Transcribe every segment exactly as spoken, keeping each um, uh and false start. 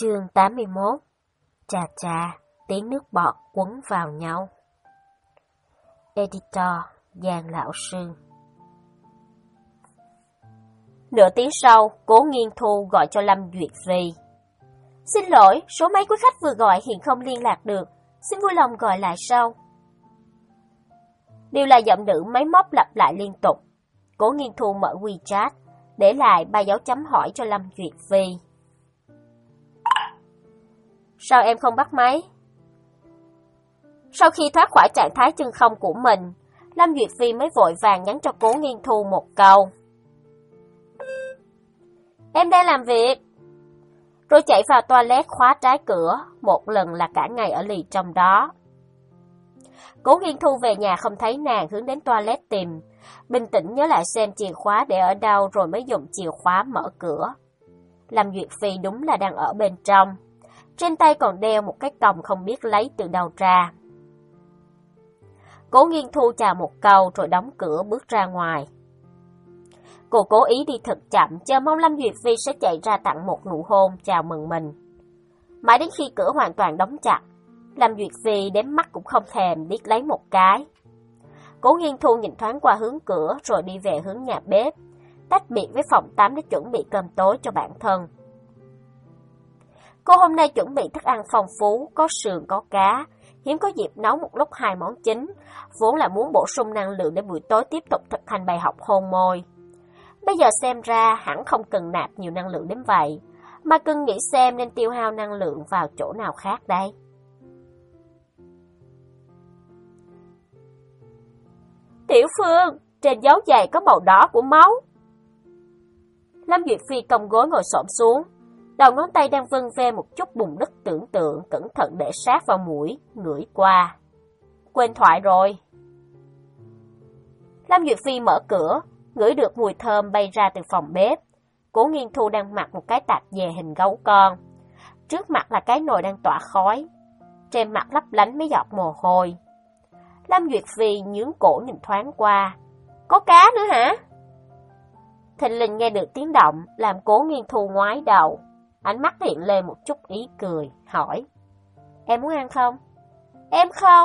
Chương tám mươi mốt. Chà chà, tiếng nước bọt quấn vào nhau. Editor Giang Lão Sư. Nửa tiếng sau, Cố Nghiên Thu gọi cho Lâm Duyệt Phi. Xin lỗi, số máy quý khách vừa gọi hiện không liên lạc được, xin vui lòng gọi lại sau. Đều là giọng nữ máy móc lặp lại liên tục. Cố Nghiên Thu mở WeChat, để lại ba dấu chấm hỏi cho Lâm Duyệt Phi. Sao em không bắt máy? Sau khi thoát khỏi trạng thái chân không của mình, Lâm Duyệt Phi mới vội vàng nhắn cho Cố Nghiên Thu một câu. Em đang làm việc. Rồi chạy vào toilet khóa trái cửa, một lần là cả ngày ở lì trong đó. Cố Nghiên Thu về nhà không thấy nàng, hướng đến toilet tìm. Bình tĩnh nhớ lại xem chìa khóa để ở đâu rồi mới dùng chìa khóa mở cửa. Lâm Duyệt Phi đúng là đang ở bên trong. Trên tay còn đeo một cái còng không biết lấy từ đâu ra. Cố Nghiên Thu chào một câu rồi đóng cửa bước ra ngoài. Cô cố ý đi thật chậm, chờ mong Lâm Duyệt Phi sẽ chạy ra tặng một nụ hôn chào mừng mình. Mãi đến khi cửa hoàn toàn đóng chặt, Lâm Duyệt Phi đếm mắt cũng không thèm liếc lấy một cái. Cố Nghiên Thu nhìn thoáng qua hướng cửa rồi đi về hướng nhà bếp, tách biệt với phòng tắm để chuẩn bị cơm tối cho bản thân. Cô hôm nay chuẩn bị thức ăn phong phú, có sườn có cá, hiếm có dịp nấu một lúc hai món chính, vốn là muốn bổ sung năng lượng để buổi tối tiếp tục thực hành bài học hôn môi. Bây giờ xem ra hẳn không cần nạp nhiều năng lượng đến vậy, mà cần nghĩ xem nên tiêu hao năng lượng vào chỗ nào khác đây. Tiểu Phương, trên dấu giày có màu đỏ của máu. Lâm Duyệt Phi cong gối ngồi xổm xuống, đầu ngón tay đang vân ve một chút bùn đất tưởng tượng, cẩn thận để sát vào mũi, ngửi qua. Quên thoại rồi. Lâm Duyệt Phi mở cửa, ngửi được mùi thơm bay ra từ phòng bếp. Cố Nghiên Thu đang mặc một cái tạp dề hình gấu con. Trước mặt là cái nồi đang tỏa khói. Trên mặt lấp lánh mấy giọt mồ hôi. Lâm Duyệt Phi nhướng cổ nhìn thoáng qua. Có cá nữa hả? Thình lình nghe được tiếng động, làm Cố Nghiên Thu ngoái đầu. Ánh mắt hiện lên một chút ý cười, hỏi. Em muốn ăn không? Em không...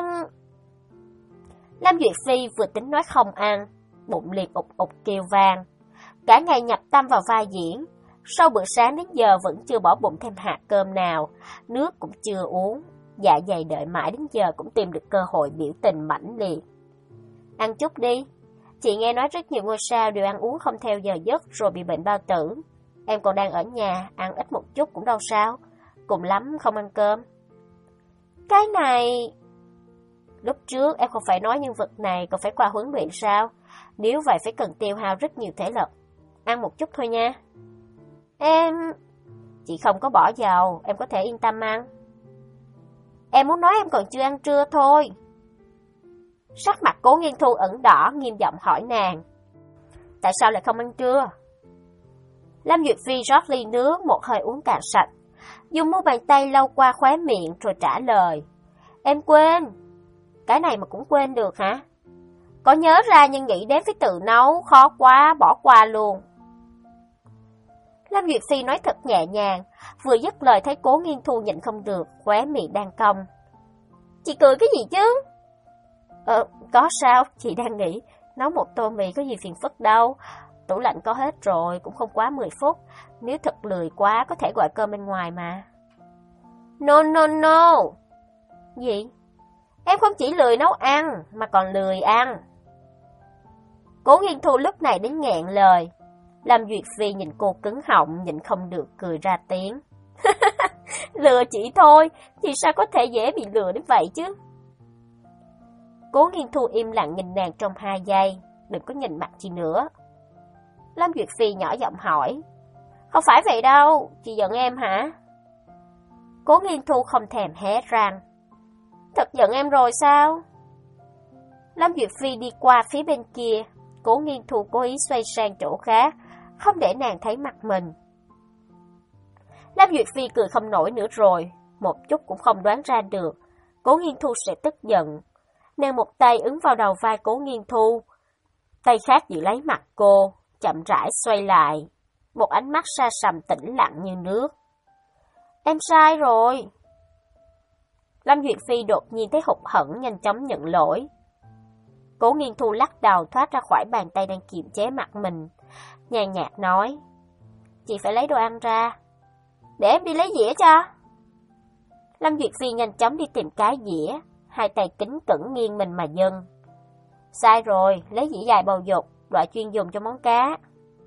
Lâm Duyệt Phi vừa tính nói không ăn, bụng liền ụt ụt kêu vang. Cả ngày nhập tâm vào vai diễn, sau bữa sáng đến giờ vẫn chưa bỏ bụng thêm hạt cơm nào, nước cũng chưa uống, dạ dày đợi mãi đến giờ cũng tìm được cơ hội biểu tình mãnh liệt. Ăn chút đi, chị nghe nói rất nhiều ngôi sao đều ăn uống không theo giờ giấc rồi bị bệnh bao tử. Em còn đang ở nhà, ăn ít một chút cũng đâu sao, cùng lắm không ăn cơm. Cái này... Lúc trước em không phải nói nhân vật này còn phải qua huấn luyện sao? Nếu vậy phải cần tiêu hao rất nhiều thể lực. Ăn một chút thôi nha. Em... Chị không có bỏ dầu, em có thể yên tâm ăn. Em muốn nói em còn chưa ăn trưa thôi. Sắc mặt Cố Nghiên Thu ẩn đỏ, nghiêm giọng hỏi nàng. Tại sao lại không ăn trưa? Lâm Duyệt Phi rót ly nước, một hơi uống cạn sạch. Dùng mu bàn tay lau qua khóe miệng rồi trả lời. Em quên. Cái này mà cũng quên được hả? Có nhớ ra nhưng nghĩ đến phải tự nấu, khó quá, bỏ qua luôn. Lâm Duyệt Phi nói thật nhẹ nhàng, vừa dứt lời thấy Cố Nghiên Thu nhịn không được, khóe miệng đang cong. Chị cười cái gì chứ? Ờ, có sao, chị đang nghĩ, nấu một tô mì có gì phiền phức đâu. Tủ lạnh có hết rồi, cũng không quá mười phút, nếu thật lười quá có thể gọi cơm bên ngoài mà. No, no, no. Gì? Em không chỉ lười nấu ăn, mà còn lười ăn. Cố Nghiên Thu lúc này đến nghẹn lời. Lâm Duyệt Phi nhìn cô cứng họng, nhịn không được cười ra tiếng. Lừa chị thôi, chị sao có thể dễ bị lừa đến vậy chứ? Cố Nghiên Thu im lặng nhìn nàng trong hai giây, đừng có nhìn mặt chị nữa. Lâm Duyệt Phi nhỏ giọng hỏi. Không phải vậy đâu, chị giận em hả? Cố Nghiên Thu không thèm hé răng. Thật giận em rồi sao? Lâm Duyệt Phi đi qua phía bên kia, Cố Nghiên Thu cố ý xoay sang chỗ khác, không để nàng thấy mặt mình. Lâm Duyệt Phi cười không nổi nữa rồi, một chút cũng không đoán ra được, Cố Nghiên Thu sẽ tức giận. Nàng một tay ấn vào đầu vai Cố Nghiên Thu, tay khác giữ lấy mặt cô, chậm rãi xoay lại, một ánh mắt xa sầm tĩnh lặng như nước. Em sai rồi. Lâm Duyệt Phi đột nhiên thấy hụt hẫng, nhanh chóng nhận lỗi. Cố Nghiên Thu lắc đầu thoát ra khỏi bàn tay đang kiềm chế mặt mình, nhàn nhạt nói, chị phải lấy đồ ăn ra. Để em đi lấy dĩa cho. Lâm Duyệt Phi nhanh chóng đi tìm cái dĩa, hai tay kính cẩn nghiêng mình mà dâng. Sai rồi, lấy dĩa dài bầu dục, loại chuyên dùng cho món cá.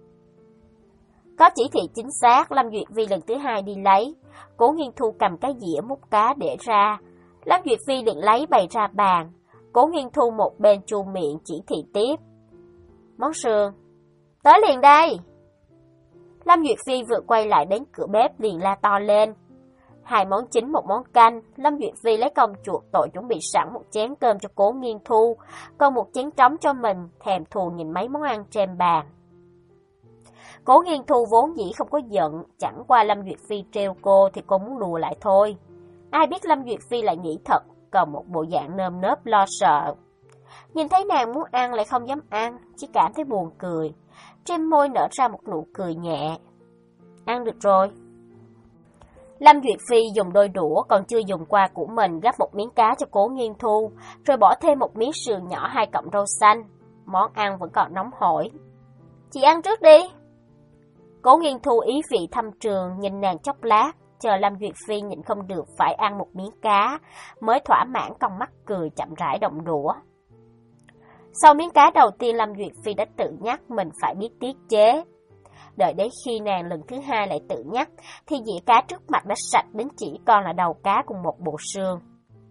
Có chỉ thị chính xác, Lâm Duyệt Phi lần thứ hai đi lấy. Cố Nghiên Thu cầm cái dĩa múc cá để ra. Lâm Duyệt Phi liền lấy bày ra bàn. Cố Nghiên Thu một bên chu miệng chỉ thị tiếp. Món sườn. Tới liền đây. Lâm Duyệt Phi vừa quay lại đến cửa bếp liền la to lên. Hai món chính một món canh. Lâm Duyệt Phi lấy công chuột tội chuẩn bị sẵn một chén cơm cho Cố Nghiên Thu, còn một chén trống cho mình, thèm thuồng nhìn mấy món ăn trên bàn. Cố Nghiên Thu vốn dĩ không có giận, chẳng qua Lâm Duyệt Phi trêu cô thì cô muốn đùa lại thôi. Ai biết Lâm Duyệt Phi lại nghĩ thật, còn một bộ dạng nơm nớp lo sợ. Nhìn thấy nàng muốn ăn lại không dám ăn, chỉ cảm thấy buồn cười. Trên môi nở ra một nụ cười nhẹ. Ăn được rồi. Lâm Duyệt Phi dùng đôi đũa còn chưa dùng qua của mình gắp một miếng cá cho Cố Nghiên Thu, rồi bỏ thêm một miếng sườn nhỏ hai cọng rau xanh. Món ăn vẫn còn nóng hổi. Chị ăn trước đi. Cố Nghiên Thu ý vị thâm trường nhìn nàng chốc lát, chờ Lâm Duyệt Phi nhịn không được phải ăn một miếng cá, mới thỏa mãn cong mắt cười chậm rãi động đũa. Sau miếng cá đầu tiên, Lâm Duyệt Phi đã tự nhắc mình phải biết tiết chế. Đợi đến khi nàng lần thứ hai lại tự nhắc, thì dĩa cá trước mặt đã sạch đến chỉ còn là đầu cá cùng một bộ xương.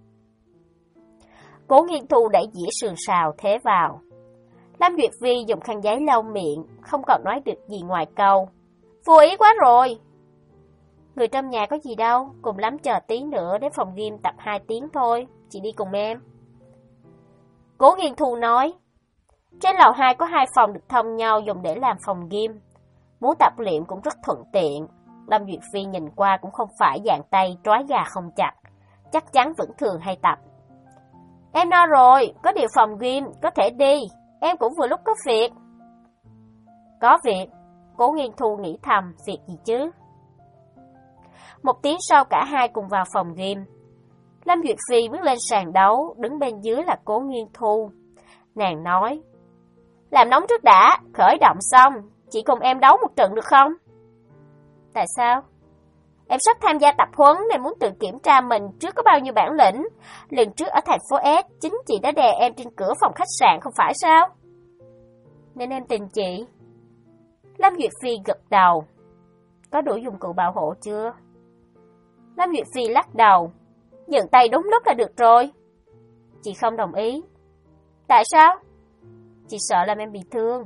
Cố Nghiên Thu đẩy dĩa sườn xào thế vào. Lâm Duyệt Phi dùng khăn giấy lau miệng, không còn nói được gì ngoài câu. Vô ý quá rồi. Người trong nhà có gì đâu, cùng lắm chờ tí nữa đến phòng gym tập hai tiếng thôi, chị đi cùng em. Cố Nghiên Thu nói, trên lầu hai có hai phòng được thông nhau dùng để làm phòng gym. Muốn tập luyện cũng rất thuận tiện. Lâm Duyệt Phi nhìn qua cũng không phải dạng tay trói gà không chặt, chắc chắn vẫn thường hay tập. Em no rồi, có điều phòng gym, có thể đi, em cũng vừa lúc có việc. Có việc, Cố Nghiên Thu nghĩ thầm, việc gì chứ? Một tiếng sau cả hai cùng vào phòng gym. Lâm Duyệt Phi bước lên sàn đấu, đứng bên dưới là Cố Nghiên Thu. Nàng nói, làm nóng trước đã, khởi động xong, chị cùng em đấu một trận được không? Tại sao? Em sắp tham gia tập huấn nên muốn tự kiểm tra mình trước có bao nhiêu bản lĩnh. Lần trước ở thành phố S, chính chị đã đè em trên cửa phòng khách sạn không phải sao? Nên em tìm chị. Lâm Duyệt Phi gật đầu. Có đủ dụng cụ bảo hộ chưa? Lâm Duyệt Phi lắc đầu. Dừng tay đúng lúc là được rồi. Chị không đồng ý. Tại sao? Chị sợ làm em bị thương.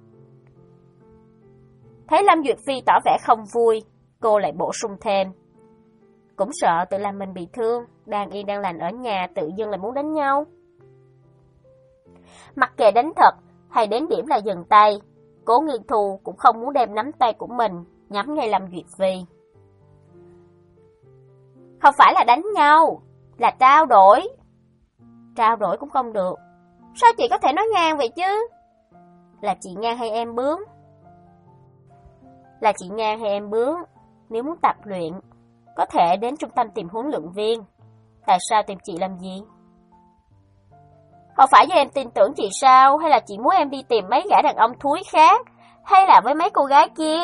Thấy Lâm Duyệt Phi tỏ vẻ không vui, cô lại bổ sung thêm. Cũng sợ tự làm mình bị thương, đang yên đang lành ở nhà tự dưng lại muốn đánh nhau. Mặc kệ đánh thật hay đến điểm là dừng tay, Cố Nghiên Thu cũng không muốn đem nắm tay của mình nhắm ngay Lâm Duyệt Phi. Không phải là đánh nhau, là trao đổi. Trao đổi cũng không được. Sao chị có thể nói ngang vậy chứ? Là chị ngang hay em bướng? Là chị ngang hay em bướng? Nếu muốn tập luyện, có thể đến trung tâm tìm huấn luyện viên. Tại sao tìm chị làm gì? Không phải do em tin tưởng chị sao? Hay là chị muốn em đi tìm mấy gã đàn ông thúi khác? Hay là với mấy cô gái kia?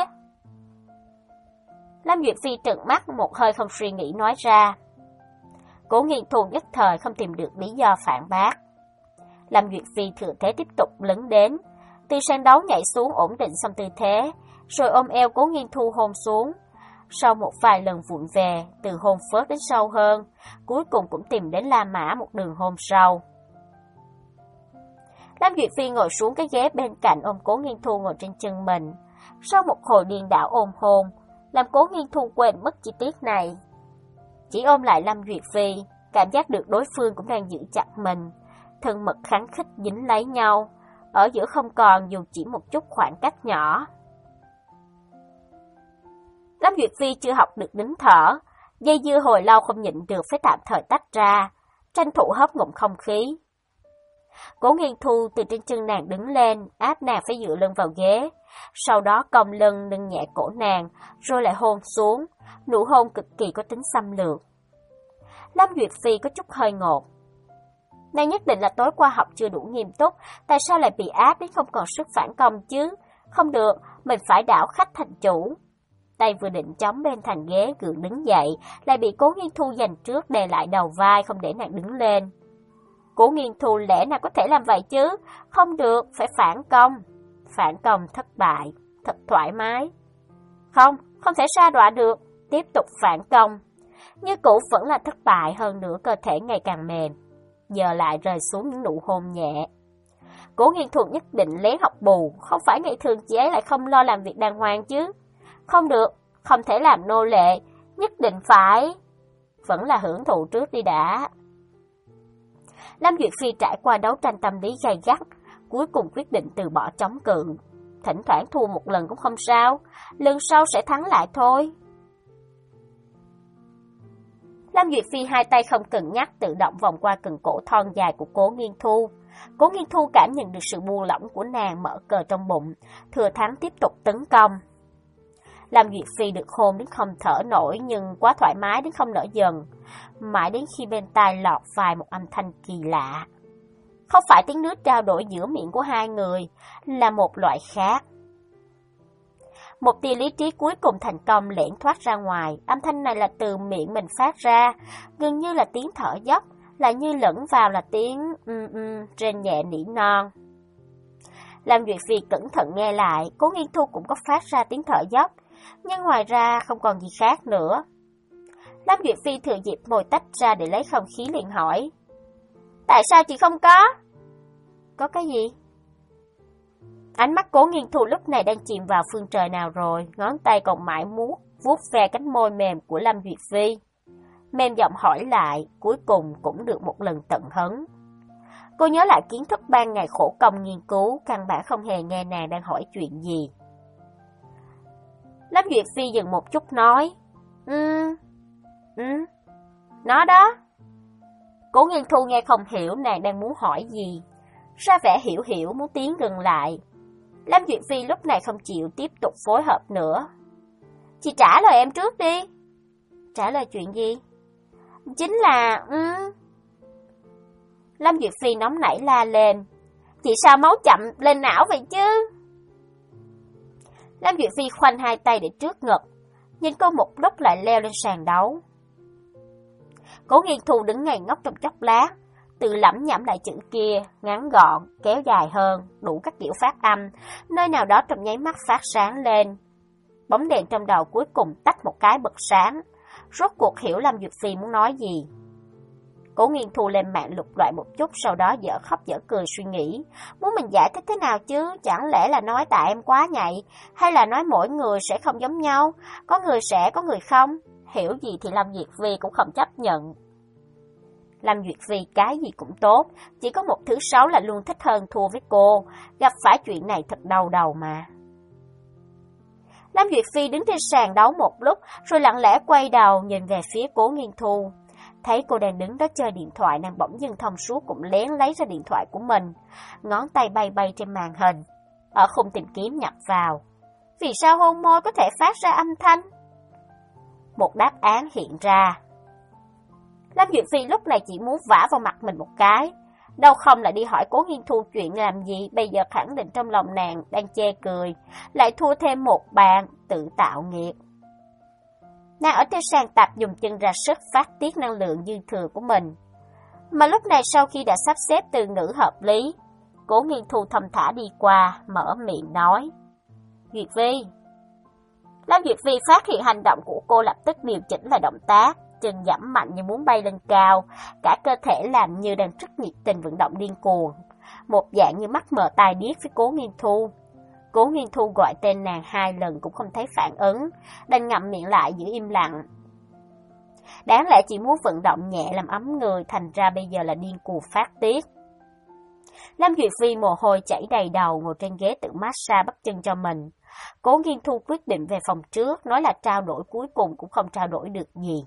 Lâm Duyệt Phi trừng mắt một hơi không suy nghĩ nói ra. Cố Nghiên Thu nhất thời không tìm được lý do phản bác. Lâm Duyệt Phi thừa thế tiếp tục lấn đến, từ sàn đấu nhảy xuống ổn định xong tư thế, rồi ôm eo Cố Nghiên Thu hôn xuống. Sau một vài lần vụng về, từ hôn phớt đến sâu hơn, cuối cùng cũng tìm đến La Mã một đường hôn sâu. Lâm Duyệt Phi ngồi xuống cái ghế bên cạnh ôm Cố Nghiên Thu ngồi trên chân mình. Sau một hồi điên đảo ôm hôn, làm Cố Nghiên Thu quên mất chi tiết này. Chỉ ôm lại Lâm Duyệt Phi, cảm giác được đối phương cũng đang giữ chặt mình, thân mật khăng khít dính lấy nhau, ở giữa không còn dù chỉ một chút khoảng cách nhỏ. Lâm Duyệt Phi chưa học được nín thở, dây dưa hồi lâu không nhịn được phải tạm thời tách ra, tranh thủ hấp ngụm không khí. Cố Nghiên Thu từ trên chân nàng đứng lên, áp nàng phải dựa lưng vào ghế, sau đó cong lưng nâng nhẹ cổ nàng, rồi lại hôn xuống, nụ hôn cực kỳ có tính xâm lược. Lâm Duyệt Phi có chút hơi ngột. Nàng nhất định là tối qua học chưa đủ nghiêm túc, tại sao lại bị áp đến không còn sức phản công chứ? Không được, mình phải đảo khách thành chủ. Tay vừa định chống bên thành ghế gượng đứng dậy, lại bị Cố Nghiên Thu giành trước đè lại đầu vai không để nàng đứng lên. Cố Nghiên Thu lẽ nào có thể làm vậy chứ? Không được, phải phản công. Phản công thất bại, thật thoải mái. Không, không thể sa đọa được, tiếp tục phản công. Như cũ vẫn là thất bại, hơn nữa cơ thể ngày càng mềm. Giờ lại rơi xuống những nụ hôn nhẹ. Cố Nghiên Thu nhất định lén học bù, không phải ngày thường chị ấy lại không lo làm việc đàng hoàng chứ. Không được, không thể làm nô lệ, nhất định phải... Vẫn là hưởng thụ trước đi đã. Lâm Duyệt Phi trải qua đấu tranh tâm lý gay gắt, cuối cùng quyết định từ bỏ chống cự. Thỉnh thoảng thua một lần cũng không sao, lần sau sẽ thắng lại thôi. Lâm Duyệt Phi hai tay không cần nhắc tự động vòng qua cần cổ thon dài của Cố Nghiên Thu. Cố Nghiên Thu cảm nhận được sự buông lỏng của nàng, mở cờ trong bụng, thừa thắng tiếp tục tấn công. Lâm Duyệt Phi được hôn đến không thở nổi nhưng quá thoải mái đến không nở dần, mãi đến khi bên tai lọt vài một âm thanh kỳ lạ. Không phải tiếng nước trao đổi giữa miệng của hai người, là một loại khác. Một tia lý trí cuối cùng thành công lẻn thoát ra ngoài, âm thanh này là từ miệng mình phát ra, gần như là tiếng thở dốc, lại như lẫn vào là tiếng um um trên nhẹ nỉ non. Lâm Duyệt Phi cẩn thận nghe lại, Cố Nghiên Thu cũng có phát ra tiếng thở dốc, nhưng ngoài ra không còn gì khác nữa. Lâm Duyệt Phi thừa dịp môi tách ra để lấy không khí liền hỏi. Tại sao chị không có? Có cái gì? Ánh mắt Cố Nghiên Thu lúc này đang chìm vào phương trời nào rồi, ngón tay còn mãi muốt vuốt ve cánh môi mềm của Lâm Duyệt Phi. Mềm giọng hỏi lại, cuối cùng cũng được một lần tận hứng. Cô nhớ lại kiến thức ban ngày khổ công nghiên cứu, căn bản không hề nghe nàng đang hỏi chuyện gì. Lâm Duyệt Phi dừng một chút nói, Ừ, ừ, nó đó. Cố Nghiên Thu nghe không hiểu nàng đang muốn hỏi gì, ra vẻ hiểu hiểu muốn tiến gần lại. Lâm Duyệt Phi lúc này không chịu tiếp tục phối hợp nữa. Chị trả lời em trước đi. Trả lời chuyện gì? Chính là... Ừ. Lâm Duyệt Phi nóng nảy la lên. Chị sao máu chậm lên não vậy chứ? Lâm Duyệt Phi khoanh hai tay để trước ngực, nhìn cô một lúc lại leo lên sàn đấu. Cố Nghiên Thu đứng ngây ngốc trong chốc lát, tự lẩm nhẩm lại chữ kia, ngắn gọn, kéo dài hơn, đủ các kiểu phát âm, nơi nào đó trong nháy mắt phát sáng lên. Bóng đèn trong đầu cuối cùng tách một cái bật sáng, rốt cuộc hiểu Lâm Duyệt Phi muốn nói gì. Cố Nghiên Thu lên mạng lục loại một chút, sau đó dở khóc dở cười suy nghĩ, muốn mình giải thích thế nào chứ, chẳng lẽ là nói tại em quá nhạy, hay là nói mỗi người sẽ không giống nhau, có người sẽ, có người không, hiểu gì thì Lâm Duyệt Phi cũng không chấp nhận. Lâm Duyệt Phi cái gì cũng tốt, chỉ có một thứ xấu là luôn thích hơn thua với cô, gặp phải chuyện này thật đau đầu mà. Lâm Duyệt Phi đứng trên sàn đấu một lúc, rồi lặng lẽ quay đầu nhìn về phía Cố Nghiên Thu. Thấy cô đang đứng đó chơi điện thoại, nàng bỗng dưng thông suốt cũng lén lấy ra điện thoại của mình, ngón tay bay bay trên màn hình, ở khung tìm kiếm nhập vào. Vì sao hôn môi có thể phát ra âm thanh? Một đáp án hiện ra. Lâm Duyệt Phi lúc này chỉ muốn vả vào mặt mình một cái, đâu không lại đi hỏi Cố Nghiên Thu chuyện làm gì, bây giờ khẳng định trong lòng nàng đang chê cười, lại thua thêm một bàn, tự tạo nghiệp. Nàng ở trên sàn tập dùng chân ra sức phát tiết năng lượng dư thừa của mình. Mà lúc này sau khi đã sắp xếp từ ngữ hợp lý, Cố Nghiên Thu thầm thả đi qua, mở miệng nói. Duyệt Phi. Lâm Duyệt Phi phát hiện hành động của cô lập tức điều chỉnh lại động tác, chân giẫm mạnh như muốn bay lên cao, cả cơ thể làm như đang rất nhiệt tình vận động điên cuồng, một dạng như mắt mờ tai điếc với Cố Nghiên Thu. Cố Nghiên Thu gọi tên nàng hai lần cũng không thấy phản ứng, đành ngậm miệng lại giữ im lặng. Đáng lẽ chỉ muốn vận động nhẹ làm ấm người, thành ra bây giờ là điên cuồng phát tiết. Lâm Duyệt Phi mồ hôi chảy đầy đầu, ngồi trên ghế tự massage bắp chân cho mình. Cố Nghiên Thu quyết định về phòng trước, nói là trao đổi cuối cùng cũng không trao đổi được gì.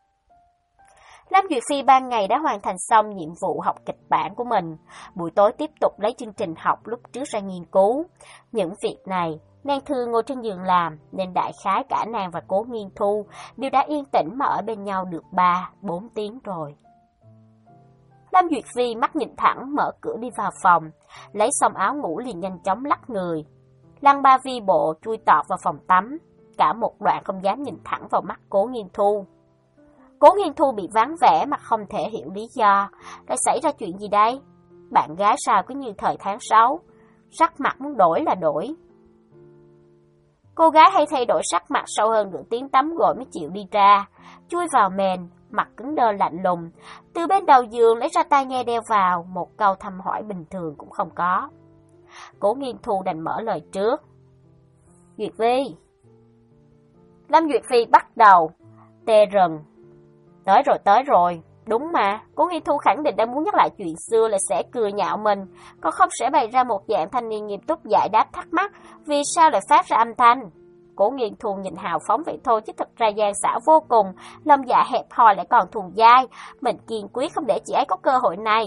Lâm Duyệt Phi ban ngày đã hoàn thành xong nhiệm vụ học kịch bản của mình, buổi tối tiếp tục lấy chương trình học lúc trước ra nghiên cứu. Những việc này Nàng thường ngồi trên giường làm, nên đại khái cả nàng và Cố Nghiên Thu đều đã yên tĩnh mà ở bên nhau được ba, bốn tiếng rồi. Lâm Duyệt Phi mắt nhìn thẳng mở cửa đi vào phòng, lấy xong áo ngủ liền nhanh chóng lắc người. Lăng Ba Vi bộ chui tọt vào phòng tắm, cả một đoạn không dám nhìn thẳng vào mắt Cố Nghiên Thu. Cố Nghiên Thu bị vắng vẻ mà không thể hiểu lý do, đã xảy ra chuyện gì đây? Bạn gái sao cứ như thời tháng sáu, sắc mặt muốn đổi là đổi. Cô gái hay thay đổi sắc mặt sau hơn nửa tiếng tắm gội mới chịu đi ra, chui vào mền, mặt cứng đơ lạnh lùng, từ bên đầu giường lấy ra tai nghe đeo vào, một câu thăm hỏi bình thường cũng không có. Cố Nghiên Thu đành mở lời trước. Duyệt Phi. Lâm Duyệt Phi bắt đầu tê rần. Tới rồi, tới rồi. Đúng mà, Cố Nghiên Thu khẳng định đang muốn nhắc lại chuyện xưa là sẽ cười nhạo mình, còn không sẽ bày ra một dạng thanh niên nghiêm túc giải đáp thắc mắc vì sao lại phát ra âm thanh. Cố Nghiên Thu nhìn hào phóng vậy thôi chứ thật ra gian xảo vô cùng, lòng dạ hẹp hòi lại còn thuần dai, mình kiên quyết không để chị ấy có cơ hội này.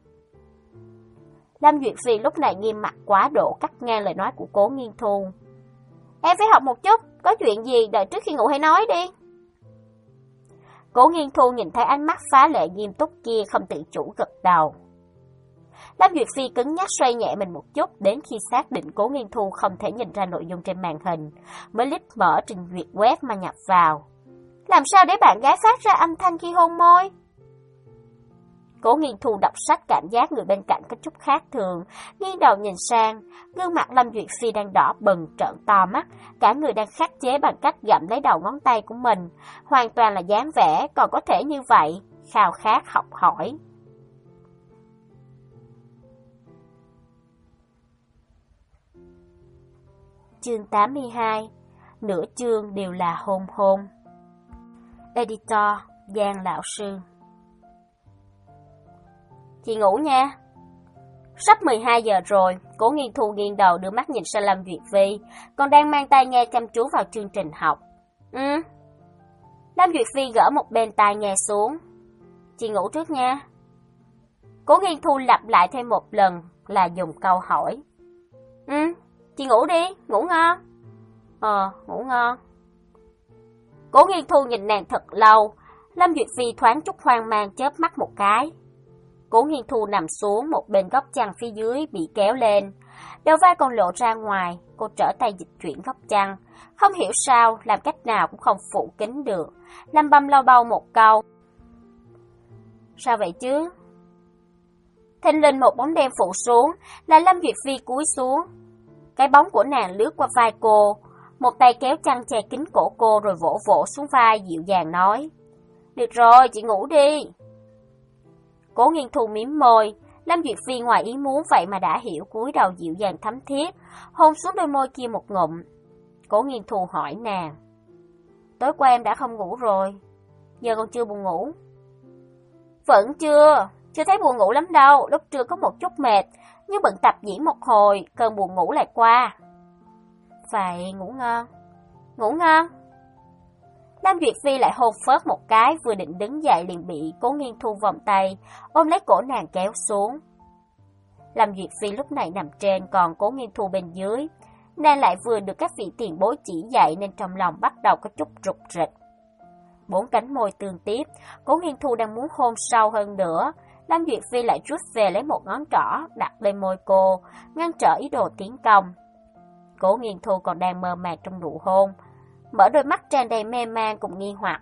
Lâm Duyệt Phi lúc này nghiêm mặt quá độ cắt ngang lời nói của Cố Nghiên Thu. Em phải học một chút, có chuyện gì đợi trước khi ngủ hãy nói đi. Cố Nghiên Thu nhìn thấy ánh mắt phá lệ nghiêm túc kia không tự chủ gật đầu. Lâm Duyệt Phi cứng nhắc xoay nhẹ mình một chút, đến khi xác định Cố Nghiên Thu không thể nhìn ra nội dung trên màn hình, mới lít mở trình duyệt web mà nhập vào. Làm sao để bạn gái phát ra âm thanh khi hôn môi? Cố Nghiên Thu đọc sách cảm giác người bên cạnh có chút khác thường, nghiêng đầu nhìn sang, gương mặt Lâm Duyệt Phi đang đỏ bừng trợn to mắt, cả người đang khắc chế bằng cách gặm lấy đầu ngón tay của mình, hoàn toàn là dáng vẻ, còn có thể như vậy, khao khát học hỏi. Chương tám mươi hai. Nửa chương đều là hôn hôn. Editor Giang lão sư. Chị ngủ nha. Sắp mười hai giờ rồi, Cố Nghiên Thu nghiêng đầu đưa mắt nhìn sang Lâm Duyệt Phi, còn đang mang tai nghe chăm chú vào chương trình học. Ừ. Lâm Duyệt Phi gỡ một bên tai nghe xuống. Chị ngủ trước nha. Cố Nghiên Thu lặp lại thêm một lần là dùng câu hỏi. Ừ, chị ngủ đi, ngủ ngon. Ờ, ngủ ngon. Cố Nghiên Thu nhìn nàng thật lâu, Lâm Duyệt Phi thoáng chút hoang mang chớp mắt một cái. Cố Nghiên Thu nằm xuống một bên góc chăn phía dưới bị kéo lên, đầu vai còn lộ ra ngoài, cô trở tay dịch chuyển góc chăn, không hiểu sao làm cách nào cũng không phủ kín được, lăm băm lau bau một câu. Sao vậy chứ? Thình lình một bóng đen phủ xuống, là Lâm Duyệt Phi cúi xuống. Cái bóng của nàng lướt qua vai cô, một tay kéo chăn che kín cổ cô rồi vỗ vỗ xuống vai dịu dàng nói. Được rồi, chị ngủ đi. Cố Nghiên Thu mím môi, Lâm Duyệt Phi ngoài ý muốn vậy mà đã hiểu, cúi đầu dịu dàng thấm thiết, hôn xuống đôi môi kia một ngụm. Cố Nghiên Thu hỏi nàng. Tối qua em đã không ngủ rồi, giờ còn chưa buồn ngủ? Vẫn chưa, chưa thấy buồn ngủ lắm đâu, lúc trưa có một chút mệt, nhưng bận tập diễn một hồi, cơn buồn ngủ lại qua. Vậy ngủ ngon, ngủ ngon. Lâm Duyệt Phi lại hôn phớt một cái, vừa định đứng dậy liền bị Cố Nghiên Thu vòng tay, ôm lấy cổ nàng kéo xuống. Lâm Duyệt Phi lúc này nằm trên, còn Cố Nghiên Thu bên dưới. Nàng lại vừa được các vị tiền bối chỉ dạy nên trong lòng bắt đầu có chút rục rịch. Bốn cánh môi tương tiếp, Cố Nghiên Thu đang muốn hôn sâu hơn nữa. Lâm Duyệt Phi lại rút về lấy một ngón trỏ, đặt lên môi cô, ngăn trở ý đồ tiến công. Cố Nghiên Thu còn đang mơ màng trong nụ hôn, mở đôi mắt tràn đầy mê man cùng nghi hoặc.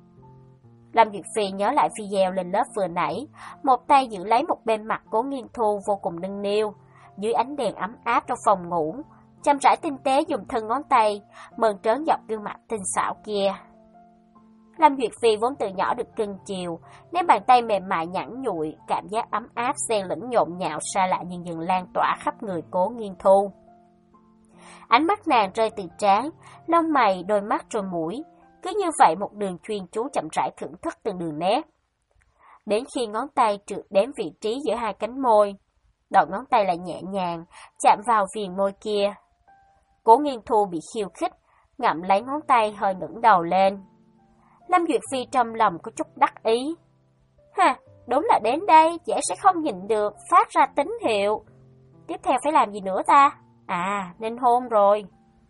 Lâm Duyệt Phi nhớ lại video lên lớp vừa nãy, một tay giữ lấy một bên mặt Cố Nghiên Thu vô cùng nâng niu, dưới ánh đèn ấm áp trong phòng ngủ, chăm rãi tinh tế dùng thân ngón tay mơn trớn dọc gương mặt tinh xảo kia. Lâm Duyệt Phi vốn từ nhỏ được cưng chiều, nên bàn tay mềm mại nhẵn nhụi, cảm giác ấm áp xen lẫn nhộn nhạo xa lạ nhưng dần lan tỏa khắp người Cố Nghiên Thu. Ánh mắt nàng rơi từ trán, lông mày, đôi mắt rồi mũi, cứ như vậy một đường chuyên chú chậm rãi thưởng thức từng đường nét. Đến khi ngón tay trượt đến vị trí giữa hai cánh môi, đầu ngón tay lại nhẹ nhàng chạm vào viền môi kia. Cố Nghiên Thu bị khiêu khích, ngậm lấy ngón tay hơi ngẩng đầu lên. Lâm Duyệt Phi trong lòng có chút đắc ý. Ha, đúng là đến đây, dễ sẽ không nhìn được, phát ra tín hiệu. Tiếp theo phải làm gì nữa ta? À, nên hôn rồi.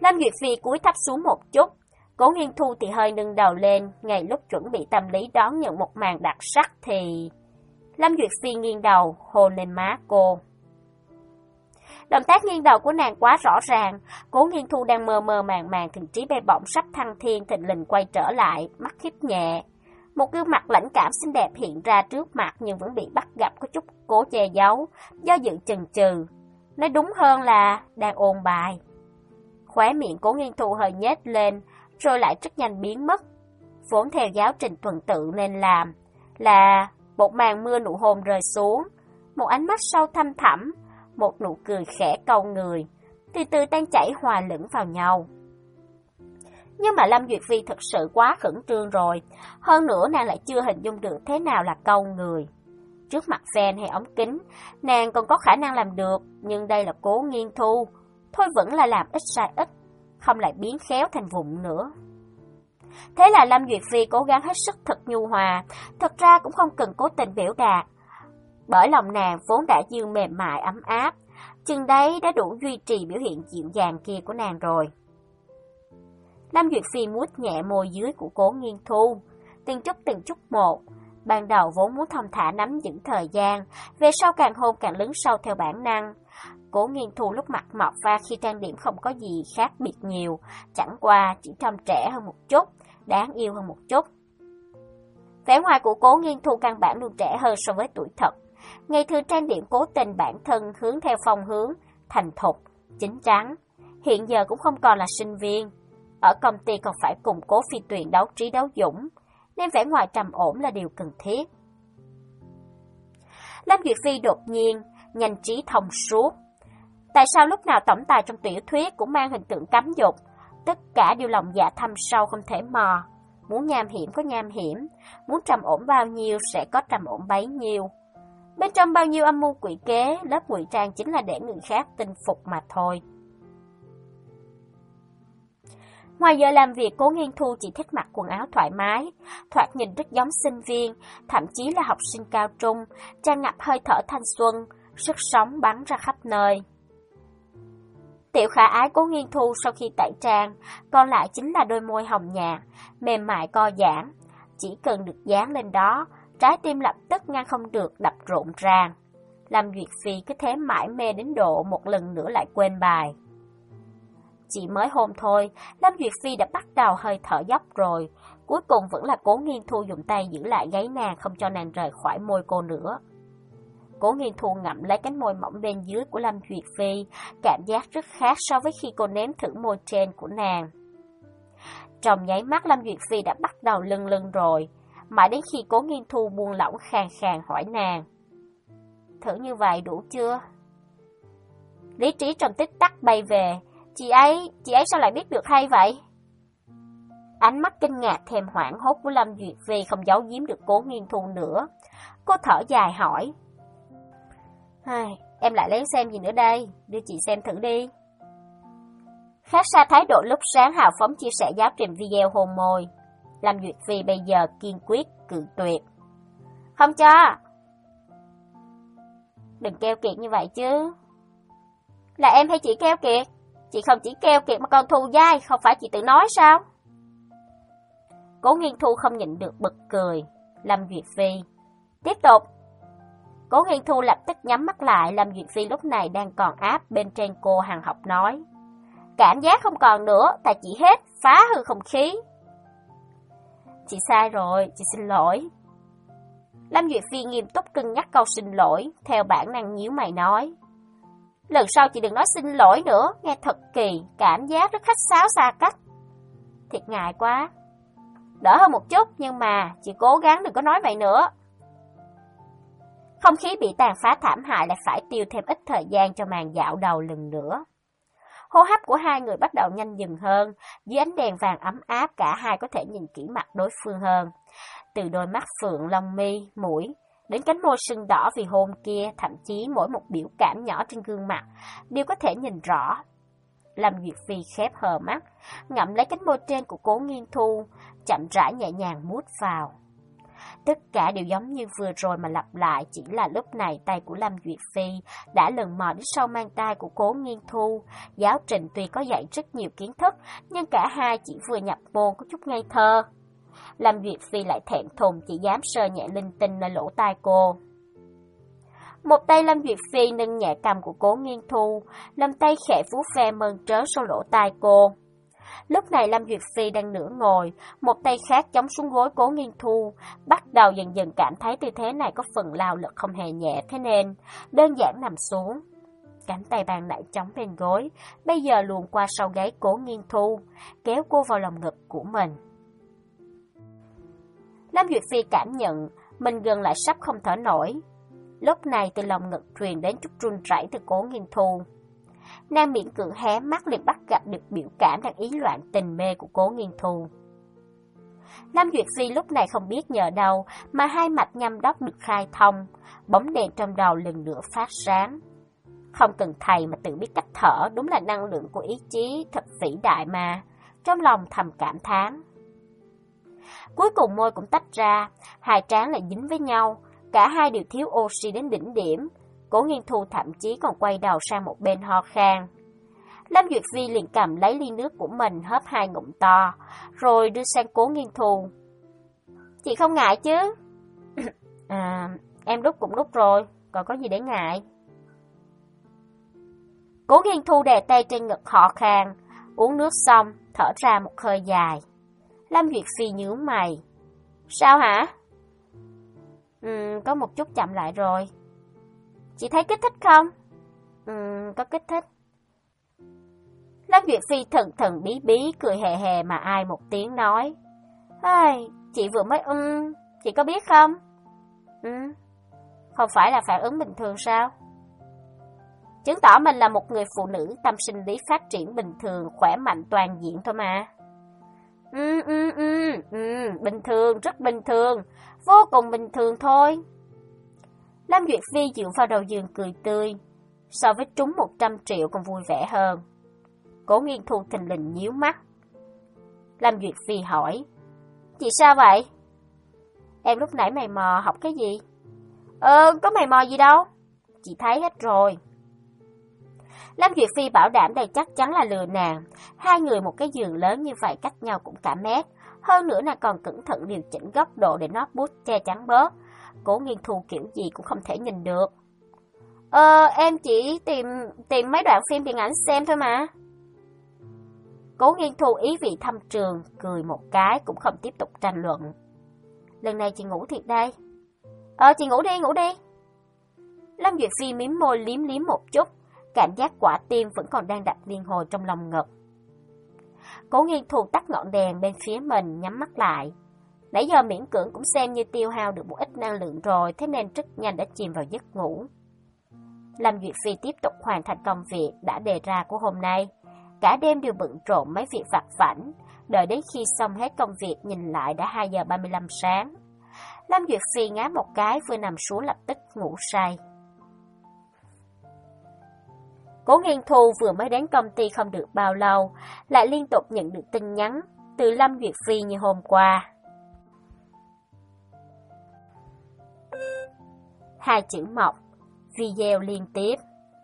Lâm Duyệt Phi cúi thấp xuống một chút, Cố Nghiên Thu thì hơi nâng đầu lên, ngay lúc chuẩn bị tâm lý đón nhận một màn đặc sắc thì... Lâm Duyệt Phi nghiêng đầu, hôn lên má cô. Động tác nghiêng đầu của nàng quá rõ ràng, Cố Nghiên Thu đang mơ mơ màng màng, thần trí bay bổng sắp thăng thiên thình lình quay trở lại, mắt híp nhẹ. Một gương mặt lãnh cảm xinh đẹp hiện ra trước mặt nhưng vẫn bị bắt gặp có chút cố che giấu, do dự chần chừ. Nói đúng hơn là đang ôn bài. Khóe miệng Cố Nghiên Thu hơi nhếch lên, rồi lại rất nhanh biến mất. Vốn theo giáo trình tuần tự nên làm, là một màn mưa nụ hôn rơi xuống, một ánh mắt sâu thăm thẳm, một nụ cười khẽ câu người, từ từ tan chảy hòa lẫn vào nhau. Nhưng mà Lâm Duyệt Phi thực sự quá khẩn trương rồi, hơn nữa nàng lại chưa hình dung được thế nào là câu người. Trước mặt fan hay ống kính, nàng còn có khả năng làm được, nhưng đây là Cố Nghiên Thu, thôi vẫn là làm ít sai ít, không lại biến khéo thành vụng nữa. Thế là Lâm Duyệt Phi cố gắng hết sức thật nhu hòa, thật ra cũng không cần cố tình biểu đạt, bởi lòng nàng vốn đã dương mềm mại ấm áp, chừng đấy đã đủ duy trì biểu hiện dịu dàng kia của nàng rồi. Lâm Duyệt Phi vuốt nhẹ môi dưới của Cố Nghiên Thu, từng chút từng chút một. Ban đầu vốn muốn thong thả nắm giữ thời gian, về sau càng hôn càng lấn sâu theo bản năng. Cố Nghiên Thu lúc mặt mộc và khi trang điểm không có gì khác biệt nhiều, chẳng qua chỉ trông trẻ hơn một chút, đáng yêu hơn một chút. Vẻ ngoài của Cố Nghiên Thu căn bản luôn trẻ hơn so với tuổi thật. Ngày thường trang điểm cố tình bản thân hướng theo phong hướng thành thục, chính chắn. Hiện giờ cũng không còn là sinh viên, ở công ty còn phải cùng Cố Phi Tuyền đấu trí đấu dũng, nên vẻ ngoài trầm ổn là điều cần thiết. Lâm Duyệt Phi đột nhiên nhanh trí thông suốt. Tại sao lúc nào tổng tài trong tiểu thuyết cũng mang hình tượng cấm dục? Tất cả đều lòng dạ thâm sâu không thể mò. Muốn nham hiểm có nham hiểm, muốn trầm ổn bao nhiêu sẽ có trầm ổn bấy nhiêu. Bên trong bao nhiêu âm mưu quỷ kế, lớp ngụy trang chính là để người khác tin phục mà thôi. Ngoài giờ làm việc, Cố Nghiên Thu chỉ thích mặc quần áo thoải mái, thoạt nhìn rất giống sinh viên, thậm chí là học sinh cao trung, tràn ngập hơi thở thanh xuân, sức sống bắn ra khắp nơi. Tiểu khả ái Cố Nghiên Thu sau khi tẩy trang, còn lại chính là đôi môi hồng nhạt, mềm mại co giãn, chỉ cần được dán lên đó, trái tim lập tức ngăn không được đập rộn ràng. Lâm Duyệt Phi cứ thế mãi mê đến độ một lần nữa lại quên bài. Chỉ mới hôm thôi, Lâm Duyệt Phi đã bắt đầu hơi thở dốc rồi, cuối cùng vẫn là Cố Nghiên Thu dùng tay giữ lại gáy nàng không cho nàng rời khỏi môi cô nữa. Cố Nghiên Thu ngậm lấy cánh môi mỏng bên dưới của Lâm Duyệt Phi, cảm giác rất khác so với khi cô nếm thử môi trên của nàng. Trong nháy mắt Lâm Duyệt Phi đã bắt đầu lưng lưng rồi, mãi đến khi Cố Nghiên Thu buông lỏng khàn khàn hỏi nàng. Thử như vậy đủ chưa? Lý trí trong tích tắc bay về. Chị ấy, chị ấy sao lại biết được hay vậy? Ánh mắt kinh ngạc thêm hoảng hốt của Lâm Duyệt Phi không giấu giếm được Cố Nghiên Thu nữa. Cô thở dài hỏi. Em lại lén xem gì nữa đây? Đưa chị xem thử đi. Khác xa thái độ lúc sáng hào phóng chia sẻ giáo trình video hôn môi, Lâm Duyệt Phi bây giờ kiên quyết cự tuyệt. Không cho. Đừng keo kiệt như vậy chứ. Là em hay chị keo kiệt? Chị không chỉ keo kiệt mà còn thù dai, không phải chị tự nói sao? Cố Nghiên Thu không nhịn được bật cười. Lâm Duyệt Phi tiếp tục. Cố Nghiên Thu lập tức nhắm mắt lại. Lâm Duyệt Phi lúc này đang còn áp bên trên cô hằng học nói. Cảm giác không còn nữa, tại chị hết, phá hư không khí. Chị sai rồi, chị xin lỗi. Lâm Duyệt Phi nghiêm túc cân nhắc câu xin lỗi, theo bản năng nhíu mày nói. Lần sau chị đừng nói xin lỗi nữa, nghe thật kỳ, cảm giác rất khách sáo xa cách. Thiệt ngại quá. Đỡ hơn một chút, nhưng mà chị cố gắng đừng có nói vậy nữa. Không khí bị tàn phá thảm hại lại phải tiêu thêm ít thời gian cho màn dạo đầu lần nữa. Hô hấp của hai người bắt đầu nhanh dần hơn, dưới ánh đèn vàng ấm áp cả hai có thể nhìn kỹ mặt đối phương hơn. Từ đôi mắt phượng, lông mi, mũi, đến cánh môi sưng đỏ vì hôn kia, thậm chí mỗi một biểu cảm nhỏ trên gương mặt đều có thể nhìn rõ. Lâm Duyệt Phi khép hờ mắt, ngậm lấy cánh môi trên của Cố Nghiên Thu, chậm rãi nhẹ nhàng mút vào. Tất cả đều giống như vừa rồi mà lặp lại, chỉ là lúc này tay của Lâm Duyệt Phi đã lần mò đến sau mang tay của Cố Nghiên Thu. Giáo trình tuy có dạy rất nhiều kiến thức, nhưng cả hai chỉ vừa nhập môn có chút ngây thơ. Lâm Duyệt Phi lại thẹn thùng chỉ dám sờ nhẹ linh tinh nơi lỗ tai cô. Một tay Lâm Duyệt Phi nâng nhẹ cằm của Cố Nghiên Thu, lâm tay khẽ vuốt ve mơn trớn sau lỗ tai cô. Lúc này Lâm Duyệt Phi đang nửa ngồi, một tay khác chống xuống gối Cố Nghiên Thu, bắt đầu dần dần cảm thấy tư thế này có phần lao lực không hề nhẹ, thế nên đơn giản nằm xuống. Cánh tay bàn nãy chống bên gối, bây giờ luồn qua sau gáy Cố Nghiên Thu, kéo cô vào lòng ngực của mình. Lâm Duyệt Phi cảm nhận mình gần lại sắp không thở nổi. Lúc này từ lòng ngực truyền đến chút run rẩy từ Cố Nghiên Thu. Nàng miệng cưỡng hé mắt liền bắt gặp được biểu cảm đang ý loạn tình mê của Cố Nghiên Thu. Lâm Duyệt Phi lúc này không biết nhờ đâu mà hai mạch nhâm đốc được khai thông, bóng đèn trong đầu lần nữa phát sáng. Không cần thầy mà tự biết cách thở, đúng là năng lượng của ý chí thật vĩ đại mà, trong lòng thầm cảm thán. Cuối cùng môi cũng tách ra, hai trán lại dính với nhau, cả hai đều thiếu oxy đến đỉnh điểm. Cố Nghiên Thu thậm chí còn quay đầu sang một bên ho khan. Lâm Duyệt Phi liền cầm lấy ly nước của mình hớp hai ngụm to, rồi đưa sang Cố Nghiên Thu. Chị không ngại chứ? À, em đút cũng đút rồi, còn có gì để ngại? Cố Nghiên Thu đè tay trên ngực họ khan, uống nước xong, thở ra một hơi dài. Lâm Duyệt Phi nhướng mày. Sao hả? Ừ, có một chút chậm lại rồi. Chị thấy kích thích không? Ừ, có kích thích. Lâm Duyệt Phi thần thần bí bí cười hề hề mà ai một tiếng nói. Ai, chị vừa mới ưng, chị có biết không? Ừ, không phải là phản ứng bình thường sao? Chứng tỏ mình là một người phụ nữ tâm sinh lý phát triển bình thường, khỏe mạnh toàn diện thôi mà. Ừ, ừ, ừ, ừ, bình thường, rất bình thường, vô cùng bình thường thôi. Lâm Duyệt Phi dựa vào đầu giường cười tươi, so với trúng một trăm triệu còn vui vẻ hơn. Cố Nghiên Thu thình lình nhíu mắt. Lâm Duyệt Phi hỏi, chị sao vậy? Em lúc nãy mày mò học cái gì? Ờ, có mày mò gì đâu. Chị thấy hết rồi. Lâm Duyệt Phi bảo đảm đây chắc chắn là lừa nàng. Hai người một cái giường lớn như vậy cách nhau cũng cả mét. Hơn nữa nàng còn cẩn thận điều chỉnh góc độ để nót bút che chắn bớt. Cố Nghiên Thu kiểu gì cũng không thể nhìn được. Ờ, em chỉ tìm tìm mấy đoạn phim điện ảnh xem thôi mà. Cố Nghiên Thu ý vị thâm trường, cười một cái cũng không tiếp tục tranh luận. Lần này chị ngủ thiệt đây. Ờ, chị ngủ đi, ngủ đi. Lâm Duyệt Phi mím môi liếm liếm một chút, cảm giác quả tim vẫn còn đang đập liên hồi trong lòng ngực. Cố Nghiên Thu tắt ngọn đèn bên phía mình, nhắm mắt lại. Nãy giờ miễn cưỡng cũng xem như tiêu hao được một ít năng lượng rồi, thế nên rất nhanh đã chìm vào giấc ngủ. Lâm Duyệt Phi tiếp tục hoàn thành công việc đã đề ra của hôm nay. Cả đêm đều bận rộn mấy việc vặt vãnh, đợi đến khi xong hết công việc nhìn lại đã hai giờ ba mươi lăm sáng. Lâm Duyệt Phi ngáp một cái vừa nằm xuống lập tức ngủ say. Cố Nghiên Thu vừa mới đến công ty không được bao lâu, lại liên tục nhận được tin nhắn từ Lâm Duyệt Phi như hôm qua. Hai chữ mọc, video liên tiếp.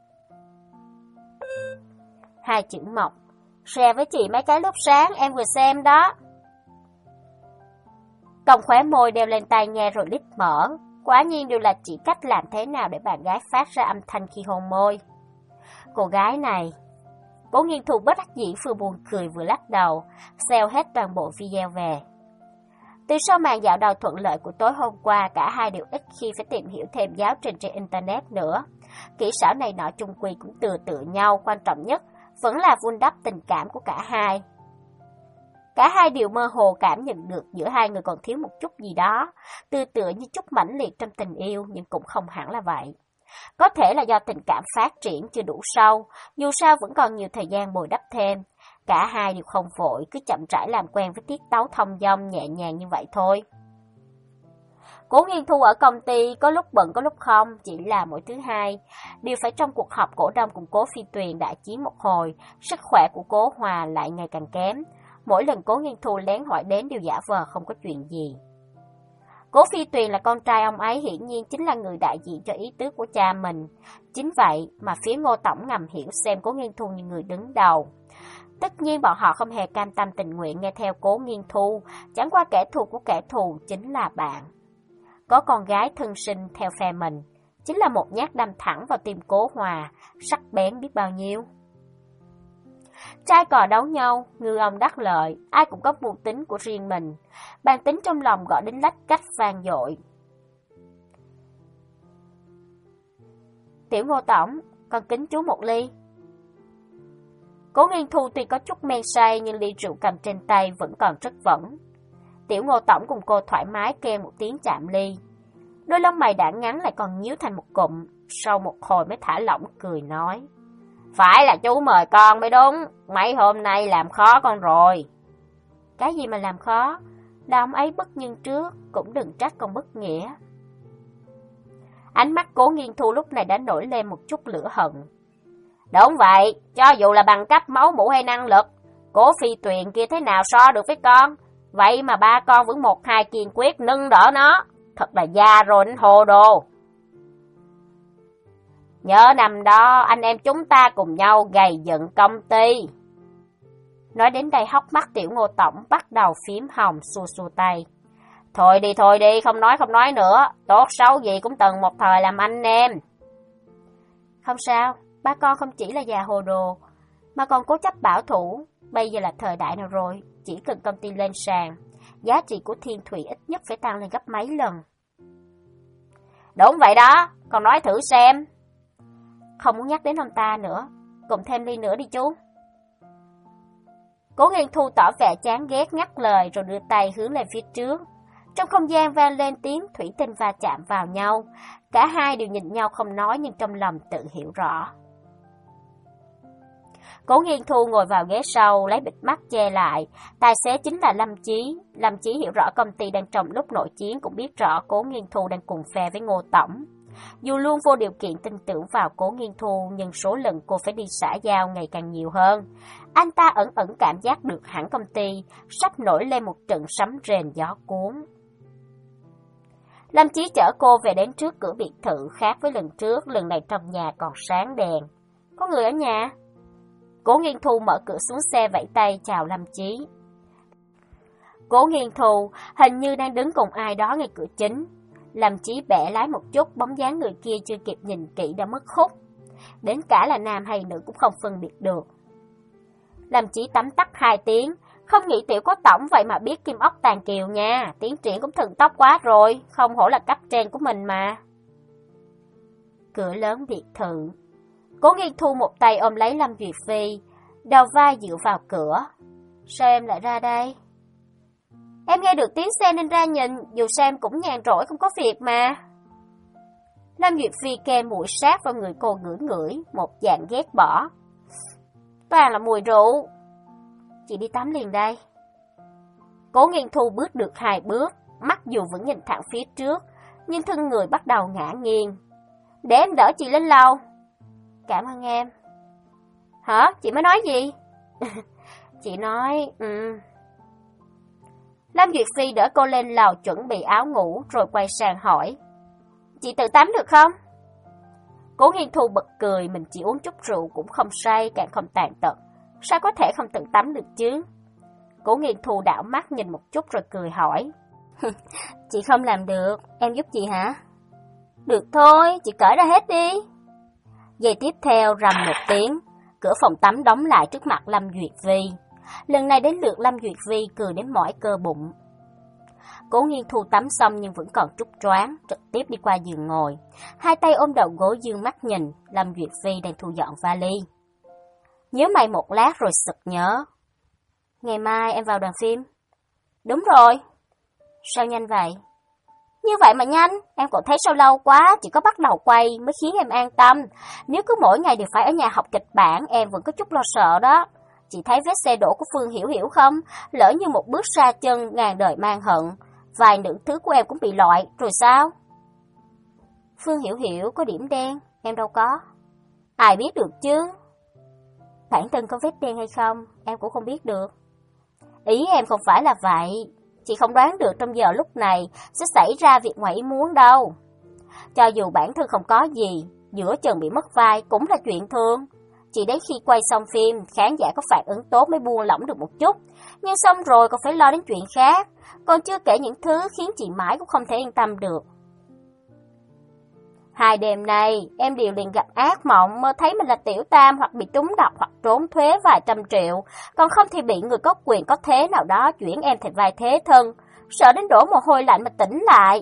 Hai chữ mọc, share với chị mấy cái lúc sáng em vừa xem đó. Còng khóe môi đeo lên tai nghe rồi lít mở, quả nhiên đều là chỉ cách làm thế nào để bạn gái phát ra âm thanh khi hôn môi. Cô gái này, Cố Nghiên Thu bất đắc dĩ vừa buồn cười vừa lắc đầu, xeo hết toàn bộ video về. Từ sau màn dạo đầu thuận lợi của tối hôm qua, cả hai đều ít khi phải tìm hiểu thêm giáo trình trên Internet nữa. Kỹ xảo này nọ chung quy cũng tựa tựa nhau, quan trọng nhất vẫn là vun đắp tình cảm của cả hai. Cả hai đều mơ hồ cảm nhận được giữa hai người còn thiếu một chút gì đó, tựa tựa như chút mãnh liệt trong tình yêu, nhưng cũng không hẳn là vậy. Có thể là do tình cảm phát triển chưa đủ sâu, dù sao vẫn còn nhiều thời gian bồi đắp thêm. Cả hai đều không vội, cứ chậm rãi làm quen với tiết tấu thông dong nhẹ nhàng như vậy thôi. Cố Nghiên Thu ở công ty có lúc bận có lúc không, chỉ là mỗi thứ hai đều phải trong cuộc họp cổ đông cùng Cố Phi Tuyền đại chiến một hồi, sức khỏe của Cố Hòa lại ngày càng kém. Mỗi lần Cố Nghiên Thu lén hỏi đến đều giả vờ không có chuyện gì. Cố Phi Tuyền là con trai ông ấy, hiển nhiên chính là người đại diện cho ý tứ của cha mình. Chính vậy mà phía Ngô tổng ngầm hiểu xem Cố Nghiên Thu như người đứng đầu. Tất nhiên bọn họ không hề cam tâm tình nguyện nghe theo Cố Nghiên Thu, chẳng qua kẻ thù của kẻ thù chính là bạn. Có con gái thân sinh theo phe mình, chính là một nhát đâm thẳng vào tim Cố Hòa, sắc bén biết bao nhiêu. Trai cò đấu nhau, ngư ông đắc lợi, ai cũng có mưu tính của riêng mình. Bàn tính trong lòng gọi đến lách cách vang dội. Tiểu Ngô tổng, con kính chú một ly. Cố Nghiên Thu tuy có chút men say nhưng ly rượu cầm trên tay vẫn còn rất vững. Tiểu Ngô tổng cùng cô thoải mái kêu một tiếng chạm ly. Đôi lông mày đã ngắn lại còn nhíu thành một cụm, sau một hồi mới thả lỏng cười nói. Phải là chú mời con mới đúng, mấy hôm nay làm khó con rồi. Cái gì mà làm khó, là ông ấy bất nhân trước, cũng đừng trách con bất nghĩa. Ánh mắt Cố Nghiên Thu lúc này đã nổi lên một chút lửa hận. Đúng vậy, cho dù là bằng cấp máu mủ hay năng lực, Cố Phi Tuyền kia thế nào so được với con, vậy mà ba con vẫn một hai kiên quyết nâng đỡ nó, thật là già rồi đến hồ đồ. Nhớ năm đó anh em chúng ta cùng nhau gầy dựng công ty. Nói đến đây hốc mắt Tiểu Ngô tổng bắt đầu phím hồng xua xua tay. Thôi đi thôi đi, không nói không nói nữa, tốt xấu gì cũng từng một thời làm anh em. Không sao, ba con không chỉ là già hồ đồ, mà còn cố chấp bảo thủ. Bây giờ là thời đại nào rồi, chỉ cần công ty lên sàn, giá trị của Thiên Thủy ít nhất phải tăng lên gấp mấy lần. Đúng vậy đó, con nói thử xem. Không muốn nhắc đến ông ta nữa, cùng thêm ly nữa đi chú. Cố Nghiên Thu tỏ vẻ chán ghét ngắt lời rồi đưa tay hướng lên phía trước. Trong không gian vang lên tiếng thủy tinh va chạm vào nhau. Cả hai đều nhìn nhau không nói nhưng trong lòng tự hiểu rõ. Cố Nghiên Thu ngồi vào ghế sau, lấy bịt mắt che lại. Tài xế chính là Lâm Chí. Lâm Chí hiểu rõ công ty đang trong lúc nội chiến, cũng biết rõ Cố Nghiên Thu đang cùng phe với Ngô tổng. Dù luôn vô điều kiện tin tưởng vào Cố Nghiên Thu, nhưng số lần cô phải đi xã giao ngày càng nhiều hơn. Anh ta ẩn ẩn cảm giác được hẳn công ty sắp nổi lên một trận sấm rền gió cuốn. Lâm Chí chở cô về đến trước cửa biệt thự, khác với lần trước, lần này trong nhà còn sáng đèn. Có người ở nhà? Cố Nghiên Thu mở cửa xuống xe vẫy tay chào Lâm Chí. Cố Nghiên Thu hình như đang đứng cùng ai đó ngay cửa chính. Lâm Chí bẻ lái một chút, bóng dáng người kia chưa kịp nhìn kỹ đã mất khúc. Đến cả là nam hay nữ cũng không phân biệt được. Lâm Chí tắm tắt hai tiếng, không nghĩ Tiểu Cố tổng vậy mà biết kim ốc tàn kiều nha, tiến triển cũng thần tốc quá rồi, không hổ là cấp trên của mình mà. Cửa lớn biệt thự. Cố Nghiên Thu một tay ôm lấy Lâm Duyệt Phi, đầu vai dựa vào cửa. Sao em lại ra đây? Em nghe được tiếng xe nên ra nhìn, dù sao em cũng nhàn rỗi không có việc mà. Lâm Duyệt Phi kê mũi sát vào người cô ngửi ngửi, một dạng ghét bỏ. Toàn là mùi rượu. Chị đi tắm liền đây. Cố Nghiên Thu bước được hai bước, mắt dù vẫn nhìn thẳng phía trước, nhưng thân người bắt đầu ngã nghiêng. Để em đỡ chị lên lầu. Cảm ơn em. Hả? Chị mới nói gì? Chị nói... Ừ. Lâm Duyệt Phi đỡ cô lên lầu chuẩn bị áo ngủ rồi quay sang hỏi. Chị tự tắm được không? Cố Nghiên Thu bật cười, mình chỉ uống chút rượu cũng không say, càng không tàn tật. Sao có thể không tự tắm được chứ? Cố Nghiên Thu đảo mắt nhìn một chút rồi cười hỏi. Chị không làm được, em giúp chị hả? Được thôi, chị cởi ra hết đi. Giây tiếp theo rầm một tiếng, cửa phòng tắm đóng lại trước mặt Lâm Duyệt Phi. Lần này đến lượt Lâm Duyệt Phi cười đến mỏi cơ bụng. Cố Nghiên Thu tắm xong nhưng vẫn còn chút choáng, trực tiếp đi qua giường ngồi. Hai tay ôm đầu gối dương mắt nhìn, Lâm Duyệt Phi đang thu dọn vali. Nhớ mày một lát rồi sực nhớ. Ngày mai em vào đoàn phim. Đúng rồi. Sao nhanh vậy? Như vậy mà nhanh, em còn thấy sao lâu quá, chỉ có bắt đầu quay mới khiến em an tâm. Nếu cứ mỗi ngày đều phải ở nhà học kịch bản, em vẫn có chút lo sợ đó. Chị thấy vết xe đổ của Phương Hiểu Hiểu không? Lỡ như một bước ra chân, ngàn đời mang hận. Vài nữ thứ của em cũng bị loại, rồi sao? Phương Hiểu Hiểu có điểm đen, em đâu có. Ai biết được chứ? Bản thân có vết đen hay không, em cũng không biết được. Ý em không phải là vậy. chị không đoán được trong giờ lúc này sẽ xảy ra việc ngoài ý muốn đâu. Cho dù bản thân không có gì, giữa chừng bị mất vai cũng là chuyện thường. Chỉ đến khi quay xong phim, khán giả có phản ứng tốt mới buông lỏng được một chút, nhưng xong rồi còn phải lo đến chuyện khác, còn chưa kể những thứ khiến chị mãi cũng không thể yên tâm được. Hai đêm nay, em đều liền gặp ác mộng, mơ thấy mình là tiểu tam hoặc bị trúng độc hoặc trốn thuế vài trăm triệu, còn không thì bị người có quyền có thế nào đó chuyển em thành vai thế thân, sợ đến đổ mồ hôi lạnh mà tỉnh lại.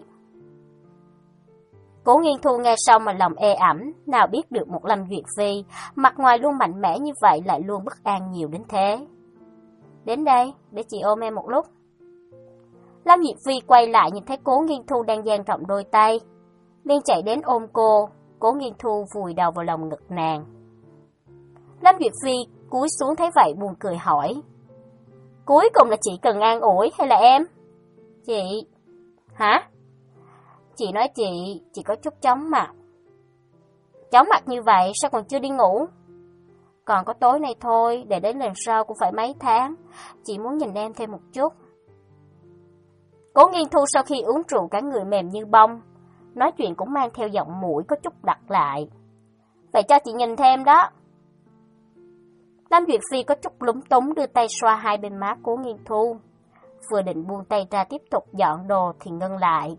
Cố Nghiên Thu nghe xong mà lòng ê ẩm, nào biết được một Lâm Duyệt Phi, mặt ngoài luôn mạnh mẽ như vậy lại luôn bất an nhiều đến thế. Đến đây, để chị ôm em một lúc. Lâm Duyệt Phi quay lại nhìn thấy Cố Nghiên Thu đang dang rộng đôi tay, liền chạy đến ôm cô. Cố Nghiên Thu vùi đầu vào lòng ngực nàng. Lâm Duyệt Phi cúi xuống thấy vậy buồn cười hỏi, cuối cùng là chị cần an ủi hay là em? Chị... Hả? Chị nói chị, chị có chút chóng mặt. Chóng mặt như vậy sao còn chưa đi ngủ? Còn có tối nay thôi, để đến lần sau cũng phải mấy tháng. Chị muốn nhìn em thêm một chút. Cố Nghiên Thu sau khi uống rượu cả người mềm như bông, nói chuyện cũng mang theo giọng mũi có chút đặc lại. Vậy cho chị nhìn thêm đó. Lâm Duyệt Phi có chút lúng túng đưa tay xoa hai bên má Cố Nghiên Thu. Vừa định buông tay ra tiếp tục dọn đồ thì ngưng lại.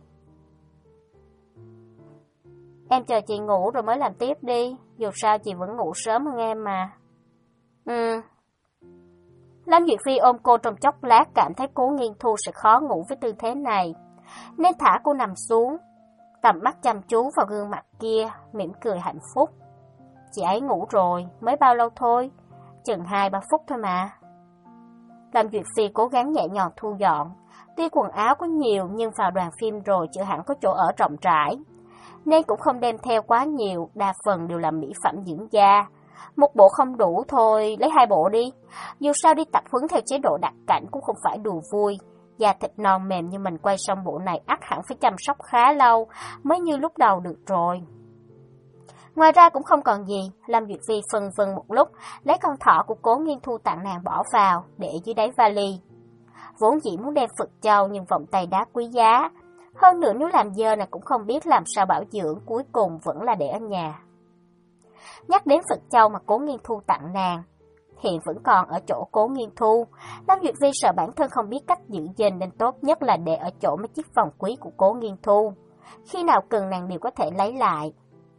Em chờ chị ngủ rồi mới làm tiếp đi, dù sao chị vẫn ngủ sớm hơn em mà. Ừ. Lâm Duyệt Phi ôm cô trong chốc lát cảm thấy Cố Nghiên Thu sẽ khó ngủ với tư thế này, nên thả cô nằm xuống, tầm mắt chăm chú vào gương mặt kia, mỉm cười hạnh phúc. Chị ấy ngủ rồi, mới bao lâu thôi, chừng hai ba phút thôi mà. Lâm Duyệt Phi cố gắng nhẹ nhàng thu dọn, tuy quần áo có nhiều nhưng vào đoàn phim rồi chưa hẳn có chỗ ở rộng rãi, nên cũng không đem theo quá nhiều, đa phần đều là mỹ phẩm dưỡng da. Một bộ không đủ thôi, lấy hai bộ đi. Dù sao đi tập huấn theo chế độ đặc cảnh cũng không phải đùa vui. Da thịt non mềm như mình quay xong bộ này ắt hẳn phải chăm sóc khá lâu mới như lúc đầu được rồi. Ngoài ra cũng không còn gì, Lâm Duyệt Phi phân vân một lúc, lấy con thỏ của Cố Nghiên Thu tặng nàng bỏ vào, để dưới đáy vali. Vốn dĩ muốn đem Phật Châu nhưng vòng tay đá quý giá. Hơn nữa nếu làm dơ này cũng không biết làm sao bảo dưỡng, cuối cùng vẫn là để ở nhà. Nhắc đến Phật Châu mà Cố Nghiên Thu tặng nàng, hiện vẫn còn ở chỗ Cố Nghiên Thu. Lâm Duyệt Phi sợ bản thân không biết cách giữ gìn nên tốt nhất là để ở chỗ mấy chiếc vòng quý của Cố Nghiên Thu. Khi nào cần nàng đều có thể lấy lại.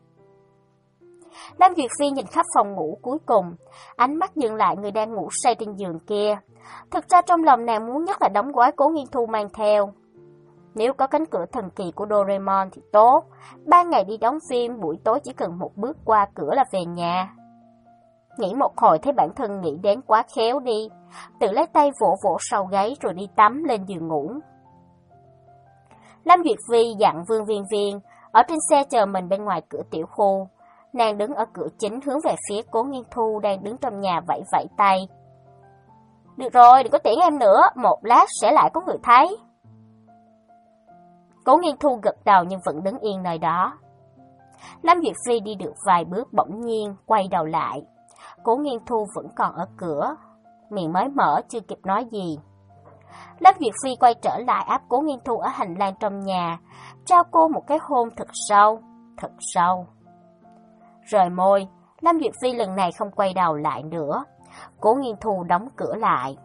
Lâm Duyệt Phi nhìn khắp phòng ngủ cuối cùng, ánh mắt dừng lại người đang ngủ say trên giường kia. Thực ra trong lòng nàng muốn nhất là đóng gói Cố Nghiên Thu mang theo. Nếu có cánh cửa thần kỳ của Doraemon thì tốt, ban ngày đi đóng phim, buổi tối chỉ cần một bước qua cửa là về nhà. Nghĩ một hồi thấy bản thân nghĩ đến quá khéo đi, tự lấy tay vỗ vỗ sau gáy rồi đi tắm lên giường ngủ. Lâm Duyệt Phi dặn Vương Viên Viên ở trên xe chờ mình bên ngoài cửa tiểu khu. Nàng đứng ở cửa chính hướng về phía Cố Nghiên Thu đang đứng trong nhà vẫy vẫy tay. Được rồi, đừng có tiễn em nữa, một lát sẽ lại có người thấy. Cố Nghiên Thu gật đầu nhưng vẫn đứng yên nơi đó. Lâm Duyệt Phi đi được vài bước bỗng nhiên quay đầu lại. Cố Nghiên Thu vẫn còn ở cửa, miệng mới mở chưa kịp nói gì. Lâm Duyệt Phi quay trở lại áp Cố Nghiên Thu ở hành lang trong nhà, trao cô một cái hôn thật sâu, thật sâu. Rời môi, Lâm Duyệt Phi lần này không quay đầu lại nữa. Cố Nghiên Thu đóng cửa lại.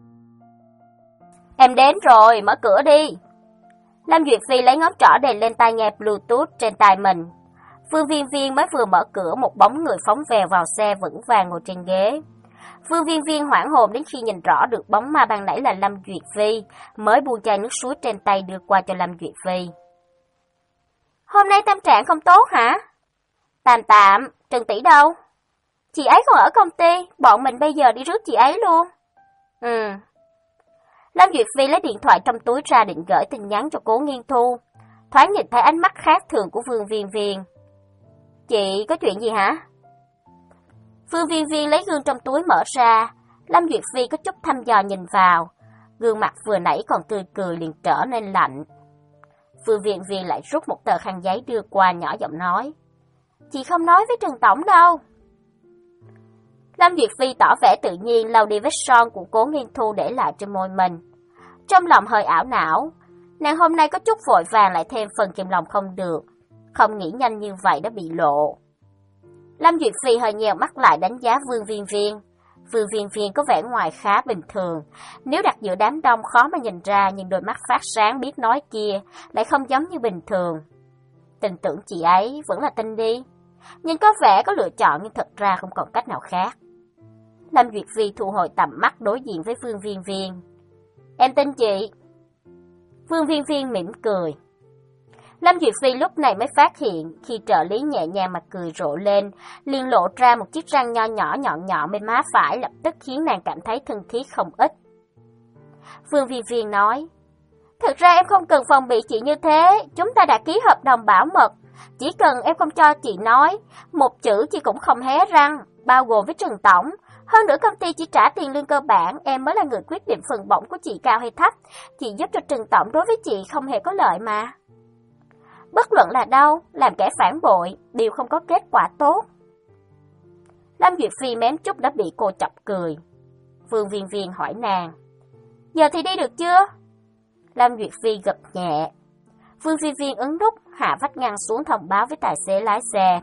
Em đến rồi, mở cửa đi. Lâm Duyệt Phi lấy ngón trỏ đè lên tai nghe Bluetooth trên tai mình. Vương Viên Viên mới vừa mở cửa, một bóng người phóng vèo vào xe vững vàng ngồi trên ghế. Vương Viên Viên hoảng hồn đến khi nhìn rõ được bóng ma ban nãy là Lâm Duyệt Phi, mới buông chai nước suối trên tay đưa qua cho Lâm Duyệt Phi. Hôm nay tâm trạng không tốt hả? Tạm tạm, Trần tỷ đâu? Chị ấy không ở công ty, bọn mình bây giờ đi rước chị ấy luôn. Ừ. Lâm Duyệt Phi lấy điện thoại trong túi ra định gửi tin nhắn cho Cố Nghiên Thu. Thoáng nhìn thấy ánh mắt khác thường của Vương Viên Viên. Chị có chuyện gì hả? Vương Viên Viên lấy gương trong túi mở ra. Lâm Duyệt Phi có chút thăm dò nhìn vào. Gương mặt vừa nãy còn tươi cười liền trở nên lạnh. Vương Viên Viên lại rút một tờ khăn giấy đưa qua nhỏ giọng nói. Chị không nói với Trần Tổng đâu. Lâm Duyệt Phi tỏ vẻ tự nhiên lau đi vết son của Cố Nghiên Thu để lại trên môi mình. Trong lòng hơi ảo não, nàng hôm nay có chút vội vàng lại thêm phần kìm lòng không được, không nghĩ nhanh như vậy đã bị lộ. Lâm Duyệt Phi hơi nheo mắt lại đánh giá Vương Viên Viên. Vương Viên Viên có vẻ ngoài khá bình thường, nếu đặt giữa đám đông khó mà nhìn ra, nhưng đôi mắt phát sáng biết nói kia lại không giống như bình thường. Tin tưởng chị ấy vẫn là tin đi, nhưng có vẻ có lựa chọn nhưng thật ra không còn cách nào khác. Lâm Duyệt Phi thu hồi tầm mắt đối diện với Vương Viên Viên. Em tin chị. Vương Viên Viên mỉm cười. Lâm Duyệt Phi lúc này mới phát hiện, khi trợ lý nhẹ nhàng mà cười rộ lên, liền lộ ra một chiếc răng nho nhỏ nhọn nhọn bên má phải, lập tức khiến nàng cảm thấy thân thiết không ít. Vương Viên Viên nói, thực ra em không cần phòng bị chị như thế, chúng ta đã ký hợp đồng bảo mật, chỉ cần em không cho chị nói, một chữ chị cũng không hé răng, bao gồm với Trần Tổng. Hơn nữa công ty chỉ trả tiền lương cơ bản, em mới là người quyết định phần bổng của chị cao hay thấp, chị giúp cho Trần Tổng đối với chị không hề có lợi mà. Bất luận là đâu, làm kẻ phản bội, đều không có kết quả tốt. Lâm Duyệt Phi mém chút đã bị cô chọc cười. Vương Viên Viên hỏi nàng, giờ thì đi được chưa? Lâm Duyệt Phi gật nhẹ. Vương Viên Viên ấn nút, hạ vách ngăn xuống thông báo với tài xế lái xe.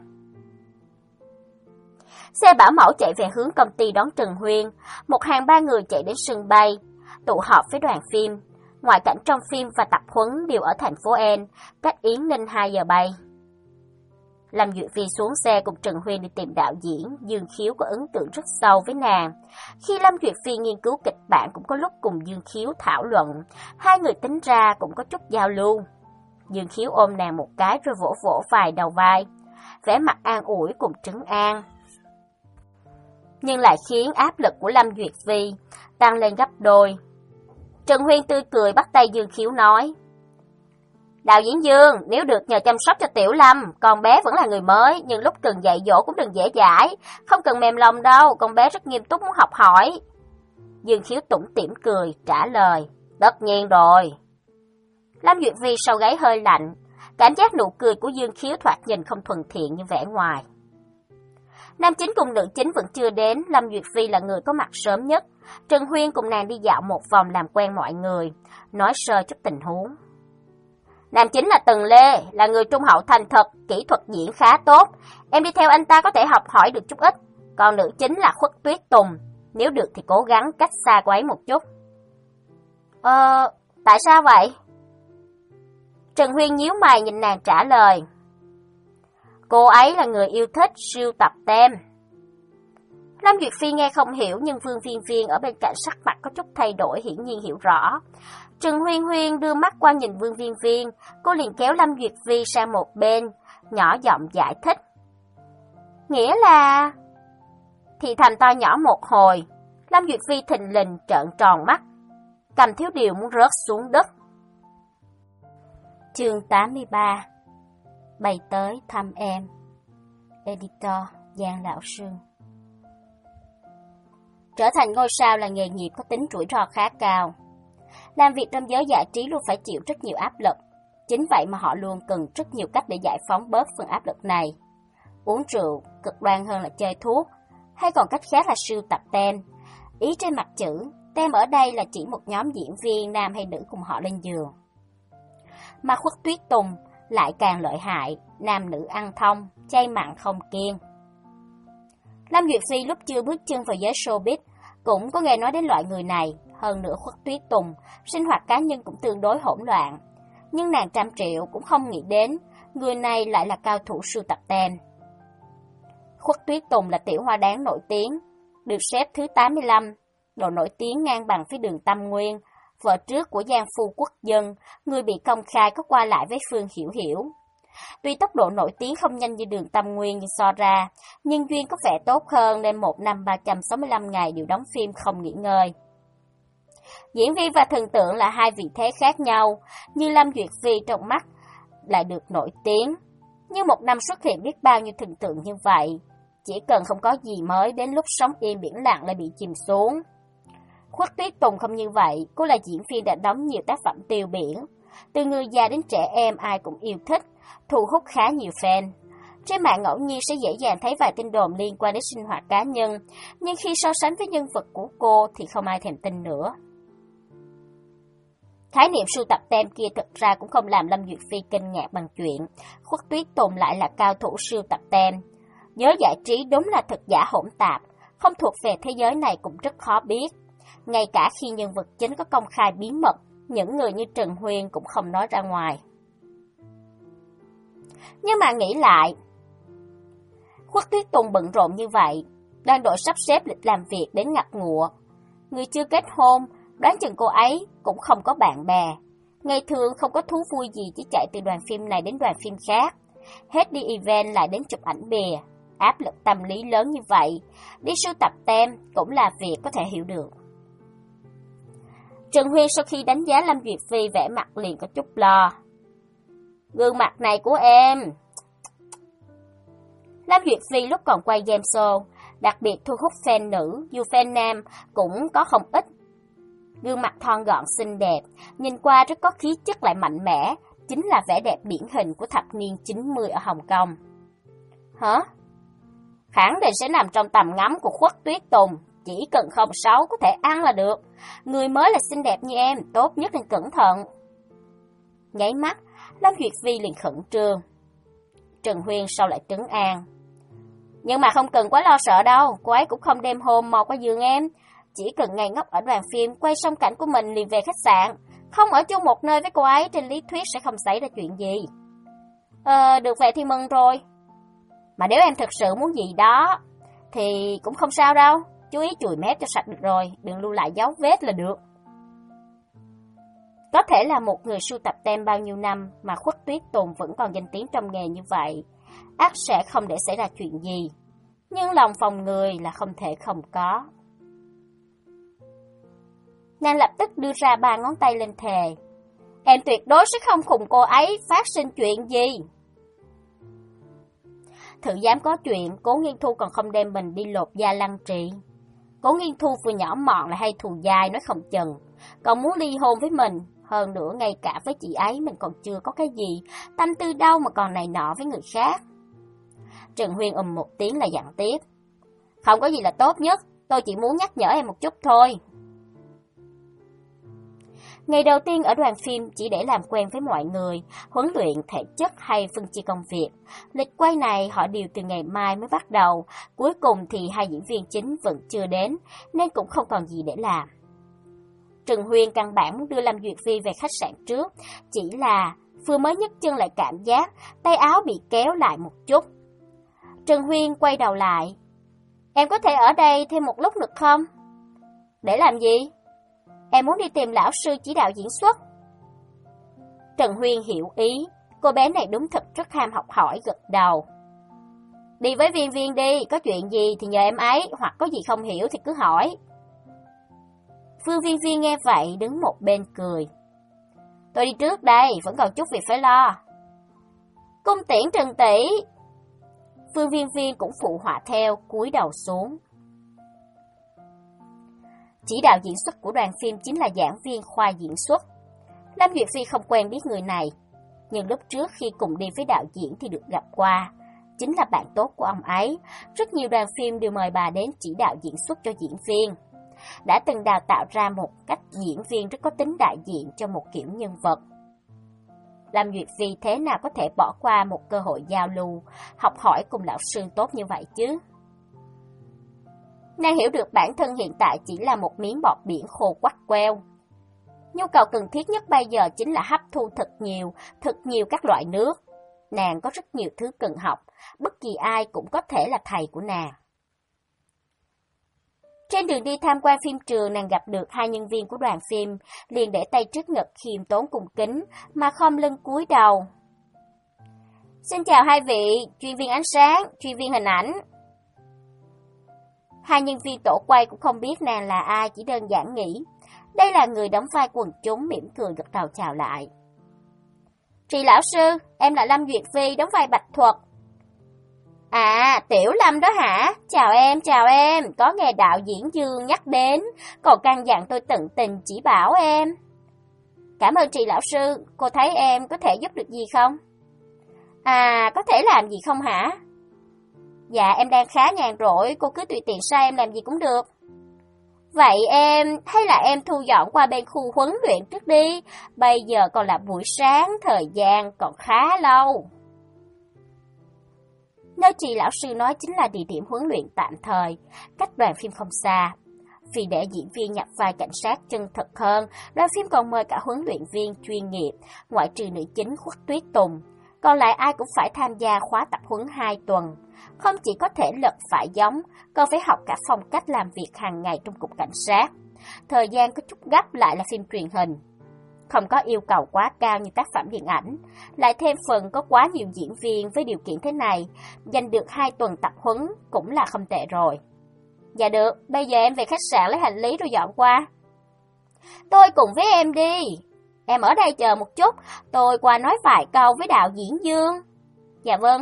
Xe bảo mẫu chạy về hướng công ty đón Trần Huyên, một hàng ba người chạy đến sân bay, tụ họp với đoàn phim. Ngoại cảnh trong phim và tập huấn đều ở thành phố N, cách Yến Ninh hai giờ bay. Lâm Duyệt Phi xuống xe cùng Trần Huyên đi tìm đạo diễn, Dương Khiếu có ấn tượng rất sâu với nàng. Khi Lâm Duyệt Phi nghiên cứu kịch bản cũng có lúc cùng Dương Khiếu thảo luận, hai người tính ra cũng có chút giao lưu. Dương Khiếu ôm nàng một cái rồi vỗ vỗ vài đầu vai, vẻ mặt an ủi cùng trấn an. Nhưng lại khiến áp lực của Lâm Duyệt Phi tăng lên gấp đôi. Trần Huyên tươi cười bắt tay Dương Khiếu nói, đạo diễn Dương, nếu được nhờ chăm sóc cho Tiểu Lâm, con bé vẫn là người mới, nhưng lúc cần dạy dỗ cũng đừng dễ dãi, không cần mềm lòng đâu, con bé rất nghiêm túc muốn học hỏi. Dương Khiếu tủm tỉm cười, trả lời, tất nhiên rồi. Lâm Duyệt Phi sau gáy hơi lạnh, cảm giác nụ cười của Dương Khiếu thoạt nhìn không thuần thiện như vẻ ngoài. Nam chính cùng nữ chính vẫn chưa đến, Lâm Duyệt Phi là người có mặt sớm nhất. Trần Huyên cùng nàng đi dạo một vòng làm quen mọi người, nói sơ chút tình huống. Nam chính là Tần Lê, là người trung hậu thành thật, kỹ thuật diễn khá tốt. Em đi theo anh ta có thể học hỏi được chút ít. Còn nữ chính là Khuất Tuyết Tùng, nếu được thì cố gắng cách xa cô ấy một chút. Ờ, tại sao vậy? Trần Huyên nhíu mày nhìn nàng trả lời. Cô ấy là người yêu thích sưu tập tem. Lâm Duyệt Phi nghe không hiểu, nhưng Vương Viên Viên ở bên cạnh sắc mặt có chút thay đổi, hiển nhiên hiểu rõ. Trần Huyên Huyên đưa mắt qua nhìn Vương Viên Viên, cô liền kéo Lâm Duyệt Phi sang một bên, nhỏ giọng giải thích. Nghĩa là... Thì thầm to nhỏ một hồi, Lâm Duyệt Phi thình lình trợn tròn mắt, cầm thiếu điều muốn rớt xuống đất. Chương tám mươi ba. Bay tới thăm em. Editor Giang Lão Sương. Trở thành ngôi sao là nghề nghiệp có tính rủi ro khá cao. Làm việc trong giới giải trí luôn phải chịu rất nhiều áp lực. Chính vậy mà họ luôn cần rất nhiều cách để giải phóng bớt phần áp lực này. Uống rượu, cực đoan hơn là chơi thuốc, hay còn cách khác là sưu tập tem. Ý trên mặt chữ, tem ở đây là chỉ một nhóm diễn viên nam hay nữ cùng họ lên giường. Mà Khuất Tuyết Tùng lại càng lợi hại, nam nữ ăn thông, chay mặn không kiêng. Lâm Duyệt Phi lúc chưa bước chân vào giới showbiz cũng có nghe nói đến loại người này. Hơn nữa Khuất Tuyết Tùng, sinh hoạt cá nhân cũng tương đối hỗn loạn. Nhưng nàng trăm triệu cũng không nghĩ đến, người này lại là cao thủ sưu tập tem. Khuất Tuyết Tùng là tiểu hoa đáng nổi tiếng, được xếp thứ tám mươi lăm, độ nổi tiếng ngang bằng với Đường Tâm Nguyên, vợ trước của Giang Phu Quốc Dân, người bị công khai có qua lại với Phương Hiểu Hiểu. Tuy tốc độ nổi tiếng không nhanh như Đường Tâm Nguyên như so ra, nhưng duyên có vẻ tốt hơn nên một năm ba trăm sáu mươi lăm ngày đều đóng phim không nghỉ ngơi. Diễn viên và thần tượng là hai vị thế khác nhau, như Lâm Duyệt Phi trong mắt lại được nổi tiếng. Nhưng một năm xuất hiện biết bao nhiêu thần tượng như vậy, chỉ cần không có gì mới đến lúc sóng im biển lặng lại bị chìm xuống. Khuất Tuyết Tùng không như vậy, cô là diễn viên đã đóng nhiều tác phẩm tiêu biển. Từ người già đến trẻ em ai cũng yêu thích, thu hút khá nhiều fan. Trên mạng ngẫu nhiên sẽ dễ dàng thấy vài tin đồn liên quan đến sinh hoạt cá nhân, nhưng khi so sánh với nhân vật của cô thì không ai thèm tin nữa. Khái niệm sưu tập tem kia thực ra cũng không làm Lâm Duyệt Phi kinh ngạc bằng chuyện Khuất Tuyết Tùng lại là cao thủ sưu tập tem. Giới giải trí đúng là thực giả hỗn tạp, không thuộc về thế giới này cũng rất khó biết. Ngay cả khi nhân vật chính có công khai bí mật, những người như Trần Huyên cũng không nói ra ngoài. Nhưng mà nghĩ lại, Khuất Tuyết Tùng bận rộn như vậy, đang đội sắp xếp lịch làm việc đến ngặt ngụa. Người chưa kết hôn, đoán chừng cô ấy cũng không có bạn bè. Ngày thường không có thú vui gì, chỉ chạy từ đoàn phim này đến đoàn phim khác. Hết đi event lại đến chụp ảnh bìa. Áp lực tâm lý lớn như vậy, đi sưu tập tem cũng là việc có thể hiểu được. Trần Huyên sau khi đánh giá Lâm Duyệt Phi vẻ mặt liền có chút lo. Gương mặt này của em. Lâm Duyệt Phi lúc còn quay game show, đặc biệt thu hút fan nữ, dù fan nam cũng có không ít. Gương mặt thon gọn xinh đẹp, nhìn qua rất có khí chất lại mạnh mẽ, chính là vẻ đẹp điển hình của thập niên chín mươi ở Hồng Kông. Hả? Khẳng định sẽ nằm trong tầm ngắm của Khuất Tuyết Tùng, chỉ cần không xấu có thể ăn là được. Người mới là xinh đẹp như em, tốt nhất nên cẩn thận. Nháy mắt, Lâm Duyệt Phi liền khẩn trương. Trần Huyên sau lại trấn an. Nhưng mà không cần quá lo sợ đâu, cô ấy cũng không đem hôn mò qua giường em. Chỉ cần ngày ngốc ở đoàn phim, quay xong cảnh của mình liền về khách sạn. Không ở chung một nơi với cô ấy, trên lý thuyết sẽ không xảy ra chuyện gì. Ờ, được vậy thì mừng rồi. Mà nếu em thực sự muốn gì đó, thì cũng không sao đâu. Chú ý chùi mép cho sạch được rồi, đừng lưu lại dấu vết là được. Có thể là một người sưu tập tem bao nhiêu năm mà Khuất Tuyết Tùng vẫn còn danh tiếng trong nghề như vậy, ắt sẽ không để xảy ra chuyện gì. Nhưng lòng phòng người là không thể không có. Nàng lập tức đưa ra ba ngón tay lên thề. Em tuyệt đối sẽ không cùng cô ấy phát sinh chuyện gì. Thử dám có chuyện, Cố Nghiên Thu còn không đem mình đi lột da lăng trì. Cố Nghiên Thu vừa nhỏ mọn lại hay thù dai nói không chừng, còn muốn ly hôn với mình. Hơn nữa ngay cả với chị ấy mình còn chưa có cái gì, tâm tư đâu mà còn này nọ với người khác. Trần Huyên ầm một tiếng là dặn tiếp. Không có gì là tốt nhất, tôi chỉ muốn nhắc nhở em một chút thôi. Ngày đầu tiên ở đoàn phim chỉ để làm quen với mọi người, huấn luyện thể chất hay phân chia công việc. Lịch quay này họ điều từ ngày mai mới bắt đầu, cuối cùng thì hai diễn viên chính vẫn chưa đến, nên cũng không còn gì để làm. Trần Huyên căn bản muốn đưa Lâm Duyệt Phi về khách sạn trước, chỉ là vừa mới nhấc chân lại cảm giác tay áo bị kéo lại một chút. Trần Huyên quay đầu lại. Em có thể ở đây thêm một lúc được không? Để làm gì? Em muốn đi tìm lão sư chỉ đạo diễn xuất. Trần Huyên hiểu ý, cô bé này đúng thật rất ham học hỏi, gật đầu. Đi với Viên Viên đi, có chuyện gì thì nhờ em ấy, hoặc có gì không hiểu thì cứ hỏi. Phương Viên Viên nghe vậy đứng một bên cười. Tôi đi trước đây, vẫn còn chút việc phải lo. Cung tiễn Trần tỷ. Phương Viên Viên cũng phụ họa theo, cúi đầu xuống. Chỉ đạo diễn xuất của đoàn phim chính là giảng viên khoa diễn xuất. Lâm Duyệt Phi không quen biết người này, nhưng lúc trước khi cùng đi với đạo diễn thì được gặp qua. Chính là bạn tốt của ông ấy, rất nhiều đoàn phim đều mời bà đến chỉ đạo diễn xuất cho diễn viên. Đã từng đào tạo ra một cách diễn viên rất có tính đại diện cho một kiểu nhân vật. Lâm Duyệt Phi thế nào có thể bỏ qua một cơ hội giao lưu, học hỏi cùng lão sư tốt như vậy chứ? Nàng hiểu được bản thân hiện tại chỉ là một miếng bọt biển khô quắt queo. Nhu cầu cần thiết nhất bây giờ chính là hấp thu thật nhiều, thật nhiều các loại nước. Nàng có rất nhiều thứ cần học, bất kỳ ai cũng có thể là thầy của nàng. Trên đường đi tham quan phim trường, nàng gặp được hai nhân viên của đoàn phim, liền để tay trước ngực khiêm tốn cung kính, mà khom lưng cúi đầu. Xin chào hai vị, chuyên viên ánh sáng, chuyên viên hình ảnh. Hai nhân viên tổ quay cũng không biết nàng là ai, chỉ đơn giản nghĩ đây là người đóng vai quần chúng, mỉm cười gật đầu chào lại. Chị lão sư, em là Lâm Duyệt Phi, đóng vai Bạch Thuật. À, Tiểu Lâm đó hả? Chào em, chào em, có nghe đạo diễn Dương nhắc đến, còn căn dặn tôi tận tình chỉ bảo em. Cảm ơn chị lão sư, cô thấy em có thể giúp được gì không? À, có thể làm gì không hả? Dạ, em đang khá nhàn rỗi, cô cứ tùy tiện sai em làm gì cũng được. Vậy em, hay là em thu dọn qua bên khu huấn luyện trước đi, bây giờ còn là buổi sáng, thời gian còn khá lâu. Nơi Trì lão sư nói chính là địa điểm huấn luyện tạm thời, cách đoàn phim không xa. Vì để diễn viên nhập vai cảnh sát chân thật hơn, đoàn phim còn mời cả huấn luyện viên chuyên nghiệp, ngoại trừ nữ chính Khuất Tuyết Tùng. Còn lại ai cũng phải tham gia khóa tập huấn hai tuần. Không chỉ có thể lật phải giống, còn phải học cả phong cách làm việc hàng ngày trong cục cảnh sát. Thời gian có chút gấp lại là phim truyền hình. Không có yêu cầu quá cao như tác phẩm điện ảnh, lại thêm phần có quá nhiều diễn viên với điều kiện thế này, giành được hai tuần tập huấn cũng là không tệ rồi. Dạ được, bây giờ em về khách sạn lấy hành lý rồi dọn qua. Tôi cùng với em đi. Em ở đây chờ một chút, tôi qua nói vài câu với đạo diễn Dương. Dạ vâng.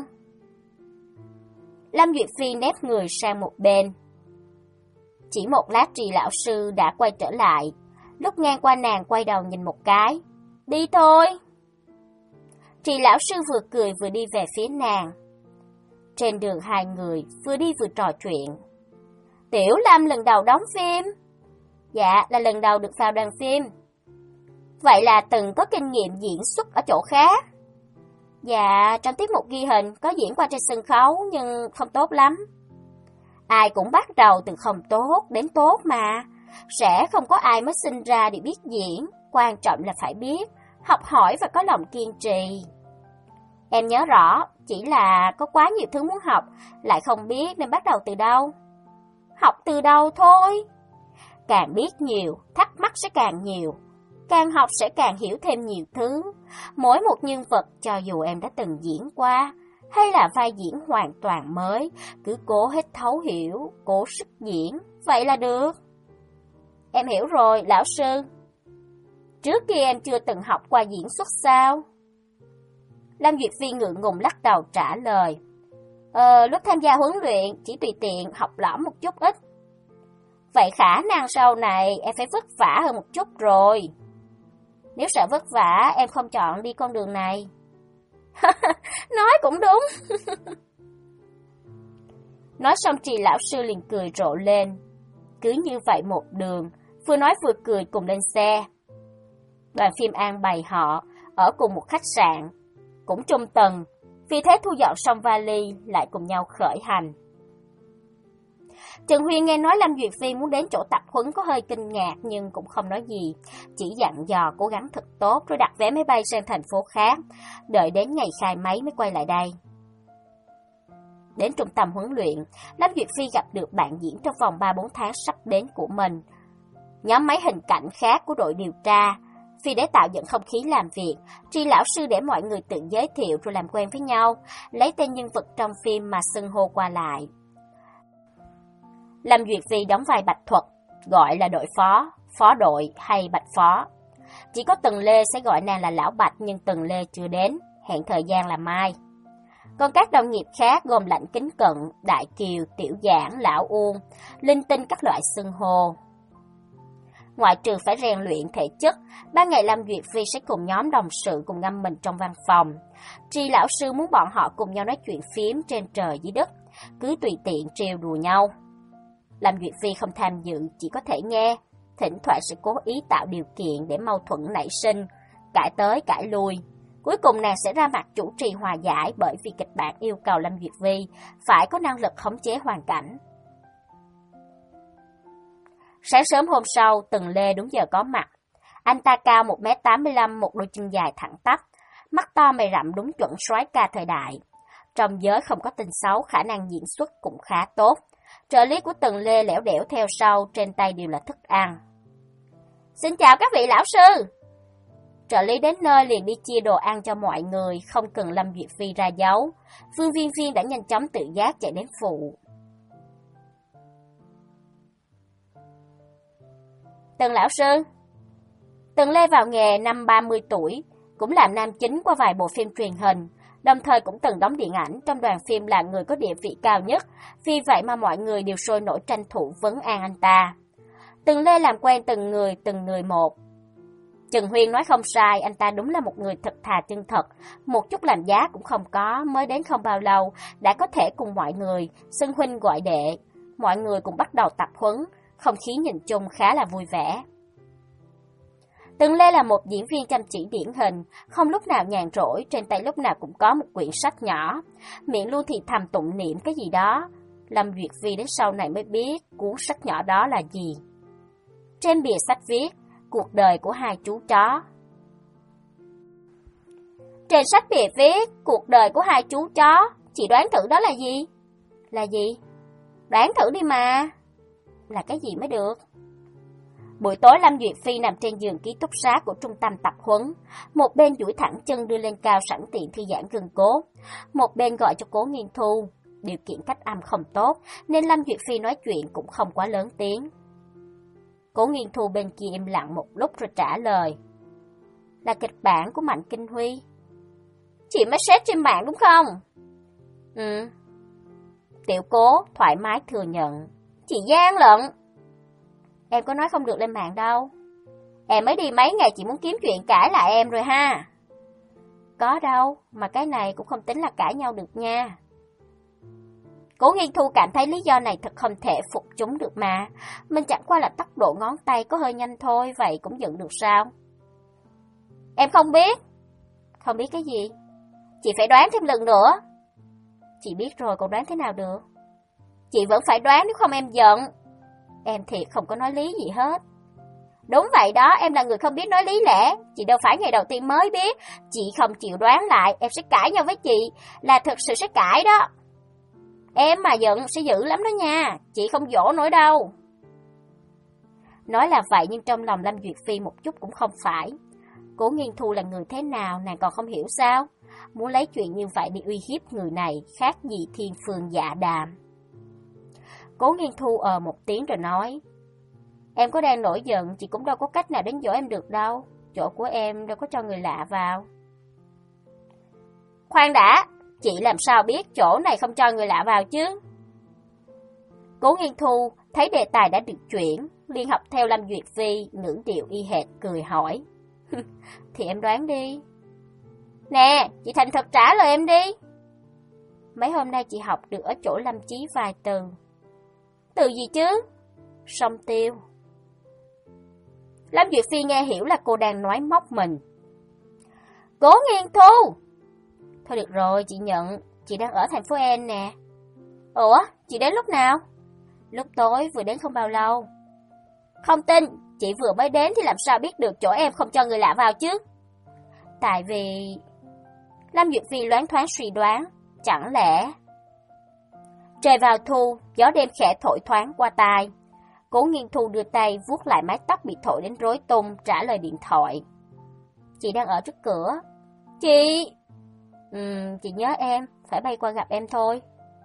Lâm Duyệt Phi nép người sang một bên. Chỉ một lát Trì lão sư đã quay trở lại. Lúc ngang qua nàng quay đầu nhìn một cái. Đi thôi. Trì lão sư vừa cười vừa đi về phía nàng. Trên đường hai người vừa đi vừa trò chuyện. Tiểu Lâm lần đầu đóng phim. Dạ, là lần đầu được vào đoàn phim. Vậy là từng có kinh nghiệm diễn xuất ở chỗ khác. Dạ, trong tiết mục ghi hình có diễn qua trên sân khấu nhưng không tốt lắm. Ai cũng bắt đầu từ không tốt đến tốt mà. Sẽ không có ai mới sinh ra để biết diễn. Quan trọng là phải biết, học hỏi và có lòng kiên trì. Em nhớ rõ, chỉ là có quá nhiều thứ muốn học, lại không biết nên bắt đầu từ đâu. Học từ đâu thôi. Càng biết nhiều, thắc mắc sẽ càng nhiều. Càng học sẽ càng hiểu thêm nhiều thứ. Mỗi một nhân vật cho dù em đã từng diễn qua, hay là vai diễn hoàn toàn mới, cứ cố hết thấu hiểu, cố sức diễn, vậy là được. Em hiểu rồi, lão sư. Trước kia em chưa từng học qua diễn xuất sao? Lâm Duyệt Phi ngượng ngùng lắc đầu trả lời. Ờ, lúc tham gia huấn luyện, chỉ tùy tiện học lỏm một chút ít. Vậy khả năng sau này em phải vất vả hơn một chút rồi. Nếu sợ vất vả, em không chọn đi con đường này. Nói cũng đúng. Nói xong Trì lão sư liền cười rộ lên. Cứ như vậy một đường, vừa nói vừa cười cùng lên xe. Đoàn phim an bày họ ở cùng một khách sạn, cũng trung tầng, vì thế thu dọn xong vali lại cùng nhau khởi hành. Trần Huyên nghe nói Lâm Duyệt Phi muốn đến chỗ tập huấn có hơi kinh ngạc nhưng cũng không nói gì, chỉ dặn dò cố gắng thật tốt rồi đặt vé máy bay sang thành phố khác, đợi đến ngày khai máy mới quay lại đây. Đến trung tâm huấn luyện, Lâm Duyệt Phi gặp được bạn diễn trong vòng ba bốn tháng sắp đến của mình. Nhóm máy hình cảnh khác của đội điều tra, vì để tạo dựng không khí làm việc, Trì lão sư để mọi người tự giới thiệu rồi làm quen với nhau, lấy tên nhân vật trong phim mà xưng hô qua lại. Lâm Duyệt Phi đóng vai Bạch Thuật, gọi là đội phó, phó đội hay Bạch phó. Chỉ có Tần Lê sẽ gọi nàng là Lão Bạch nhưng Tần Lê chưa đến, hẹn thời gian là mai. Còn các đồng nghiệp khác gồm Lạnh Kính Cận, Đại Kiều, Tiểu Giảng, Lão Uông, linh tinh các loại xưng hô. Ngoại trừ phải rèn luyện thể chất, ban ngày Lâm Duyệt Phi sẽ cùng nhóm đồng sự cùng ngâm mình trong văn phòng. Trì lão sư muốn bọn họ cùng nhau nói chuyện phím trên trời dưới đất, cứ tùy tiện trêu đùa nhau. Lâm Duyệt Phi không tham dự, chỉ có thể nghe, thỉnh thoảng sẽ cố ý tạo điều kiện để mâu thuẫn nảy sinh, cãi tới cãi lui. Cuối cùng nàng sẽ ra mặt chủ trì hòa giải bởi vì kịch bản yêu cầu Lâm Duyệt Phi phải có năng lực khống chế hoàn cảnh. Sáng sớm hôm sau, Tần Lê đúng giờ có mặt. Anh ta cao một mét tám mươi lăm, một đôi chân dài thẳng tắp, mắt to mày rậm đúng chuẩn soái ca thời đại. Trong giới không có tin xấu, khả năng diễn xuất cũng khá tốt. Trợ lý của Tần Lê lẻo đẻo theo sau, trên tay đều là thức ăn. Xin chào các vị lão sư. Trợ lý đến nơi liền đi chia đồ ăn cho mọi người, không cần Lâm Duyệt Phi ra dấu. Phương Viên Viên đã nhanh chóng tự giác chạy đến phụ. Tần lão sư. Tần Lê vào nghề năm ba mươi tuổi, cũng làm nam chính qua vài bộ phim truyền hình, đồng thời cũng từng đóng điện ảnh, trong đoàn phim là người có địa vị cao nhất, vì vậy mà mọi người đều sôi nổi tranh thủ vấn an anh ta. Tần Lê làm quen từng người, từng người một. Trần Huyên nói không sai, anh ta đúng là một người thật thà chân thật, một chút làm giá cũng không có, mới đến không bao lâu, đã có thể cùng mọi người xưng huynh gọi đệ. Mọi người cũng bắt đầu tập huấn, không khí nhìn chung khá là vui vẻ. Tường Lê là một diễn viên chăm chỉ điển hình, không lúc nào nhàn rỗi, trên tay lúc nào cũng có một quyển sách nhỏ, miệng luôn thì thầm tụng niệm cái gì đó. Lâm Duyệt Phi đến sau này mới biết cuốn sách nhỏ đó là gì. Trên bìa sách viết, cuộc đời của hai chú chó. Trên sách bìa viết, cuộc đời của hai chú chó, chị đoán thử đó là gì? Là gì? Đoán thử đi mà. Là cái gì mới được? Buổi tối Lâm Duyệt Phi nằm trên giường ký túc xá của trung tâm tập huấn, một bên duỗi thẳng chân đưa lên cao sẵn tiện thư giãn gân cốt, một bên gọi cho Cố Nghiên Thu. Điều kiện cách âm không tốt, nên Lâm Duyệt Phi nói chuyện cũng không quá lớn tiếng. Cố Nghiên Thu bên kia im lặng một lúc rồi trả lời. Là kịch bản của Mạnh Kinh Huy. Chị mới search trên mạng đúng không? Ừ. Tiểu Cố thoải mái thừa nhận. Chị gian lận. Em có nói không được lên mạng đâu. Em mới đi mấy ngày chị muốn kiếm chuyện cãi lại em rồi ha. Có đâu, mà cái này cũng không tính là cãi nhau được nha. Cố Nghiên Thu cảm thấy lý do này thật không thể phục chúng được mà. Mình chẳng qua là tốc độ ngón tay có hơi nhanh thôi, vậy cũng dựng được sao? Em không biết. Không biết cái gì? Chị phải đoán thêm lần nữa. Chị biết rồi còn đoán thế nào được? Chị vẫn phải đoán nếu không em giận. Em thiệt không có nói lý gì hết. Đúng vậy đó, em là người không biết nói lý lẽ. Chị đâu phải ngày đầu tiên mới biết. Chị không chịu đoán lại, em sẽ cãi nhau với chị. Là thực sự sẽ cãi đó. Em mà giận sẽ dữ lắm đó nha. Chị không dỗ nổi đâu. Nói là vậy nhưng trong lòng Lâm Duyệt Phi một chút cũng không phải. Cố Nghiên Thu là người thế nào nàng còn không hiểu sao? Muốn lấy chuyện như vậy đi uy hiếp người này khác gì thiên phương dạ đàm. Cố Nghiên Thu ờ một tiếng rồi nói. Em có đang nổi giận, chị cũng đâu có cách nào đến dỗ em được đâu. Chỗ của em đâu có cho người lạ vào. Khoan đã, chị làm sao biết chỗ này không cho người lạ vào chứ? Cố Nghiên Thu thấy đề tài đã được chuyển, liền học theo Lâm Duyệt Phi, ngữ điệu y hệt, cười hỏi. Thì em đoán đi. Nè, chị thành thật trả lời em đi. Mấy hôm nay chị học được ở chỗ Lâm Chí vài từ. Từ gì chứ? Song tiêu. Lâm Duyệt Phi nghe hiểu là cô đang nói móc mình. Cố Nghiên Thu! Thôi được rồi, chị nhận, chị đang ở thành phố N nè. Ủa, chị đến lúc nào? Lúc tối, vừa đến không bao lâu. Không tin, chị vừa mới đến thì làm sao biết được chỗ em không cho người lạ vào chứ? Tại vì... Lâm Duyệt Phi loáng thoáng suy đoán, chẳng lẽ... Trời vào thu, gió đêm khẽ thổi thoáng qua tai. Cố Nghiên Thu đưa tay vuốt lại mái tóc bị thổi đến rối tung, trả lời điện thoại. Chị đang ở trước cửa. Chị... Ừm, chị nhớ em, phải bay qua gặp em thôi.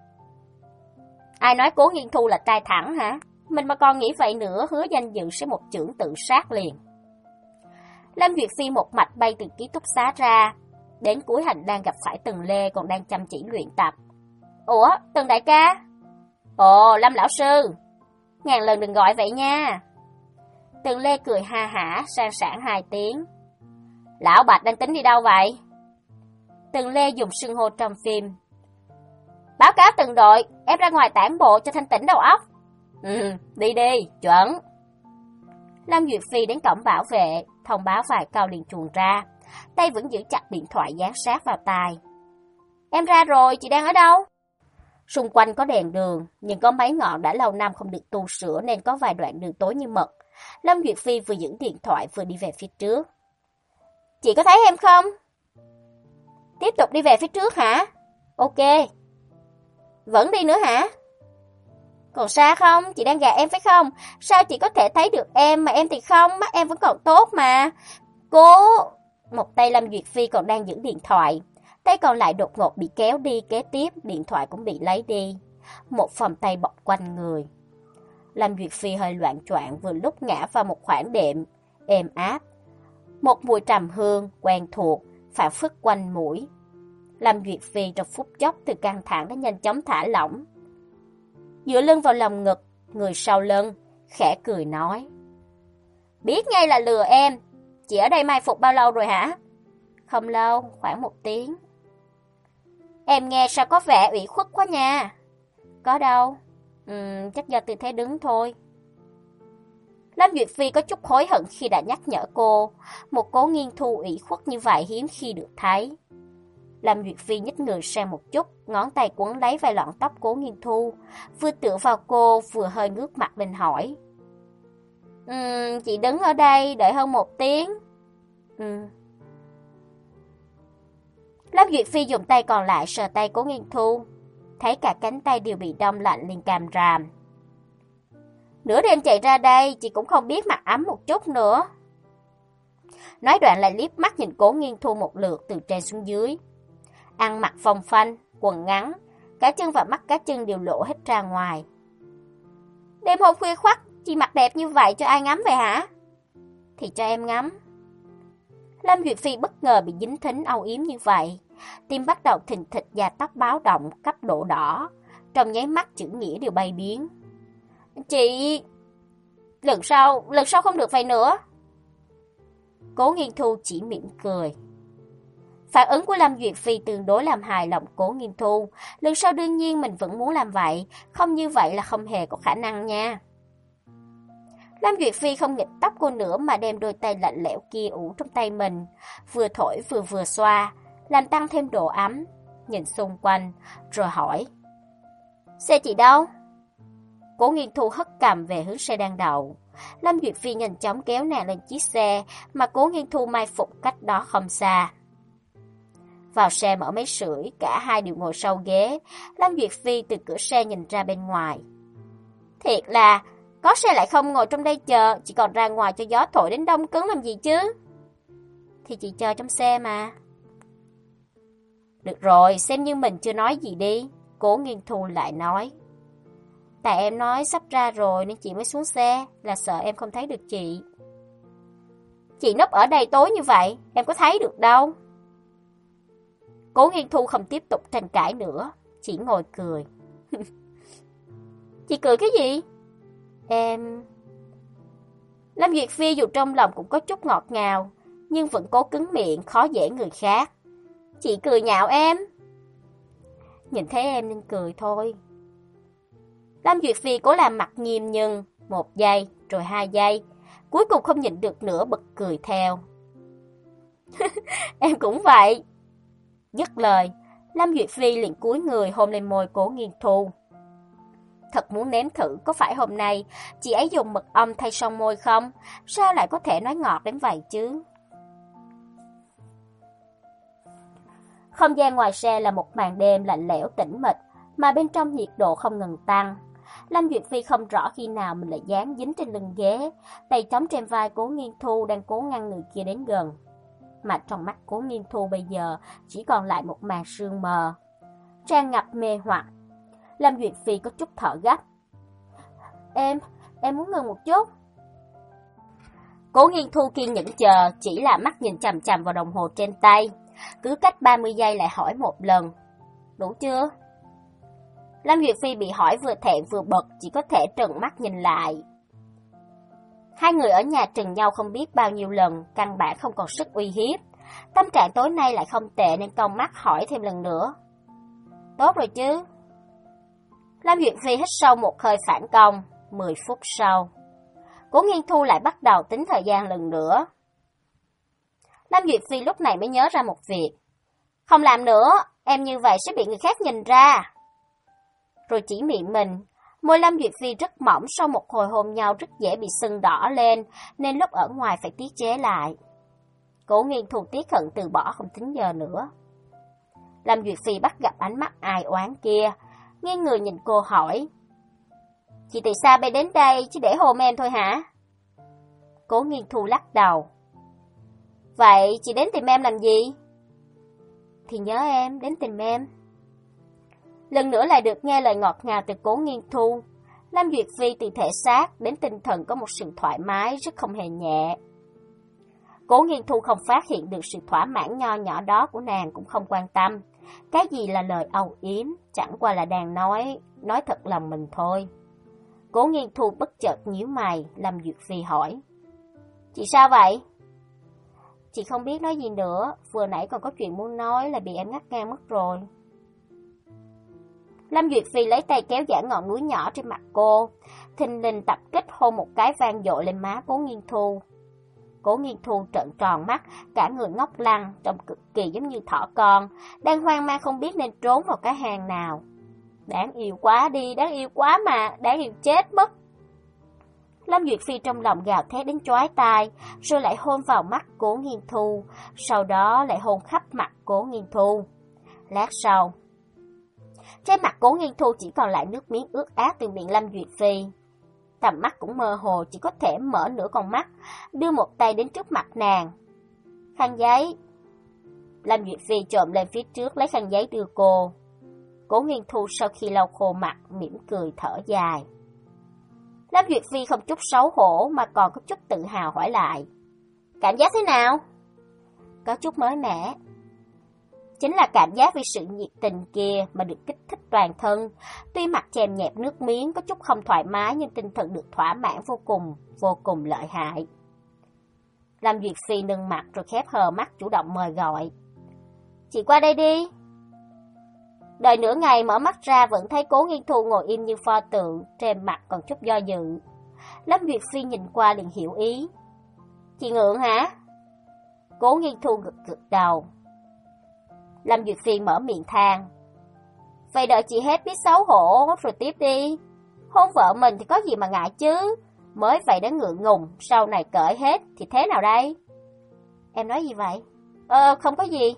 Ai nói Cố Nghiên Thu là trai thẳng hả? Mình mà còn nghĩ vậy nữa, hứa danh dự sẽ một chưởng tự sát liền. Lâm Duyệt Phi một mạch bay từ ký túc xá ra. Đến cuối hành lang gặp phải Tần Lê còn đang chăm chỉ luyện tập. Ủa, Tần đại ca? Ồ, Lâm lão sư. Ngàn lần đừng gọi vậy nha. Tần Lê cười ha hả, sang sảng hai tiếng. Lão Bạch đang tính đi đâu vậy? Tần Lê dùng xưng hô trong phim. Báo cáo từng đội, em ra ngoài tản bộ cho thanh tĩnh đầu óc. Ừ, đi đi, chuẩn. Lâm Duyệt Phi đến cổng bảo vệ, thông báo vài câu liền chuồn ra. Tay vẫn giữ chặt điện thoại dán sát vào tai. Em ra rồi, chị đang ở đâu? Xung quanh có đèn đường, nhưng có mấy ngọn đã lâu năm không được tu sửa nên có vài đoạn đường tối như mực. Lâm Duyệt Phi vừa giữ điện thoại vừa đi về phía trước. Chị có thấy em không? Tiếp tục đi về phía trước hả? Ok. Vẫn đi nữa hả? Còn xa không? Chị đang gạt em phải không? Sao chị có thể thấy được em mà em thì không? Mắt em vẫn còn tốt mà. Cố... Một tay Lâm Duyệt Phi còn đang giữ điện thoại. Tay còn lại đột ngột bị kéo đi, kế tiếp điện thoại cũng bị lấy đi. Một vòng tay bọc quanh người. Lâm Duyệt Phi hơi loạn choạng vừa lúc ngã vào một khoảng đệm êm áp. Một mùi trầm hương quen thuộc phảng phất quanh mũi. Lâm Duyệt Phi trong phút chốc từ căng thẳng đã nhanh chóng thả lỏng. Dựa lưng vào lòng ngực, người sau lưng khẽ cười nói: Biết ngay là lừa em. Chị ở đây mai phục bao lâu rồi hả? Không lâu, khoảng một tiếng. Em nghe sao có vẻ ủy khuất quá nha. Có đâu, uhm, chắc do tư thế đứng thôi. Lâm Duyệt Phi có chút hối hận khi đã nhắc nhở cô, một Cố Nghiên Thu ủy khuất như vậy hiếm khi được thấy. Lâm Duyệt Phi nhích người sang một chút, ngón tay quấn lấy vài lọn tóc Cố Nghiên Thu, vừa tựa vào cô vừa hơi ngước mặt lên hỏi. Ừm, chị đứng ở đây đợi hơn một tiếng. Ừm. Lâm Duyệt Phi dùng tay còn lại sờ tay Cố Nghiên Thu, thấy cả cánh tay đều bị đông lạnh liền càm ràm. Nửa đêm chạy ra đây, chị cũng không biết mặc ấm một chút nữa. Nói đoạn lại liếc mắt nhìn Cố Nghiên Thu một lượt từ trên xuống dưới. Ăn mặc phồng phanh, quần ngắn, cả chân và mắt cá chân đều lộ hết ra ngoài. Đêm hôm khuya khoắt, chị mặc đẹp như vậy cho ai ngắm vậy hả? Thì cho em ngắm. Lâm Duyệt Phi bất ngờ bị dính thính âu yếm như vậy, tim bắt đầu thình thịch và tóc báo động cấp độ đỏ, trong nháy mắt chữ nghĩa đều bay biến. Chị... lần sau, lần sau không được vậy nữa. Cố Nghiên Thu chỉ mỉm cười. Phản ứng của Lâm Duyệt Phi tương đối làm hài lòng Cố Nghiên Thu, lần sau đương nhiên mình vẫn muốn làm vậy, không như vậy là không hề có khả năng nha. Lâm Duyệt Phi không nghịch tóc cô nữa mà đem đôi tay lạnh lẽo kia ủ trong tay mình, vừa thổi vừa vừa xoa, làm tăng thêm độ ấm, nhìn xung quanh, rồi hỏi. Xe chị đâu? Cố Nghiên Thu hất cằm về hướng xe đang đậu. Lâm Duyệt Phi nhanh chóng kéo nàng lên chiếc xe mà Cố Nghiên Thu mai phục cách đó không xa. Vào xe mở máy sưởi, cả hai đều ngồi sau ghế. Lâm Duyệt Phi từ cửa xe nhìn ra bên ngoài. Thiệt là, có xe lại không ngồi trong đây chờ, chỉ còn ra ngoài cho gió thổi đến đông cứng làm gì chứ? Thì chị chờ trong xe mà. Được rồi, xem như mình chưa nói gì đi. Cố Nghiên Thu lại nói. Tại em nói sắp ra rồi nên chị mới xuống xe, là sợ em không thấy được chị. Chị núp ở đây tối như vậy, em có thấy được đâu. Cố Nghiên Thu không tiếp tục tranh cãi nữa, chỉ ngồi cười. Chị cười cái gì? Em... Lâm Duyệt Phi dù trong lòng cũng có chút ngọt ngào, nhưng vẫn cố cứng miệng, khó dễ người khác. Chị cười nhạo em. Nhìn thấy em nên cười thôi. Lâm Duyệt Phi cố làm mặt nghiêm nhưng một giây, rồi hai giây, cuối cùng không nhịn được nữa bật cười theo. Em cũng vậy. Dứt lời, Lâm Duyệt Phi liền cúi người hôn lên môi Cố Nghiên Thu. Thật muốn nếm thử có phải hôm nay chị ấy dùng mật ong thay son môi không? Sao lại có thể nói ngọt đến vậy chứ? Không gian ngoài xe là một màn đêm lạnh lẽo tĩnh mịch, mà bên trong nhiệt độ không ngừng tăng. Lâm Duyệt Phi không rõ khi nào mình lại dán dính trên lưng ghế, tay trống trên vai Cố Nghiên Thu đang cố ngăn người kia đến gần. Mà trong mắt Cố Nghiên Thu bây giờ chỉ còn lại một màn sương mờ, tràn ngập mê hoặc. Lâm Duyệt Phi có chút thở gấp. Em, em muốn ngừng một chút. Cố Nghiên Thu kiên nhẫn chờ, chỉ là mắt nhìn chằm chằm vào đồng hồ trên tay. Cứ cách ba mươi giây lại hỏi một lần. Đủ chưa? Lâm Duyệt Phi bị hỏi vừa thẹn vừa bực, chỉ có thể trừng mắt nhìn lại. Hai người ở nhà trừng nhau không biết bao nhiêu lần, căn bản không còn sức uy hiếp. Tâm trạng tối nay lại không tệ nên cong mắt hỏi thêm lần nữa. Tốt rồi chứ? Lâm Duyệt Phi hít sâu một hơi phản công. Mười phút sau, Cố Nghiên Thu lại bắt đầu tính thời gian lần nữa. Lâm Duyệt Phi lúc này mới nhớ ra một việc. Không làm nữa, em như vậy sẽ bị người khác nhìn ra. Rồi chỉ miệng mình. Môi Lâm Duyệt Phi rất mỏng, sau một hồi hôn nhau rất dễ bị sưng đỏ lên, nên lúc ở ngoài phải tiết chế lại. Cố Nghiên Thu tiếc hận từ bỏ không tính giờ nữa. Lâm Duyệt Phi bắt gặp ánh mắt ai oán kia, nghiêng người nhìn cô hỏi. Chị từ xa bay đến đây chứ để hôn em thôi hả? Cố Nghiên Thu lắc đầu. Vậy chị đến tìm em làm gì? Thì nhớ em, đến tìm em. Lần nữa lại được nghe lời ngọt ngào từ Cố Nghiên Thu. Lâm Duyệt Phi từ thể xác đến tinh thần có một sự thoải mái rất không hề nhẹ. Cố Nghiên Thu không phát hiện được sự thỏa mãn nho nhỏ đó của nàng cũng không quan tâm. Cái gì là lời âu yếm, chẳng qua là đang nói, nói thật lòng mình thôi. Cố Nghiên Thu bất chợt nhíu mày, Lâm Duyệt Phi hỏi. Chị sao vậy? Chị không biết nói gì nữa, vừa nãy còn có chuyện muốn nói là bị em ngắt ngang mất rồi. Lâm Duyệt Phi lấy tay kéo giãn ngọn núi nhỏ trên mặt cô, thình lình tập kích hôn một cái vang dội lên má Cố Nghiên Thu. Cố Nghiên Thu trợn tròn mắt, cả người ngốc lăng, trông cực kỳ giống như thỏ con, đang hoang mang không biết nên trốn vào cái hang nào. Đáng yêu quá đi, đáng yêu quá mà, đáng yêu chết mất. Lâm Duyệt Phi trong lòng gào thét đến chói tai, rồi lại hôn vào mắt Cố Nghiên Thu, sau đó lại hôn khắp mặt Cố Nghiên Thu. Lát sau, trên mặt Cố Nghiên Thu chỉ còn lại nước miếng ướt át từ miệng Lâm Duyệt Phi. Tầm mắt cũng mơ hồ, chỉ có thể mở nửa con mắt, đưa một tay đến trước mặt nàng. Khăn giấy. Lâm Duyệt Phi trộm lên phía trước lấy khăn giấy đưa cô. Cố Nghiên Thu sau khi lau khô mặt, mỉm cười thở dài. Lâm Duyệt Phi không chút xấu hổ mà còn có chút tự hào hỏi lại. Cảm giác thế nào? Có chút mới mẻ. Chính là cảm giác vì sự nhiệt tình kia mà được kích thích toàn thân. Tuy mặt chèm nhẹp nước miếng có chút không thoải mái nhưng tinh thần được thỏa mãn vô cùng, vô cùng lợi hại. Lâm Duyệt Phi nâng mặt rồi khép hờ mắt chủ động mời gọi. Chị qua đây đi. Đợi nửa ngày mở mắt ra vẫn thấy Cố Nghiên Thu ngồi im như pho tượng, trên mặt còn chút do dự. Lâm Duyệt Phi nhìn qua liền hiểu ý. Chị ngượng hả? Cố Nghiên Thu gật gật đầu. Lâm Duyệt Phi mở miệng than. Vậy đợi chị hết biết xấu hổ rồi tiếp đi. Hôn vợ mình thì có gì mà ngại chứ. Mới vậy đã ngượng ngùng, sau này cởi hết thì thế nào đây? Em nói gì vậy? Ờ, không có gì.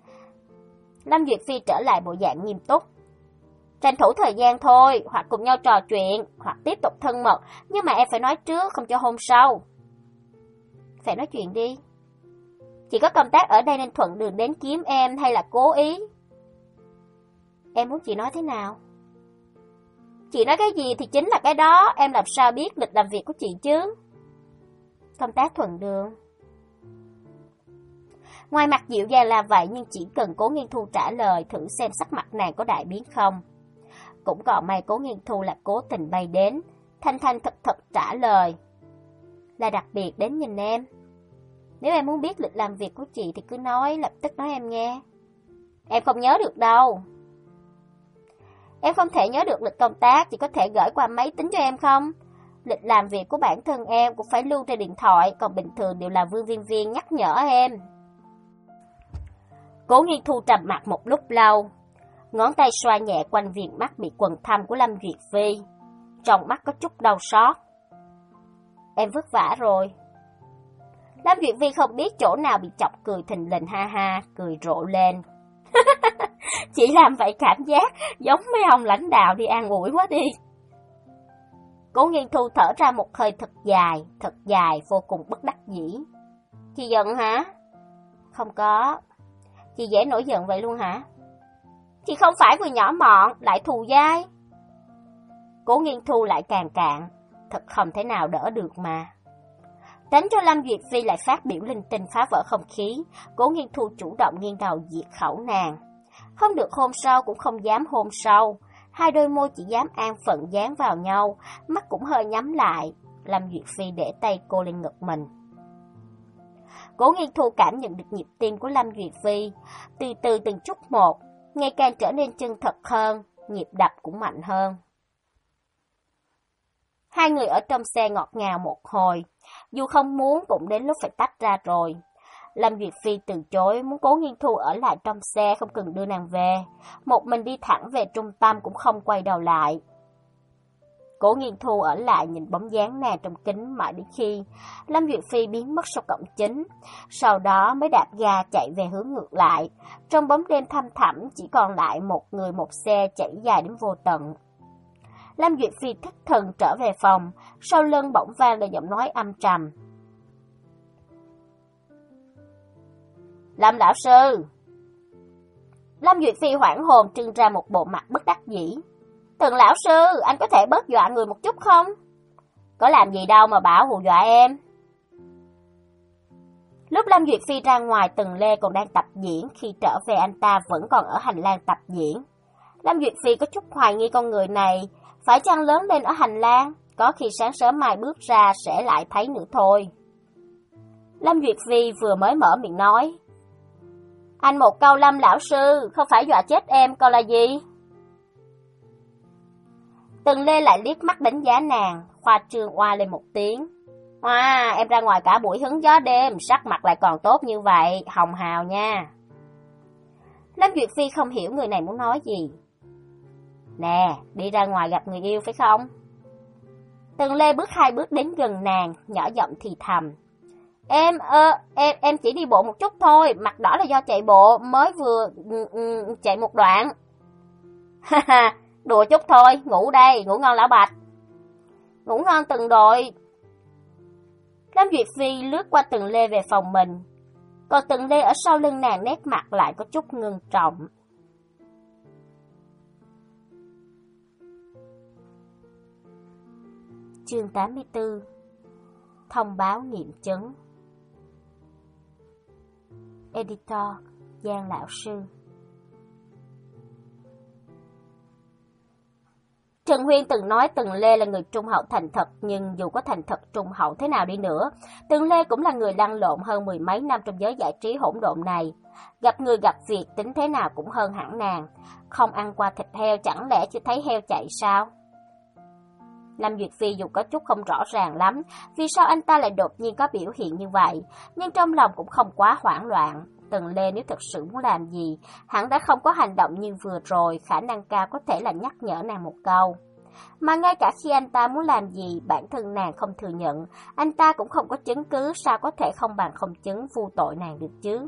Lâm Duyệt Phi trở lại bộ dạng nghiêm túc. Tranh thủ thời gian thôi, hoặc cùng nhau trò chuyện, hoặc tiếp tục thân mật, nhưng mà em phải nói trước, không cho hôn sau. Phải nói chuyện đi. Chị có công tác ở đây nên thuận đường đến kiếm em hay là cố ý? Em muốn chị nói thế nào? Chị nói cái gì thì chính là cái đó, em làm sao biết lịch làm việc của chị chứ? Công tác thuận đường. Ngoài mặt dịu dàng là vậy nhưng chỉ cần Cố Nghiên Thu trả lời thử xem sắc mặt nàng có đại biến không. Cũng còn may Cố Nghiên Thu là cố tình bay đến, thanh thanh thật thật trả lời. Là đặc biệt đến nhìn em. Nếu em muốn biết lịch làm việc của chị thì cứ nói, lập tức nói em nghe. Em không nhớ được đâu. Em không thể nhớ được lịch công tác, chỉ có thể gửi qua máy tính cho em không? Lịch làm việc của bản thân em cũng phải lưu trên điện thoại, còn bình thường đều là Vương Viên Viên nhắc nhở em. Cố Nghiên Thu trầm mặt một lúc lâu, ngón tay xoa nhẹ quanh viền mắt bị quầng thâm của Lâm Duyệt Phi, trong mắt có chút đau xót. Em vất vả rồi. Lâm Duyệt Phi không biết chỗ nào bị chọc cười thình lình ha ha, cười rộ lên. Chị làm vậy cảm giác giống mấy ông lãnh đạo đi an ủi quá đi. Cố Nghiên Thu thở ra một hơi thật dài, thật dài, vô cùng bất đắc dĩ. Chị giận hả? Không có. Chị dễ nổi giận vậy luôn hả? Chị không phải vừa nhỏ mọn, lại thù dai. Cố Nghiên Thu lại càng cạn, thật không thể nào đỡ được mà. Tránh cho Lâm Duyệt Phi lại phát biểu linh tinh phá vỡ không khí, Cố Nghiên Thu chủ động nghiêng đầu diệt khẩu nàng. Không được hôn sâu cũng không dám hôn sâu, hai đôi môi chỉ dám an phận dán vào nhau, mắt cũng hơi nhắm lại. Lâm Duyệt Phi để tay cô lên ngực mình. Cố Nghiên Thu cảm nhận được nhịp tim của Lâm Duyệt Phi, từ từ từng chút một, ngày càng trở nên chân thật hơn, nhịp đập cũng mạnh hơn. Hai người ở trong xe ngọt ngào một hồi, dù không muốn cũng đến lúc phải tách ra rồi. Lâm Duyệt Phi từ chối, muốn Cố Nghiên Thu ở lại trong xe không cần đưa nàng về, một mình đi thẳng về trung tâm cũng không quay đầu lại. Cố Nghiên Thu ở lại nhìn bóng dáng nàng trong kính mãi đến khi Lâm Duyệt Phi biến mất sau cổng chính, sau đó mới đạp ga chạy về hướng ngược lại. Trong bóng đêm thăm thẳm chỉ còn lại một người một xe chạy dài đến vô tận. Lâm Duyệt Phi thất thần trở về phòng, sau lưng bỗng vang lên giọng nói âm trầm. Lâm lão sư. Lâm Duyệt Phi hoảng hồn trưng ra một bộ mặt bất đắc dĩ. Tần lão sư, anh có thể bớt dọa người một chút không? Có làm gì đâu mà bảo hù dọa em. Lúc Lâm Duyệt Phi ra ngoài, Tần Lê còn đang tập diễn, khi trở về anh ta vẫn còn ở hành lang tập diễn. Lâm Duyệt Phi có chút hoài nghi con người này, phải chăng lớn lên ở hành lang, có khi sáng sớm mai bước ra sẽ lại thấy nữa thôi. Lâm Duyệt Phi vừa mới mở miệng nói. Anh một câu Lâm lão sư, không phải dọa chết em còn là gì? Tần Lê lại liếc mắt đánh giá nàng, khoa trương oa lên một tiếng. Wow, em ra ngoài cả buổi hứng gió đêm, sắc mặt lại còn tốt như vậy, hồng hào nha. Lâm Duyệt Phi không hiểu người này muốn nói gì. Nè, đi ra ngoài gặp người yêu phải không? Tần Lê bước hai bước đến gần nàng, nhỏ giọng thì thầm. Em, ơ, em, em chỉ đi bộ một chút thôi, mặt đỏ là do chạy bộ, mới vừa ừ, ừ, chạy một đoạn. Ha ha, đùa chút thôi, ngủ đây, ngủ ngon lão Bạch. Ngủ ngon Tần đội. Lâm Duyệt Phi lướt qua Tần Lê về phòng mình, còn Tần Lê ở sau lưng nàng nét mặt lại có chút ngưng trọng. Chương tám mươi tư. Thông báo nghiệm chứng. Editor Giang Lão Sư. Trần Huyên từng nói Tần Lê là người trung hậu thành thật, nhưng dù có thành thật trung hậu thế nào đi nữa, Tần Lê cũng là người lăn lộn hơn mười mấy năm trong giới giải trí hỗn độn này. Gặp người gặp việc tính thế nào cũng hơn hẳn nàng, không ăn qua thịt heo chẳng lẽ chưa thấy heo chạy sao? Lâm Duyệt Phi dù có chút không rõ ràng lắm vì sao anh ta lại đột nhiên có biểu hiện như vậy, nhưng trong lòng cũng không quá hoảng loạn. Tần Lê nếu thực sự muốn làm gì, hắn đã không có hành động như vừa rồi, khả năng cao có thể là nhắc nhở nàng một câu. Mà ngay cả khi anh ta muốn làm gì, bản thân nàng không thừa nhận, anh ta cũng không có chứng cứ, sao có thể không bằng không chứng vu tội nàng được chứ?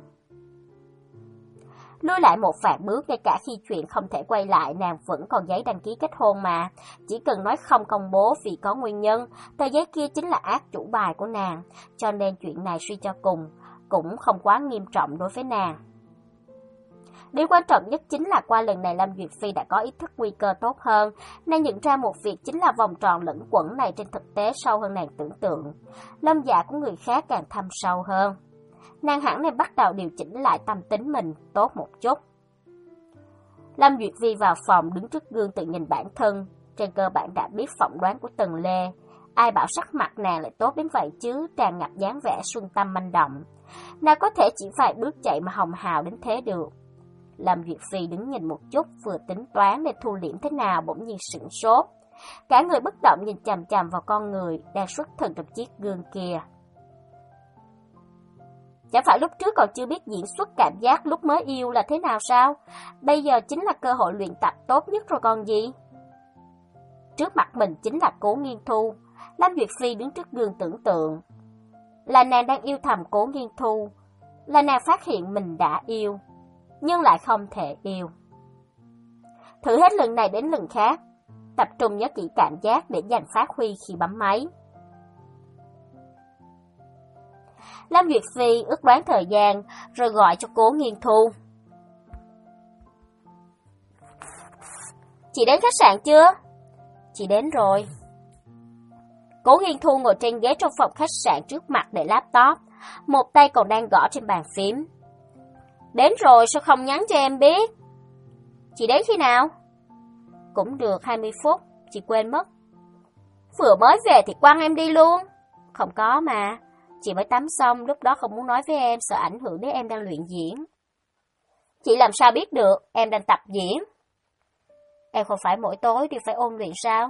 Lui lại một vạn bước, ngay cả khi chuyện không thể quay lại, nàng vẫn còn giấy đăng ký kết hôn mà. Chỉ cần nói không công bố vì có nguyên nhân, tờ giấy kia chính là ác chủ bài của nàng, cho nên chuyện này suy cho cùng cũng không quá nghiêm trọng đối với nàng. Điều quan trọng nhất chính là qua lần này Lâm Duyệt Phi đã có ý thức nguy cơ tốt hơn, nàng nhận ra một việc chính là vòng tròn lẫn quẩn này trên thực tế sâu hơn nàng tưởng tượng. Lâm dạ của người khác càng thâm sâu hơn. Nàng hẳn này bắt đầu điều chỉnh lại tâm tính mình tốt một chút. Lâm Duyệt Phi vào phòng đứng trước gương tự nhìn bản thân, trên cơ bản đã biết phỏng đoán của Tần Lê. Ai bảo sắc mặt nàng lại tốt đến vậy chứ, tràn ngập dáng vẻ xuân tâm manh động. Nàng có thể chỉ vài bước chạy mà hồng hào đến thế được. Lâm Duyệt Phi đứng nhìn một chút, vừa tính toán để thu liễm thế nào bỗng nhiên sửng sốt. Cả người bất động nhìn chằm chằm vào con người đang xuất thần trong chiếc gương kia. Chẳng phải lúc trước còn chưa biết diễn xuất cảm giác lúc mới yêu là thế nào sao? Bây giờ chính là cơ hội luyện tập tốt nhất rồi còn gì? Trước mặt mình chính là Cố Nghiên Thu. Lâm Duyệt Phi đứng trước gương tưởng tượng. Là nàng đang yêu thầm Cố Nghiên Thu. Là nàng phát hiện mình đã yêu, nhưng lại không thể yêu. Thử hết lần này đến lần khác, tập trung nhớ kỹ cảm giác để dành phát huy khi bấm máy. Lâm Duyệt Phi ước đoán thời gian, rồi gọi cho Cố Nghiên Thu. Chị đến khách sạn chưa? Chị đến rồi. Cố Nghiên Thu ngồi trên ghế trong phòng khách sạn trước mặt để laptop, một tay còn đang gõ trên bàn phím. Đến rồi sao không nhắn cho em biết? Chị đến khi nào? Cũng được hai mươi phút, chị quên mất. Vừa mới về thì quăng em đi luôn. Không có mà, chị mới tắm xong, lúc đó không muốn nói với em, sợ ảnh hưởng đến em đang luyện diễn. Chị làm sao biết được, em đang tập diễn. Em không phải mỗi tối đều phải ôn luyện sao?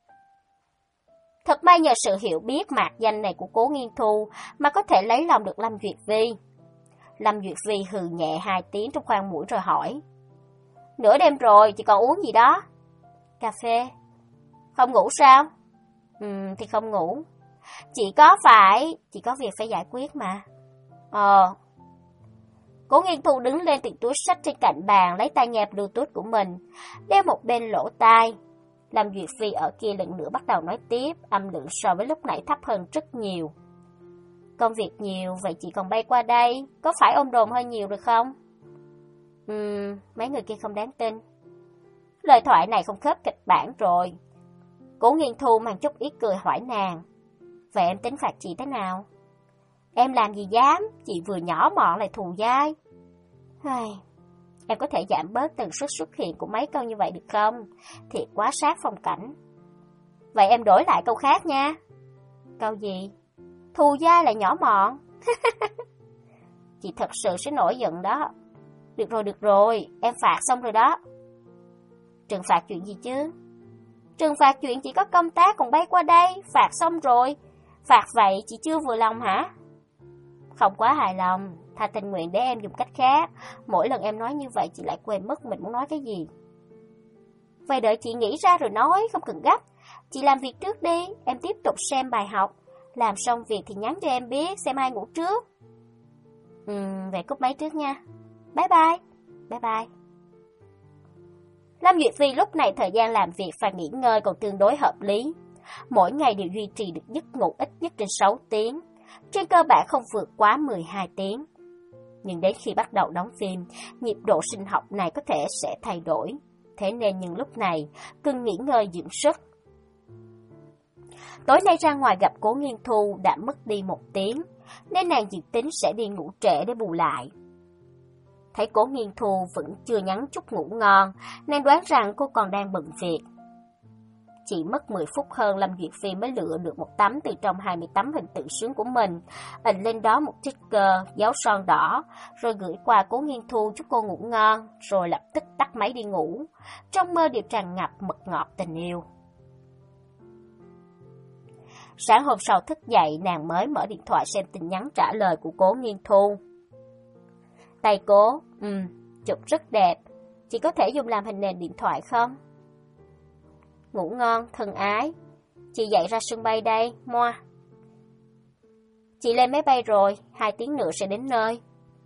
Thật may nhờ sự hiểu biết mạc danh này của Cố Nghiên Thu mà có thể lấy lòng được Lâm Duyệt Phi. Lâm Duyệt Phi hừ nhẹ hai tiếng trong khoang mũi rồi hỏi. Nửa đêm rồi, chị còn uống gì đó? Cà phê. Không ngủ sao? Ừm, thì không ngủ. Chị có phải... Chị có việc phải giải quyết mà. Ờ. Cố Nghiên Thu đứng lên từ túi sách trên cạnh bàn, lấy tai nghe Bluetooth của mình, đeo một bên lỗ tai. Lâm Duyệt Phi ở kia lần nữa bắt đầu nói tiếp, âm lượng so với lúc nãy thấp hơn rất nhiều. Công việc nhiều, vậy chị còn bay qua đây, có phải ôm đồm hơi nhiều được không? Ừm, mấy người kia không đáng tin. Lời thoại này không khớp kịch bản rồi. Cố Nghiên Thu mang chút ít cười hỏi nàng. Vậy em tính phạt chị thế nào? Em làm gì dám, chị vừa nhỏ mọn lại thù dai. Em có thể giảm bớt tần suất xuất hiện của mấy câu như vậy được không? Thiệt quá sát phong cảnh. Vậy em đổi lại câu khác nha. Câu gì? Thù dai lại nhỏ mọn. Chị thật sự sẽ nổi giận đó. Được rồi, được rồi, em phạt xong rồi đó. Trừng phạt chuyện gì chứ? Trừng phạt chuyện chỉ có công tác còn bay qua đây, phạt xong rồi. Phạt vậy chị chưa vừa lòng hả? Không quá hài lòng, thà tình nguyện để em dùng cách khác. Mỗi lần em nói như vậy chị lại quên mất mình muốn nói cái gì. Vậy đợi chị nghĩ ra rồi nói, không cần gấp. Chị làm việc trước đi, em tiếp tục xem bài học. Làm xong việc thì nhắn cho em biết xem ai ngủ trước. Ừm, vậy cúp máy trước nha. Bye bye. Bye bye. Lâm Duyệt Phi lúc này thời gian làm việc và nghỉ ngơi còn tương đối hợp lý. Mỗi ngày đều duy trì được giấc ngủ ít nhất trên sáu tiếng. Trên cơ bản không vượt quá mười hai tiếng. Nhưng đến khi bắt đầu đóng phim, nhịp độ sinh học này có thể sẽ thay đổi. Thế nên những lúc này, cần nghỉ ngơi dưỡng sức. Tối nay ra ngoài gặp Cố Nghiên Thu đã mất đi một tiếng, nên nàng dự tính sẽ đi ngủ trễ để bù lại. Thấy Cố Nghiên Thu vẫn chưa nhắn chúc ngủ ngon, nàng đoán rằng cô còn đang bận việc. Chỉ mất mười phút hơn, Lâm Duyệt Phi mới lựa được một tấm từ trong hai mươi tấm hình tự sướng của mình, in lên đó một sticker dấu son đỏ, rồi gửi qua Cố Nghiên Thu chúc cô ngủ ngon, rồi lập tức tắt máy đi ngủ. Trong mơ đều tràn ngập mật ngọt tình yêu. Sáng hôm sau thức dậy, nàng mới mở điện thoại xem tin nhắn trả lời của Cố Nghiên Thu. Tay cố, ừm, chụp rất đẹp, chị có thể dùng làm hình nền điện thoại không? Ngủ ngon, thân ái. Chị dậy ra sân bay đây, moa. Chị lên máy bay rồi, hai tiếng nữa sẽ đến nơi.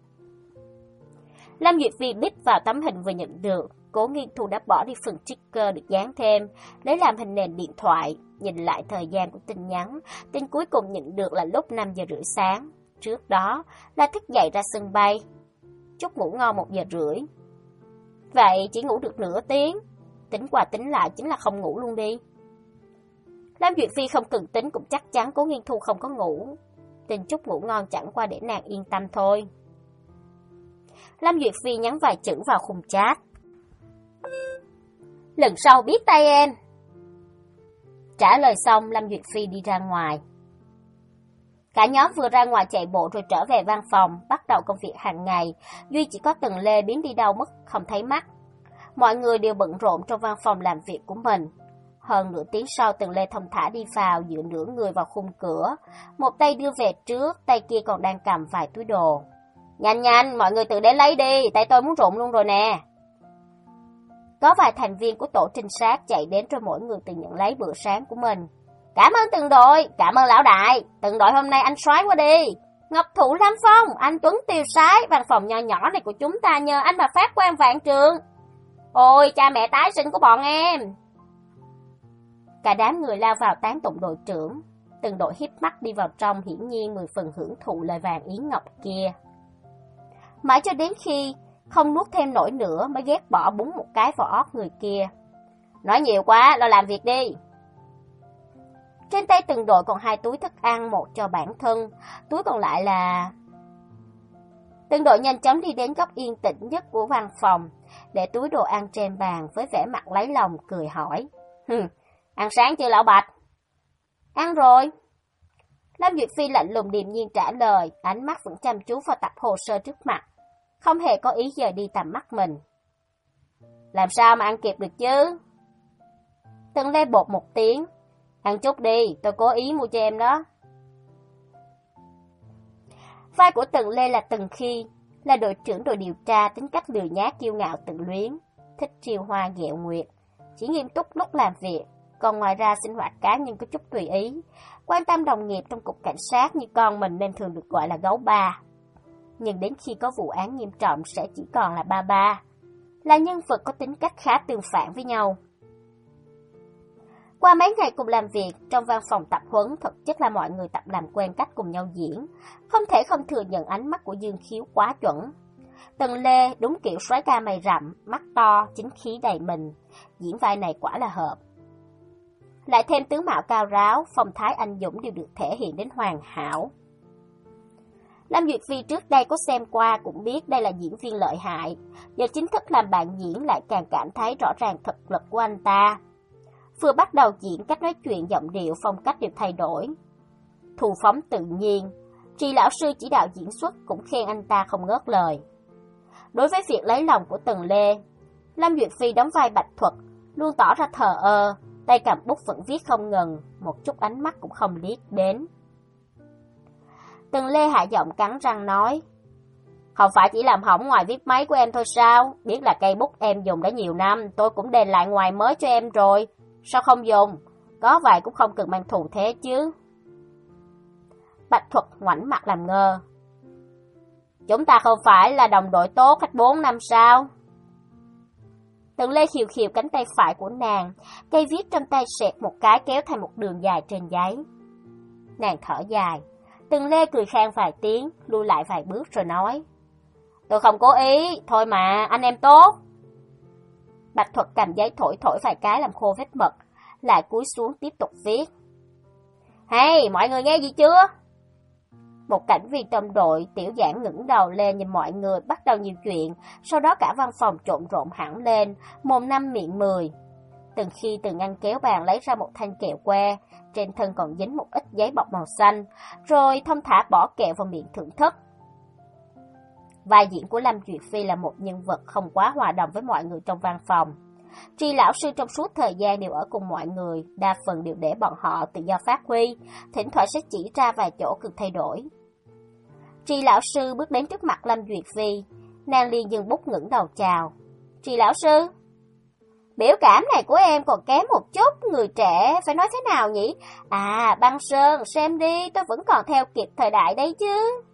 Lâm Duyệt Phi bít vào tấm hình vừa nhận được. Cố Nghiên Thu đã bỏ đi phần sticker được dán thêm, lấy làm hình nền điện thoại. Nhìn lại thời gian của tin nhắn, tin cuối cùng nhận được là lúc năm giờ rưỡi sáng. Trước đó là thức dậy ra sân bay. Chúc ngủ ngon một giờ rưỡi. Vậy chỉ ngủ được nửa tiếng. Tính qua tính lại chính là không ngủ luôn đi. Lâm Duyệt Phi không cần tính cũng chắc chắn Cố Nghiên Thu không có ngủ. Tin chúc ngủ ngon chẳng qua để nàng yên tâm thôi. Lâm Duyệt Phi nhắn vài chữ vào khung chat. Lần sau biết tay em. Trả lời xong, Lâm Duyệt Phi đi ra ngoài. Cả nhóm vừa ra ngoài chạy bộ rồi trở về văn phòng, bắt đầu công việc hàng ngày. Duy chỉ có Tần Lê biến đi đâu mất không thấy mắt. Mọi người đều bận rộn trong văn phòng làm việc của mình. Hơn nửa tiếng sau, Tần Lê thông thả đi vào, dựa nửa người vào khung cửa. Một tay đưa về trước, tay kia còn đang cầm vài túi đồ. Nhanh nhanh, mọi người tự đến lấy đi, tay tôi muốn rụng luôn rồi nè. Có vài thành viên của tổ trinh sát chạy đến rồi mỗi người tự nhận lấy bữa sáng của mình. Cảm ơn từng đội, cảm ơn lão đại, từng đội hôm nay anh soái quá đi. Ngọc Thụ Lam Phong, anh Tuấn Tiêu Sái, văn phòng nho nhỏ này của chúng ta nhờ anh mà phát quan vạn trường. Ôi, cha mẹ tái sinh của bọn em. Cả đám người lao vào tán tụng đội trưởng. Từng đội híp mắt đi vào trong, hiển nhiên mười phần hưởng thụ lời vàng yến ngọc kia. Mãi cho đến khi không nuốt thêm nổi nữa mới ghét bỏ búng một cái vào ót người kia. Nói nhiều quá, lo làm việc đi. Trên tay từng đội còn hai túi thức ăn, một cho bản thân, túi còn lại là... Từng đội nhanh chóng đi đến góc yên tĩnh nhất của văn phòng, để túi đồ ăn trên bàn với vẻ mặt lấy lòng cười hỏi. Hừm, ăn sáng chưa lão Bạch? Ăn rồi. Lâm Duyệt Phi lạnh lùng điềm nhiên trả lời, ánh mắt vẫn chăm chú vào tập hồ sơ trước mặt, không hề có ý dời đi tầm mắt mình. Làm sao mà ăn kịp được chứ? Tần Lê bột một tiếng. Ăn chút đi, tôi cố ý mua cho em đó. Vai của Tần Lê là Tần Khi, là đội trưởng đội điều tra, tính cách lười nhác kiêu ngạo tự luyến, thích chiêu hoa ghẹo nguyệt, chỉ nghiêm túc lúc làm việc, còn ngoài ra sinh hoạt cá nhân có chút tùy ý, quan tâm đồng nghiệp trong cục cảnh sát như con mình nên thường được gọi là gấu ba. Nhưng đến khi có vụ án nghiêm trọng sẽ chỉ còn là ba ba, là nhân vật có tính cách khá tương phản với nhau. Qua mấy ngày cùng làm việc trong văn phòng tập huấn, thực chất là mọi người tập làm quen cách cùng nhau diễn, không thể không thừa nhận ánh mắt của Dương Khiếu quá chuẩn. Tần Lê đúng kiểu soái ca mày rậm, mắt to, chính khí đầy mình, diễn vai này quả là hợp. Lại thêm tướng mạo cao ráo, phong thái anh dũng đều được thể hiện đến hoàn hảo. Lâm Duyệt Phi trước đây có xem qua cũng biết đây là diễn viên lợi hại, giờ chính thức làm bạn diễn lại càng cảm thấy rõ ràng thực lực của anh ta. Vừa bắt đầu diễn, cách nói chuyện, giọng điệu, phong cách đều thay đổi. Thù phóng tự nhiên, Trì lão sư chỉ đạo diễn xuất cũng khen anh ta không ngớt lời. Đối với việc lấy lòng của Tần Lê, Lâm Duyệt Phi đóng vai Bạch Thuật, luôn tỏ ra thờ ơ, tay cầm bút vẫn viết không ngừng, một chút ánh mắt cũng không liếc đến. Tần Lê hạ giọng cắn răng nói, không phải chỉ làm hỏng ngoài viết máy của em thôi sao? Biết là cây bút em dùng đã nhiều năm, tôi cũng đền lại ngoài mới cho em rồi. Sao không dùng? Có vậy cũng không cần mang thù thế chứ. Bạch Thuật ngoảnh mặt làm ngơ. Chúng ta không phải là đồng đội tốt hết bốn năm sao? Tần Lê khiều khiều cánh tay phải của nàng, cây viết trong tay xẹt một cái kéo thành một đường dài trên giấy. Nàng thở dài. Tần Lê cười khan vài tiếng, lui lại vài bước rồi nói, tôi không cố ý, thôi mà, anh em tốt. Bạch Thuật cầm giấy thổi thổi vài cái làm khô vết mực, lại cúi xuống tiếp tục viết. Hey, mọi người nghe gì chưa? Một cảnh viên trong đội tiểu giảng ngẩng đầu lên nhìn mọi người bắt đầu nhiều chuyện, sau đó cả văn phòng trộn rộn hẳn lên, mồm năm miệng mười. Từng khi từ ngăn kéo bàn lấy ra một thanh kẹo que, trên thân còn dính một ít giấy bọc màu xanh, rồi thông thả bỏ kẹo vào miệng thưởng thức. Vai diễn của Lâm Duyệt Phi là một nhân vật không quá hòa đồng với mọi người trong văn phòng. Tri lão sư trong suốt thời gian đều ở cùng mọi người, đa phần đều để bọn họ tự do phát huy, thỉnh thoảng sẽ chỉ ra vài chỗ cần thay đổi. Tri lão sư bước đến trước mặt Lâm Duyệt Phi, nàng liền dừng bút ngẩng đầu chào. Tri lão sư, biểu cảm này của em còn kém một chút, người trẻ phải nói thế nào nhỉ? À, Băng Sơn, xem đi, tôi vẫn còn theo kịp thời đại đấy chứ.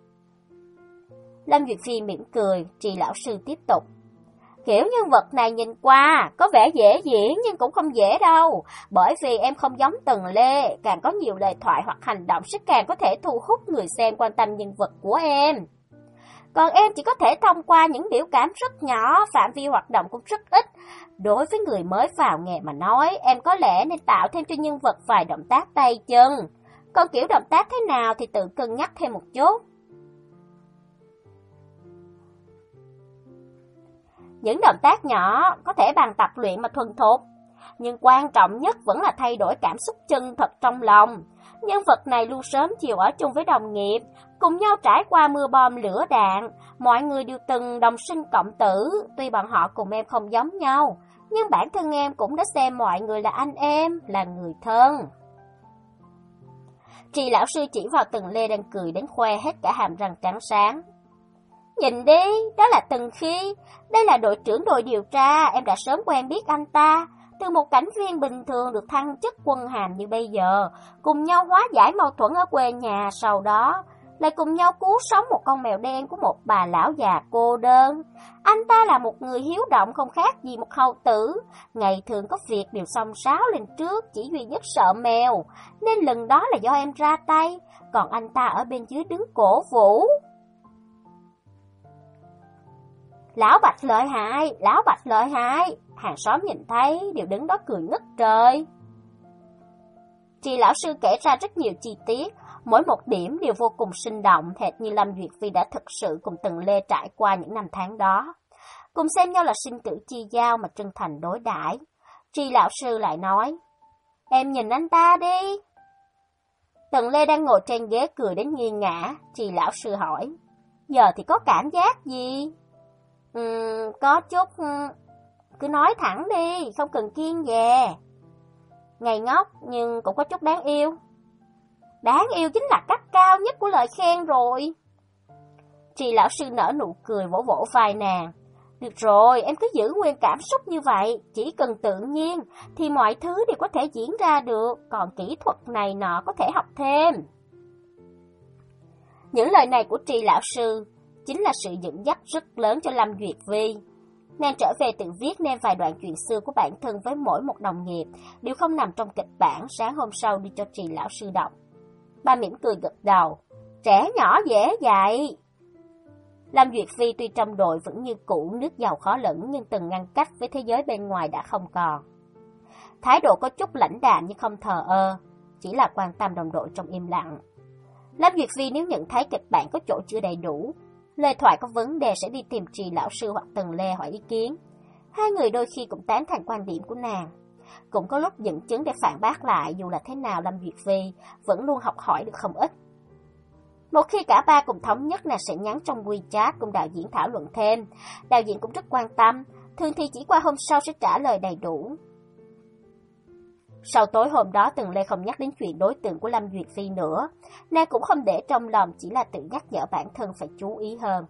Lâm Duyệt Phi mỉm cười, Tri lão sư tiếp tục. Kiểu nhân vật này nhìn qua, có vẻ dễ diễn nhưng cũng không dễ đâu. Bởi vì em không giống Tần Lê, càng có nhiều lời thoại hoặc hành động sẽ càng có thể thu hút người xem quan tâm nhân vật của em. Còn em chỉ có thể thông qua những biểu cảm rất nhỏ, phạm vi hoạt động cũng rất ít. Đối với người mới vào nghề mà nói, em có lẽ nên tạo thêm cho nhân vật vài động tác tay chân. Còn kiểu động tác thế nào thì tự cân nhắc thêm một chút. Những động tác nhỏ có thể bằng tập luyện mà thuần thục, nhưng quan trọng nhất vẫn là thay đổi cảm xúc chân thật trong lòng. Nhân vật này luôn sớm chiều ở chung với đồng nghiệp, cùng nhau trải qua mưa bom lửa đạn, mọi người đều từng đồng sinh cộng tử, tuy bọn họ cùng em không giống nhau, nhưng bản thân em cũng đã xem mọi người là anh em, là người thân. Tri lão sư chỉ vào Tần Lê đang cười đến khoe hết cả hàm răng trắng sáng. Nhìn đi, đó là Tần Khi, đây là đội trưởng đội điều tra, em đã sớm quen biết anh ta. Từ một cảnh viên bình thường được thăng chức quân hàm như bây giờ, cùng nhau hóa giải mâu thuẫn ở quê nhà, sau đó lại cùng nhau cứu sống một con mèo đen của một bà lão già cô đơn. Anh ta là một người hiếu động không khác gì một hầu tử, ngày thường có việc đều xông xáo lên trước, chỉ duy nhất sợ mèo, nên lần đó là do em ra tay, còn anh ta ở bên dưới đứng cổ vũ. Lão Bạch lợi hại, lão Bạch lợi hại, hàng xóm nhìn thấy đều đứng đó cười ngất trời. Tri lão sư kể ra rất nhiều chi tiết, mỗi một điểm đều vô cùng sinh động, hệt như Lâm Duyệt Phi đã thực sự cùng Tần Lê trải qua những năm tháng đó. Cùng xem nhau là sinh tử chi giao mà chân thành đối đãi. Tri lão sư lại nói, em nhìn anh ta đi. Tần Lê đang ngồi trên ghế cười đến nghiêng ngã, Tri lão sư hỏi, giờ thì có cảm giác gì? Ừm, có chút... Cứ nói thẳng đi, không cần kiêng dè. Ngây ngốc nhưng cũng có chút đáng yêu. Đáng yêu chính là cấp cao nhất của lời khen rồi. Tri lão sư nở nụ cười vỗ vỗ vai nàng. Được rồi, em cứ giữ nguyên cảm xúc như vậy, chỉ cần tự nhiên thì mọi thứ đều có thể diễn ra được, còn kỹ thuật này nọ có thể học thêm. Những lời này của Tri lão sư chính là sự dẫn dắt rất lớn cho Lâm Duyệt Vi. Nàng trở về tự viết nên vài đoạn chuyện xưa của bản thân với mỗi một đồng nghiệp đều không nằm trong kịch bản, sáng hôm sau đi cho Tri lão sư đọc. Bà mỉm cười gật đầu, trẻ nhỏ dễ dạy. Lâm Duyệt Phi tuy trong đội vẫn như cũ nước giàu khó lẫn, nhưng từng ngăn cách với thế giới bên ngoài đã không còn. Thái độ có chút lãnh đạm nhưng không thờ ơ, chỉ là quan tâm đồng đội trong im lặng. Lâm Duyệt Phi nếu nhận thấy kịch bản có chỗ chưa đầy đủ, lời thoại có vấn đề sẽ đi tìm Tri lão sư hoặc Tần Lê hỏi ý kiến. Hai người đôi khi cũng tán thành quan điểm của nàng, cũng có lúc dẫn chứng để phản bác lại. Dù là thế nào, Lâm Duyệt Phi vẫn luôn học hỏi được không ít. Một khi cả ba cùng thống nhất, nàng sẽ nhắn trong WeChat cùng đạo diễn thảo luận thêm. Đạo diễn cũng rất quan tâm, thường thì chỉ qua hôm sau sẽ trả lời đầy đủ. Sau tối hôm đó Tần Lê không nhắc đến chuyện đối tượng của Lâm Duyệt Phi nữa, nàng cũng không để trong lòng, chỉ là tự nhắc nhở bản thân phải chú ý hơn.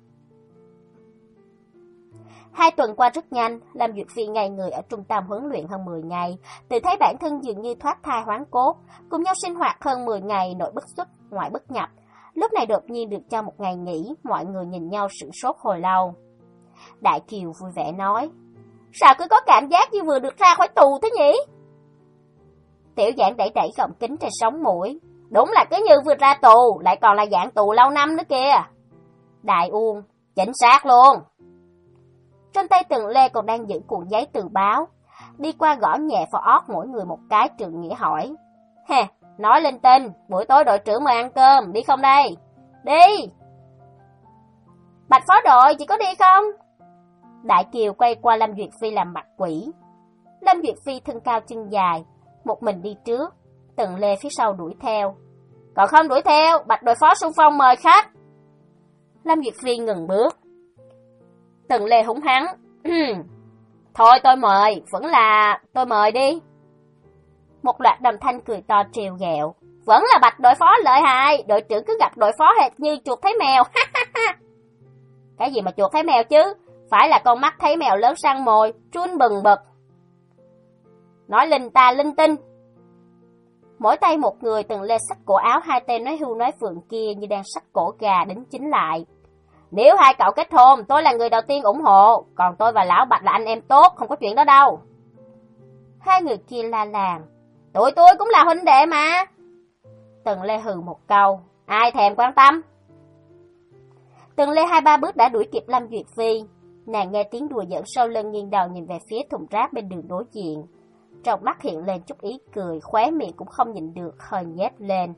Hai tuần qua rất nhanh, Lâm Duyệt Phi ngày người ở trung tâm huấn luyện hơn mười ngày, tự thấy bản thân dường như thoát thai hoán cốt, cùng nhau sinh hoạt hơn mười ngày nội bất xuất, ngoại bất nhập. Lúc này đột nhiên được cho một ngày nghỉ, mọi người nhìn nhau sửng sốt hồi lâu. Đại Kiều vui vẻ nói, sao cứ có cảm giác như vừa được ra khỏi tù thế nhỉ? Tiểu Giảng đẩy đẩy gọng kính trên sống mũi, đúng là cứ như vừa ra tù, lại còn là dạng tù lâu năm nữa kìa. Đại Uông, chính xác luôn. Trên tay Tần Lê còn đang giữ cuộn giấy từ báo, đi qua gõ nhẹ vào ót mỗi người một cái, trượng nghĩa hỏi, hè, nói linh tinh, buổi tối đội trưởng mời ăn cơm, đi không đây? Đi! Bạch phó đội, chị có đi không? Đại Kiều quay qua Lâm Duyệt Phi làm mặt quỷ. Lâm Duyệt Phi thân cao chân dài, một mình đi trước, Tần Lê phía sau đuổi theo. Còn không đuổi theo, Bạch đội phó xung phong mời khách. Lâm Duyệt Phi ngừng bước. Tần Lê húng hắn. Thôi tôi mời, vẫn là tôi mời đi. Một loạt đầm thanh cười to trêu ghẹo. Vẫn là Bạch đội phó lợi hại, đội trưởng cứ gặp đội phó hệt như chuột thấy mèo. Cái gì mà chuột thấy mèo chứ, phải là con mắt thấy mèo lớn săn mồi, run bừng bật. Nói linh ta linh tinh. Mỗi tay một người, Tần Lê xách cổ áo hai tên nói hưu nói phượng kia như đang xách cổ gà đính chính lại. Nếu hai cậu kết hôn, tôi là người đầu tiên ủng hộ, còn tôi và Lão Bạch là anh em tốt, không có chuyện đó đâu. Hai người kia la làng, tụi tôi cũng là huynh đệ mà. Tần Lê hừ một câu, ai thèm quan tâm. Tần Lê hai ba bước đã đuổi kịp Lâm Duyệt Phi. Nàng nghe tiếng đùa giỡn sau lưng, nghiêng đầu nhìn về phía thùng rác bên đường đối diện. Trong mắt hiện lên chút ý cười, khóe miệng cũng không nhịn được, hơi nhếch lên.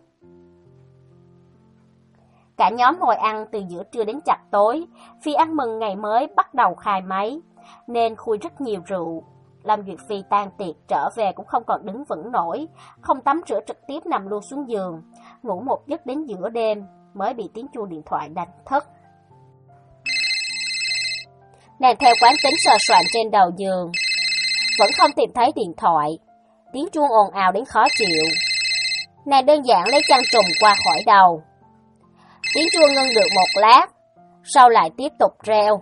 Cả nhóm ngồi ăn từ giữa trưa đến chập tối, Phi ăn mừng ngày mới bắt đầu khai máy, nên khui rất nhiều rượu. Lâm Duyệt Phi tan tiệc trở về cũng không còn đứng vững nổi, không tắm rửa trực tiếp nằm luôn xuống giường, ngủ một giấc đến giữa đêm, mới bị tiếng chuông điện thoại đánh thức. Nàng theo quán tính sờ soạn trên đầu giường, vẫn không tìm thấy điện thoại, tiếng chuông ồn ào đến khó chịu. Nàng đơn giản lấy chăn trùm qua khỏi đầu. Tiếng chuông ngưng được một lát, sau lại tiếp tục reo.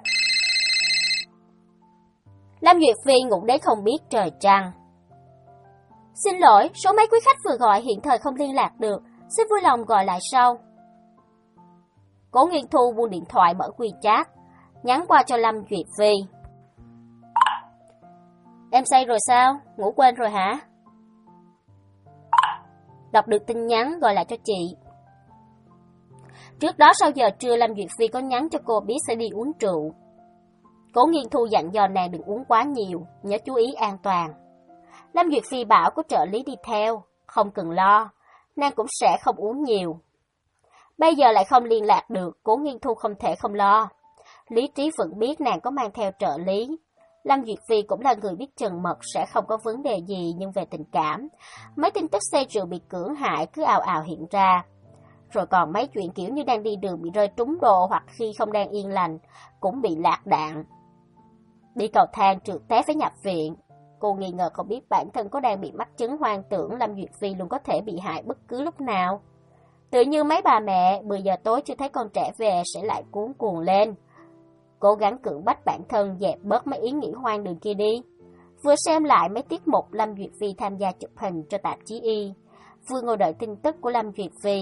Lâm Duyệt Phi ngủ đến không biết trời trăng. Xin lỗi, số máy quý khách vừa gọi hiện thời không liên lạc được, xin vui lòng gọi lại sau. Cố Nghiên Thu buông điện thoại mở WeChat, nhắn qua cho Lâm Duyệt Phi. Em say rồi sao? Ngủ quên rồi hả? Đọc được tin nhắn gọi lại cho chị. Trước đó sau giờ trưa Lâm Duyệt Phi có nhắn cho cô biết sẽ đi uống rượu. Cố Nghiên Thu dặn dò nàng đừng uống quá nhiều, nhớ chú ý an toàn. Lâm Duyệt Phi bảo có trợ lý đi theo, không cần lo, nàng cũng sẽ không uống nhiều. Bây giờ lại không liên lạc được, Cố Nghiên Thu không thể không lo. Lý trí vẫn biết nàng có mang theo trợ lý. Lâm Duyệt Phi cũng là người biết chừng mật, sẽ không có vấn đề gì, nhưng về tình cảm, mấy tin tức say rượu bị cưỡng hại cứ ào ào hiện ra. Rồi còn mấy chuyện kiểu như đang đi đường bị rơi trúng đồ hoặc khi không đang yên lành, cũng bị lạc đạn. Đi cầu thang trượt té phải nhập viện. Cô nghi ngờ không biết bản thân có đang bị mắc chứng hoang tưởng, Lâm Duyệt Phi luôn có thể bị hại bất cứ lúc nào. Tự như mấy bà mẹ, mười giờ tối chưa thấy con trẻ về sẽ lại cuống cuồng lên. Cố gắng cưỡng bách bản thân dẹp bớt mấy ý nghĩ hoang đường kia đi. Vừa xem lại mấy tiết mục Lâm Duyệt Phi tham gia chụp hình cho tạp chí Y, vừa ngồi đợi tin tức của Lâm Duyệt Phi.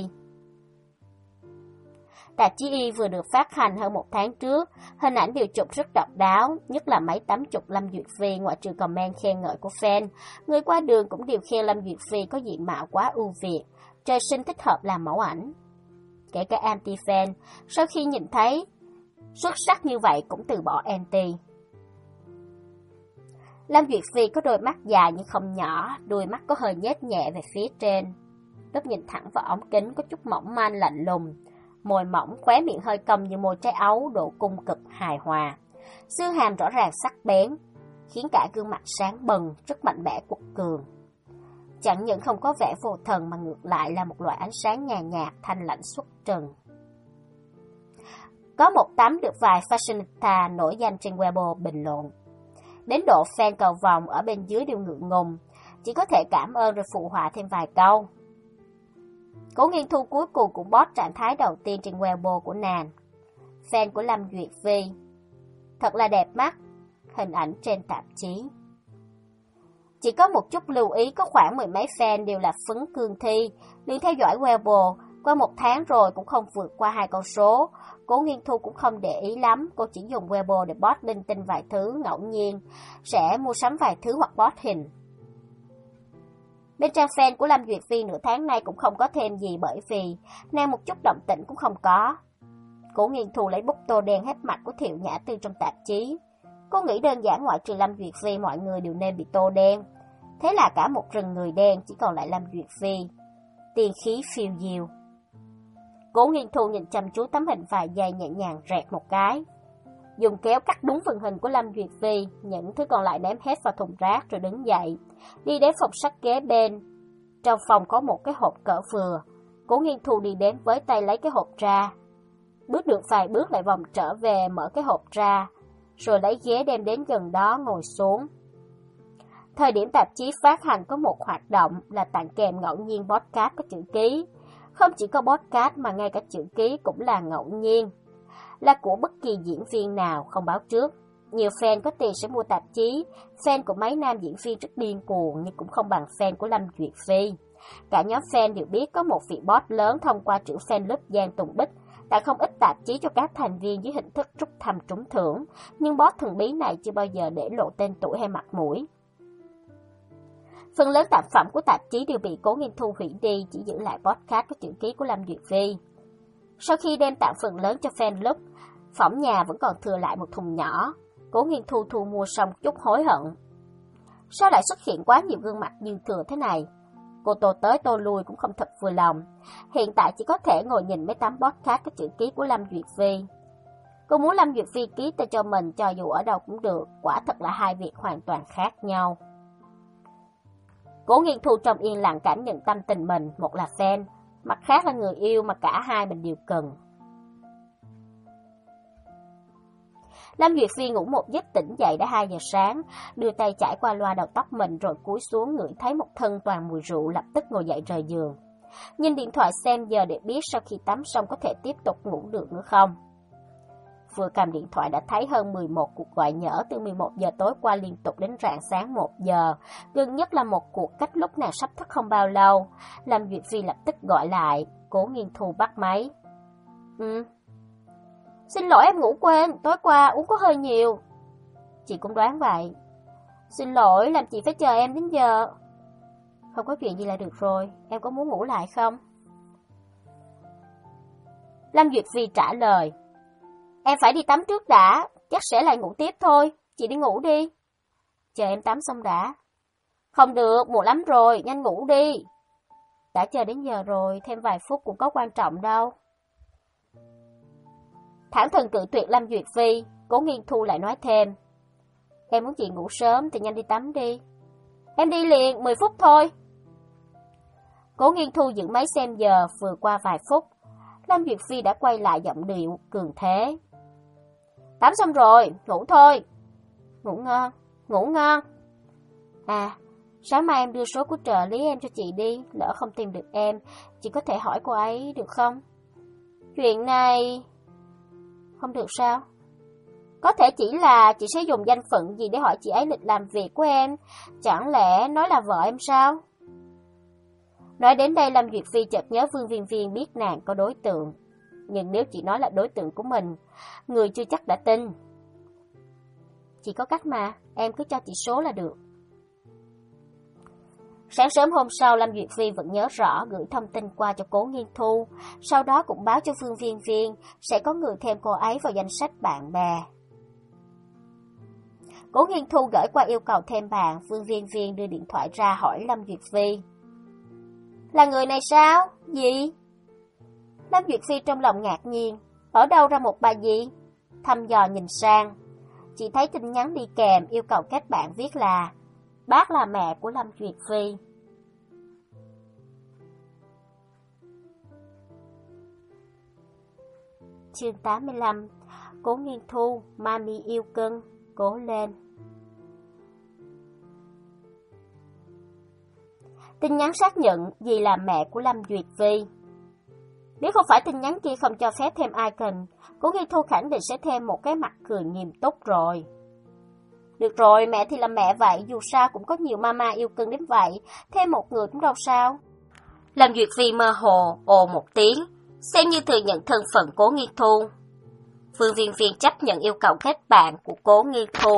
Tạp chí Y vừa được phát hành hơn một tháng trước, hình ảnh đều chụp rất độc đáo, nhất là mấy tấm chụp Lâm Duyệt Phi, ngoại trừ comment khen ngợi của fan. Người qua đường cũng đều khen Lâm Duyệt Phi có diện mạo quá ưu việt, trời sinh thích hợp làm mẫu ảnh. Kể cả anti-fan, sau khi nhìn thấy xuất sắc như vậy cũng từ bỏ anti. Lâm Duyệt Phi có đôi mắt dài nhưng không nhỏ, đôi mắt có hơi nhếch nhẹ về phía trên. Lúc nhìn thẳng vào ống kính có chút mỏng manh lạnh lùng, môi mỏng, khóe miệng hơi cong như môi trái ấu, độ cung cực hài hòa. Xương hàm rõ ràng sắc bén, khiến cả gương mặt sáng bừng, rất mạnh mẽ quật cường. Chẳng những không có vẻ vô thần mà ngược lại là một loại ánh sáng nhàn nhạt, thanh lãnh xuất trần. Có một tấm được vài fashionista nổi danh trên Weibo bình luận. Đến độ fan cầu vòng ở bên dưới đều ngượng ngùng, chỉ có thể cảm ơn rồi phụ họa thêm vài câu. Cố Nghiên Thu cuối cùng cũng post trạng thái đầu tiên trên Weibo của nàng. Fan của Lâm Duyệt Phi. Thật là đẹp mắt, hình ảnh trên tạp chí. Chỉ có một chút lưu ý, có khoảng mười mấy fan đều là phấn cương thi, liền theo dõi Weibo, qua một tháng rồi cũng không vượt qua hai con số. Cố Nghiên Thu cũng không để ý lắm, cô chỉ dùng Weibo để post linh tinh vài thứ ngẫu nhiên, sẽ mua sắm vài thứ hoặc post hình. Bên trang fan của Lâm Duyệt Phi nửa tháng nay cũng không có thêm gì bởi vì nàng một chút động tĩnh cũng không có. Cố Nghiên Thu lấy bút tô đen hết mặt của Thiệu Nhã Tư trong tạp chí. Cô nghĩ đơn giản ngoại trừ Lâm Duyệt Phi mọi người đều nên bị tô đen. Thế là cả một rừng người đen chỉ còn lại Lâm Duyệt Phi. Tiên khí phiêu diêu. Cố Nghiên Thu nhìn chăm chú tấm hình vài giây nhẹ nhàng rẹt một cái. Dùng kéo cắt đúng phần hình của Lâm Duyệt Phi, những thứ còn lại ném hết vào thùng rác rồi đứng dậy. Đi đến phòng sách kế bên. Trong phòng có một cái hộp cỡ vừa. Cố Nghiên Thu đi đến với tay lấy cái hộp ra. Bước được vài bước lại vòng trở về mở cái hộp ra, rồi lấy ghế đem đến gần đó ngồi xuống. Thời điểm tạp chí phát hành có một hoạt động là tặng kèm ngẫu nhiên podcast có chữ ký. Không chỉ có podcast mà ngay cả chữ ký cũng là ngẫu nhiên, là của bất kỳ diễn viên nào không báo trước. Nhiều fan có tiền sẽ mua tạp chí, fan của mấy nam diễn viên rất điên cuồng nhưng cũng không bằng fan của Lâm Duyệt Phi. Cả nhóm fan đều biết có một vị boss lớn thông qua trưởng fan club Giang Tùng Bích tặng không ít tạp chí cho các thành viên dưới hình thức rút thăm trúng thưởng, nhưng boss thần bí này chưa bao giờ để lộ tên tuổi hay mặt mũi. Phần lớn tạp phẩm của tạp chí đều bị Cố Nghiên Thu hủy đi, chỉ giữ lại podcast có chữ ký của Lâm Duyệt Phi. Sau khi đem tặng phần lớn cho fan club, phỏng nhà vẫn còn thừa lại một thùng nhỏ. Cố Nghiên Thu thu mua xong chút hối hận. Sao lại xuất hiện quá nhiều gương mặt dư thừa thế này? Cô tô tới tô lui cũng không thật vừa lòng. Hiện tại chỉ có thể ngồi nhìn mấy tấm podcast có chữ ký của Lâm Duyệt Phi. Cô muốn Lâm Duyệt Phi ký tên cho mình cho dù ở đâu cũng được, quả thật là hai việc hoàn toàn khác nhau. Cố Nghiên Thu trong yên lặng cảm nhận tâm tình mình, một là fan, mặt khác là người yêu mà cả hai mình đều cần. Lâm Duyệt Phi ngủ một giấc tỉnh dậy đã hai giờ sáng, đưa tay chải qua loa đầu tóc mình rồi cúi xuống ngửi thấy một thân toàn mùi rượu, lập tức ngồi dậy rời giường. Nhìn điện thoại xem giờ để biết sau khi tắm xong có thể tiếp tục ngủ được nữa không. Vừa cầm điện thoại đã thấy hơn mười một cuộc gọi nhỡ từ mười một giờ tối qua liên tục đến rạng sáng một giờ, gần nhất là một cuộc cách lúc nàng sắp thức không bao lâu. Lâm Duyệt Phi lập tức gọi lại, Cố Nghiên Thu bắt máy. Ừ. Xin lỗi em ngủ quên, tối qua uống có hơi nhiều. Chị cũng đoán vậy. Xin lỗi, làm chị phải chờ em đến giờ. Không có chuyện gì là được rồi, em có muốn ngủ lại không? Lâm Duyệt Phi trả lời. Em phải đi tắm trước đã, chắc sẽ lại ngủ tiếp thôi, chị đi ngủ đi. Chờ em tắm xong đã. Không được, muộn lắm rồi, nhanh ngủ đi. Đã chờ đến giờ rồi, thêm vài phút cũng có quan trọng đâu. Thẳng thừng cự tuyệt Lâm Duyệt Phi, Cố Nghiên Thu lại nói thêm. Em muốn chị ngủ sớm thì nhanh đi tắm đi. Em đi liền, mười phút thôi. Cố Nghiên Thu giữ máy xem giờ, vừa qua vài phút. Lâm Duyệt Phi đã quay lại giọng điệu cường thế. Tắm xong rồi, ngủ thôi. Ngủ ngon, ngủ ngon. À, sáng mai em đưa số của trợ lý em cho chị đi, lỡ không tìm được em, chị có thể hỏi cô ấy được không? Chuyện này... Không được sao? Có thể chỉ là chị sẽ dùng danh phận gì để hỏi chị ấy lịch làm việc của em, chẳng lẽ nói là vợ em sao? Nói đến đây Lâm Duyệt Phi chợt nhớ Vương Viên Viên biết nàng có đối tượng. Nhưng nếu chị nói là đối tượng của mình, người chưa chắc đã tin. Chị có cách mà, em cứ cho chị số là được. Sáng sớm hôm sau, Lâm Duyệt Phi vẫn nhớ rõ gửi thông tin qua cho Cố Nghiên Thu, sau đó cũng báo cho Vương Viên Viên sẽ có người thêm cô ấy vào danh sách bạn bè. Cố Nghiên Thu gửi qua yêu cầu thêm bạn, Vương Viên Viên đưa điện thoại ra hỏi Lâm Duyệt Phi. Là người này sao? Gì? Lâm Duyệt Phi trong lòng ngạc nhiên, ở đâu ra một bà gì? Thăm dò nhìn sang, chỉ thấy tin nhắn đi kèm yêu cầu kết bạn viết là bác là mẹ của Lâm Duyệt Phi. Chương tám mươi lăm. Cố Nghiên Thu, Mami yêu cưng, cố lên. Tin nhắn xác nhận dì là mẹ của Lâm Duyệt Vi. Nếu không phải tin nhắn kia không cho phép thêm icon, Cố Nghiên Thu khẳng định sẽ thêm một cái mặt cười nghiêm túc rồi. Được rồi, mẹ thì là mẹ vậy, dù sao cũng có nhiều mama yêu cưng đến vậy, thêm một người cũng đâu sao. Lâm Duyệt Vi mơ hồ, ồ một tiếng, xem như thừa nhận thân phận Cố Nghiên Thu. Phương Viên Viên chấp nhận yêu cầu kết bạn của Cố Nghiên Thu.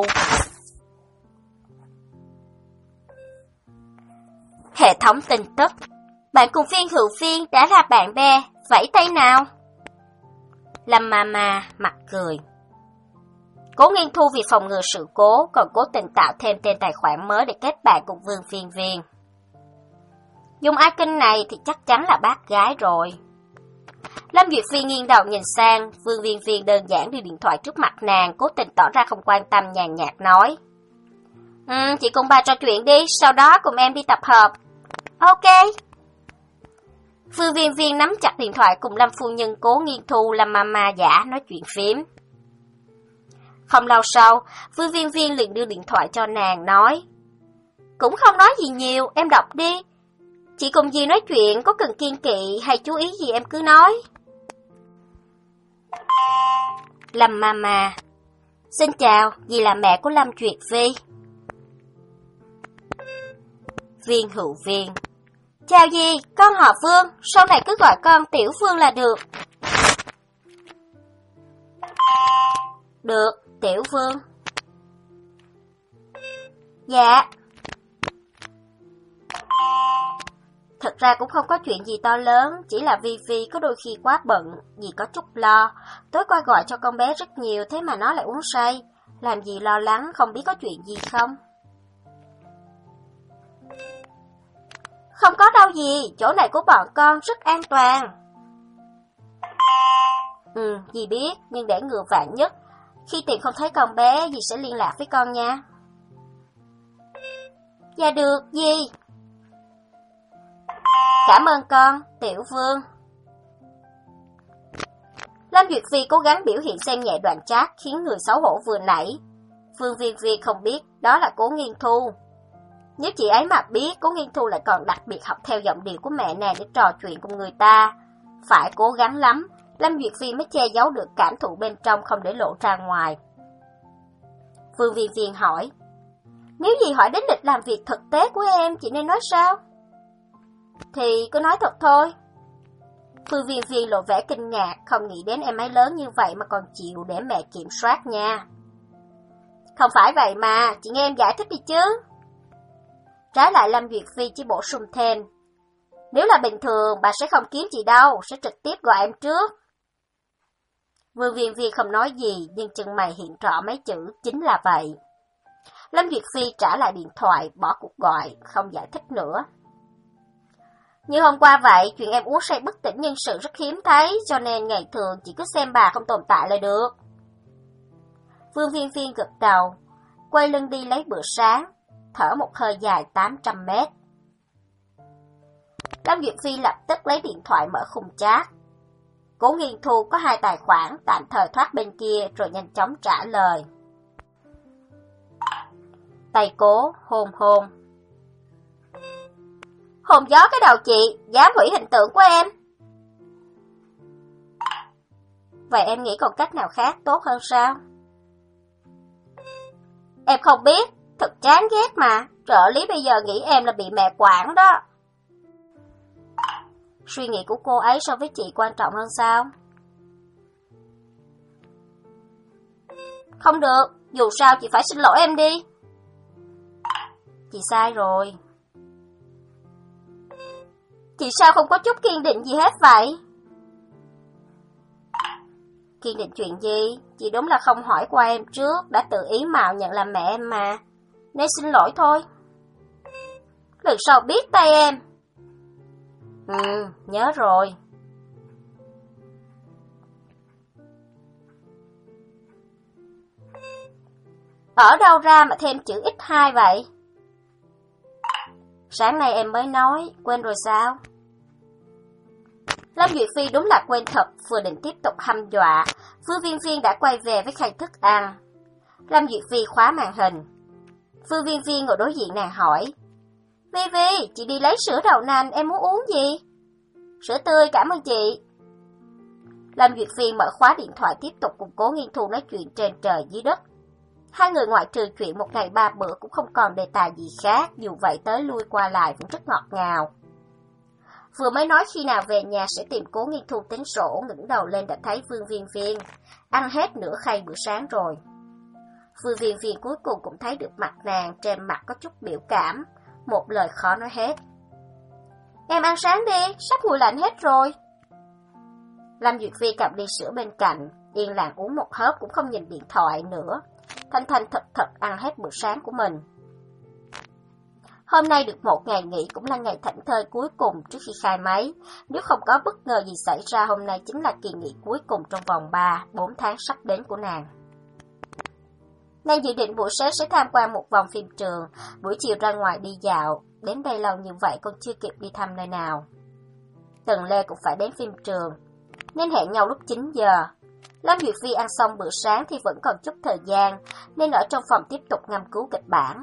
Hệ thống tin tức. Bạn cùng Viên Hữu Viên đã là bạn bè, vẫy tay nào. Lâm Mama mặt cười. Cố Nghiên Thu vì phòng ngừa sự cố còn cố tình tạo thêm tên tài khoản mới để kết bạn cùng Vương Viên Viên. Dùng icon này thì chắc chắn là bác gái rồi. Lâm Duyệt Phi nghiêng đầu nhìn sang, Vương Viên Viên đơn giản đưa điện thoại trước mặt nàng, cố tình tỏ ra không quan tâm, nhàn nhạt nói. Ừ, chị cùng bà trò chuyện đi, sau đó cùng em đi tập hợp. Ok. Vương Viên Viên nắm chặt điện thoại cùng Lâm phu nhân Cố Nghiên Thu Lâm Mama giả nói chuyện phím. Không lâu sau, Vương Viên Viên liền đưa điện thoại cho nàng nói. Cũng không nói gì nhiều, em đọc đi. Chị cùng dì nói chuyện, có cần kiêng kỵ hay chú ý gì em cứ nói. Lâm Mama. Xin chào, dì là mẹ của Lâm Duyệt Vi. Viên Hữu Viên. Chào dì, con họ Vương, sau này cứ gọi con Tiểu Vương là được. Được, Tiểu Vương. Dạ. Thật ra cũng không có chuyện gì to lớn, chỉ là Vi Vi có đôi khi quá bận, dì có chút lo. Tối qua gọi cho con bé rất nhiều, thế mà nó lại uống say. Làm gì lo lắng, không biết có chuyện gì không? Không có đâu gì, chỗ này của bọn con rất an toàn. Ừ, dì biết, nhưng để ngừa vạn nhất, khi tìm không thấy con bé, dì sẽ liên lạc với con nha. Dạ được, dì. Cảm ơn con, Tiểu Vương. Lâm Duyệt Phi cố gắng biểu hiện xem nhẹ đoạn chat khiến người xấu hổ vừa nãy. Phương Viên Viên không biết đó là Cố Nghiên Thu. Nếu chị ấy mà biết, Cố Nghiên Thu lại còn đặc biệt học theo giọng điệu của mẹ nàng để trò chuyện cùng người ta. Phải cố gắng lắm, Lâm Duyệt Phi mới che giấu được cảm thụ bên trong không để lộ ra ngoài. Phương Viên Viên hỏi, nếu gì hỏi đến lịch làm việc thực tế của em, chị nên nói sao? Thì cứ nói thật thôi. Phương Viên Viên lộ vẻ kinh ngạc, không nghĩ đến em ấy lớn như vậy mà còn chịu để mẹ kiểm soát nha. Không phải vậy mà, chị nghe em giải thích đi chứ. Trái lại Lâm Duyệt Phi chỉ bổ sung thêm, nếu là bình thường bà sẽ không kiếm chị đâu, sẽ trực tiếp gọi em trước. Vương Viên Viên không nói gì, nhưng chân mày hiện rõ mấy chữ chính là vậy. Lâm Duyệt Phi trả lại điện thoại, bỏ cuộc gọi, không giải thích nữa. Như hôm qua vậy, chuyện em uống say bất tỉnh nhân sự rất hiếm thấy, cho nên ngày thường chỉ cứ xem bà không tồn tại là được. Vương Viên Viên gật đầu, quay lưng đi lấy bữa sáng, thở một hơi dài tám trăm mét. Lâm Duyệt Phi lập tức lấy điện thoại mở khung chat. Cố Nghiên Thu có hai tài khoản, tạm thời thoát bên kia rồi nhanh chóng trả lời. Tay Cố, hôn hôn. Hồn gió cái đầu chị, dám hủy hình tượng của em. Vậy em nghĩ còn cách nào khác tốt hơn sao? Em không biết, thật chán ghét mà, trợ lý bây giờ nghĩ em là bị mẹ quản đó. Suy nghĩ của cô ấy so với chị quan trọng hơn sao? Không được, dù sao chị phải xin lỗi em đi. Chị sai rồi. Chị sao không có chút kiên định gì hết vậy? Kiên định chuyện gì? Chị đúng là không hỏi qua em trước, đã tự ý mạo nhận làm mẹ em mà. Nên xin lỗi thôi. Lần sau biết tay em. Ừ, nhớ rồi. Ở đâu ra mà thêm chữ x hai vậy? Sáng nay em mới nói, quên rồi sao? Lâm Duyệt Phi đúng là quên thật, vừa định tiếp tục hăm dọa, Phương Viên Viên đã quay về với khay thức ăn. Lâm Duyệt Phi khóa màn hình. Phương Viên Viên ngồi đối diện nàng hỏi, Vi Vi, chị đi lấy sữa đậu nành, em muốn uống gì? Sữa tươi, cảm ơn chị. Lâm Duyệt Phi mở khóa điện thoại tiếp tục cùng Cố Nghiên Thu nói chuyện trên trời dưới đất. Hai người ngoại trừ chuyện một ngày ba bữa cũng không còn đề tài gì khác, dù vậy tới lui qua lại vẫn rất ngọt ngào. Vừa mới nói khi nào về nhà sẽ tìm Cố Nghiên Thu tính sổ, ngẩng đầu lên đã thấy Vương Viên Viên ăn hết nửa khay bữa sáng rồi. Vương Viên Viên cuối cùng cũng thấy được mặt nàng, trên mặt có chút biểu cảm, một lời khó nói hết. Em ăn sáng đi, sắp nguội lạnh hết rồi. Lâm Duyệt Phi cầm ly sữa bên cạnh, yên lặng uống một hớp cũng không nhìn điện thoại nữa, thanh thanh thật thật ăn hết bữa sáng của mình. Hôm nay được một ngày nghỉ cũng là ngày thảnh thơi cuối cùng trước khi khai máy. Nếu không có bất ngờ gì xảy ra, hôm nay chính là kỳ nghỉ cuối cùng trong vòng ba bốn tháng sắp đến của nàng. Nàng dự định buổi sáng sẽ tham quan một vòng phim trường, buổi chiều ra ngoài đi dạo. Đến đây lâu như vậy còn chưa kịp đi thăm nơi nào. Tần Lê cũng phải đến phim trường, nên hẹn nhau lúc chín giờ. Lâm Duyệt Phi ăn xong bữa sáng thì vẫn còn chút thời gian, nên ở trong phòng tiếp tục ngâm cứu kịch bản.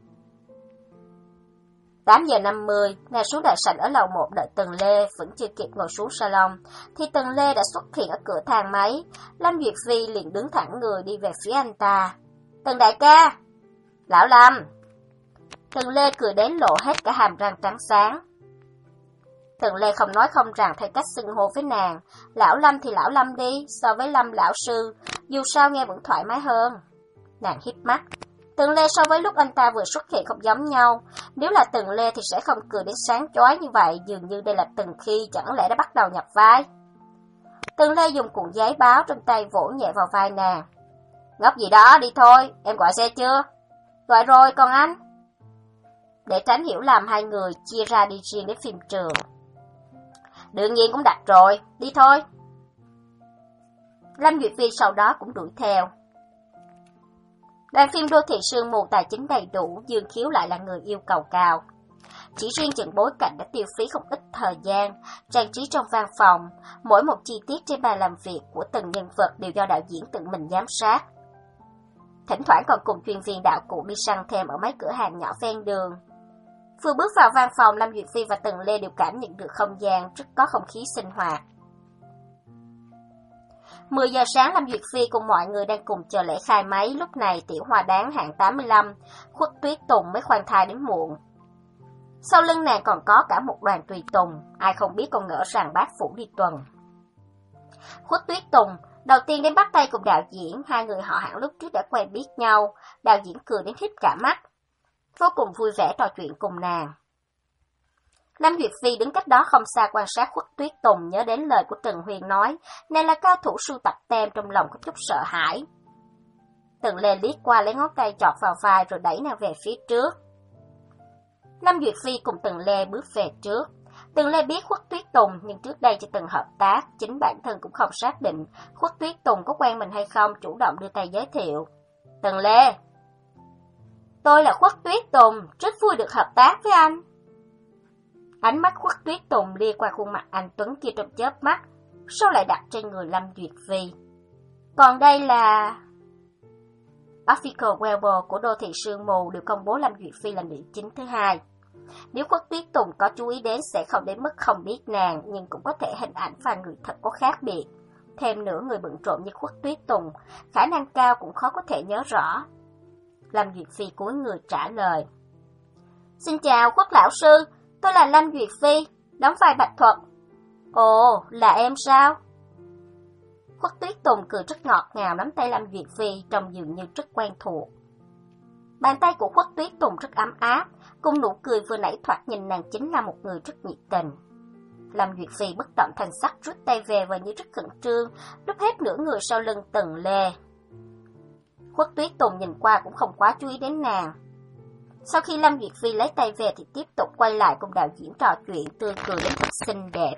tám giờ năm mươi, nàng xuống đại sảnh ở lầu một đợi Tần Lê, vẫn chưa kịp ngồi xuống salon, thì Tần Lê đã xuất hiện ở cửa thang máy. Lâm Duyệt Phi liền đứng thẳng người đi về phía anh ta. Tần đại ca! Lão Lâm! Tần Lê cười đến lộ hết cả hàm răng trắng sáng. Tần Lê không nói không rằng thay cách xưng hô với nàng. Lão Lâm thì lão Lâm đi, so với Lâm lão sư, dù sao nghe vẫn thoải mái hơn. Nàng híp mắt. Tần Lê so với lúc anh ta vừa xuất hiện không giống nhau. Nếu là Tần Lê thì sẽ không cười đến sáng chói như vậy, dường như đây là Tần Khi chẳng lẽ đã bắt đầu nhập vai. Tần Lê dùng cuộn giấy báo trong tay vỗ nhẹ vào vai nàng. Ngốc gì đó, đi thôi, em gọi xe chưa? Gọi rồi, còn anh? Để tránh hiểu lầm, hai người chia ra đi riêng đến phim trường. Đương nhiên cũng đặt rồi, đi thôi. Lâm Duyệt Phi sau đó cũng đuổi theo. Đoàn phim Đô thị Sương Mù tài chính đầy đủ, Dương Khiếu lại là người yêu cầu cao. Chỉ riêng chừng bối cảnh đã tiêu phí không ít thời gian, trang trí trong văn phòng, mỗi một chi tiết trên bàn làm việc của từng nhân vật đều do đạo diễn tự mình giám sát. Thỉnh thoảng còn cùng chuyên viên đạo cụ đi săn thêm ở mấy cửa hàng nhỏ ven đường. Vừa bước vào văn phòng, Lâm Duyệt Phi và Tần Lê đều cảm nhận được không gian rất có không khí sinh hoạt. mười giờ sáng, Lâm Duyệt Phi cùng mọi người đang cùng chờ lễ khai máy. Lúc này Tiểu Hoa Đáng hạng tám mươi lăm, Khuất Tuyết Tùng mới khoan thai đến muộn. Sau lưng nàng còn có cả một đoàn tùy tùng, ai không biết còn ngỡ rằng bác phủ đi tuần. Khuất Tuyết Tùng đầu tiên đến bắt tay cùng đạo diễn, hai người họ hẳn lúc trước đã quen biết nhau. Đạo diễn cười đến hít cả mắt, vô cùng vui vẻ trò chuyện cùng nàng. Lâm Duyệt Phi đứng cách đó không xa quan sát Khuất Tuyết Tùng, nhớ đến lời của Trần Huyền nói, nàng là cao thủ sưu tập tem, trong lòng có chút sợ hãi. Tần Lê liếc qua lấy ngón tay chọt vào vai rồi đẩy nàng về phía trước. Lâm Duyệt Phi cùng Tần Lê bước về trước. Tần Lê biết Khuất Tuyết Tùng, nhưng trước đây chưa từng hợp tác, chính bản thân cũng không xác định Khuất Tuyết Tùng có quen mình hay không, chủ động đưa tay giới thiệu. Tần Lê, tôi là Khuất Tuyết Tùng, rất vui được hợp tác với anh. Ánh mắt Khuất Tuyết Tùng lia qua khuôn mặt anh tuấn kia trong chớp mắt, sau lại đặt trên người Lâm Duyệt Phi. Còn đây là... Official Weibo của Đô thị Sương Mù đều công bố Lâm Duyệt Phi là nữ chính thứ hai. Nếu Khuất Tuyết Tùng có chú ý đến sẽ không đến mức không biết nàng, nhưng cũng có thể hình ảnh và người thật có khác biệt. Thêm nữa, người bận rộn như Khuất Tuyết Tùng, khả năng cao cũng khó có thể nhớ rõ. Lâm Duyệt Phi cúi người trả lời. Xin chào Khuất lão sư, tôi là Lâm Duyệt Phi, đóng vai Bạch Thuật. Ồ, là em sao? Khuất Tuyết Tùng cười rất ngọt ngào, nắm tay Lâm Duyệt Phi trông dường như rất quen thuộc. Bàn tay của Khuất Tuyết Tùng rất ấm áp, cùng nụ cười vừa nãy thoạt nhìn nàng chính là một người rất nhiệt tình. Lâm Duyệt Phi bất động thanh sắc rút tay về và như rất khẩn trương, lúc hết nửa người sau lưng Tần Lê. Khuất Tuyết Tùng nhìn qua cũng không quá chú ý đến nàng. Sau khi Lâm Duyệt Phi lấy tay về thì tiếp tục quay lại cùng đạo diễn trò chuyện, tươi cười đến thật xinh đẹp.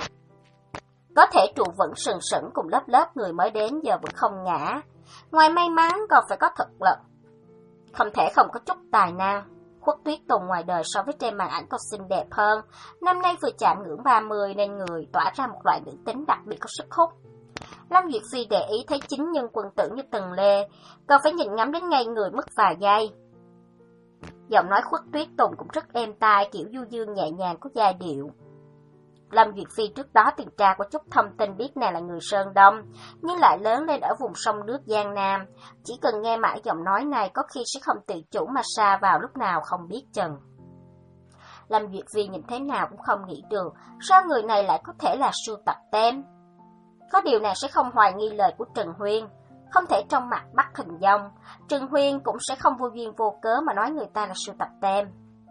Có thể trụ vững sừng sững cùng lớp lớp người mới đến giờ vẫn không ngã. Ngoài may mắn còn phải có thực lực. Không thể không có chút tài năng. Khuất Tuyết Tùng ngoài đời so với trên màn ảnh còn xinh đẹp hơn. Năm nay vừa chạm ngưỡng ba mươi nên người tỏa ra một loại nữ tính đặc biệt có sức hút. Lâm Duyệt Phi để ý thấy chính nhân quân tử như Tần Lê, còn phải nhìn ngắm đến ngay người mất vài giây. Giọng nói Khuất Tuyết Tùng cũng rất êm tai, kiểu du dương nhẹ nhàng có giai điệu. Lâm Duyệt Phi trước đó từng tra có chút thông tin biết nàng là người Sơn Đông, nhưng lại lớn lên ở vùng sông nước Giang Nam. Chỉ cần nghe mãi giọng nói này có khi sẽ không tự chủ mà sa vào lúc nào không biết chừng. Lâm Duyệt Phi nhìn thế nào cũng không nghĩ được, sao người này lại có thể là sưu tập tem. Có điều nàng sẽ không hoài nghi lời của Trần Huyên, không thể trong mặt bắt hình dong. Trần Huyên cũng sẽ không vô duyên vô cớ mà nói người ta là sưu tập tem.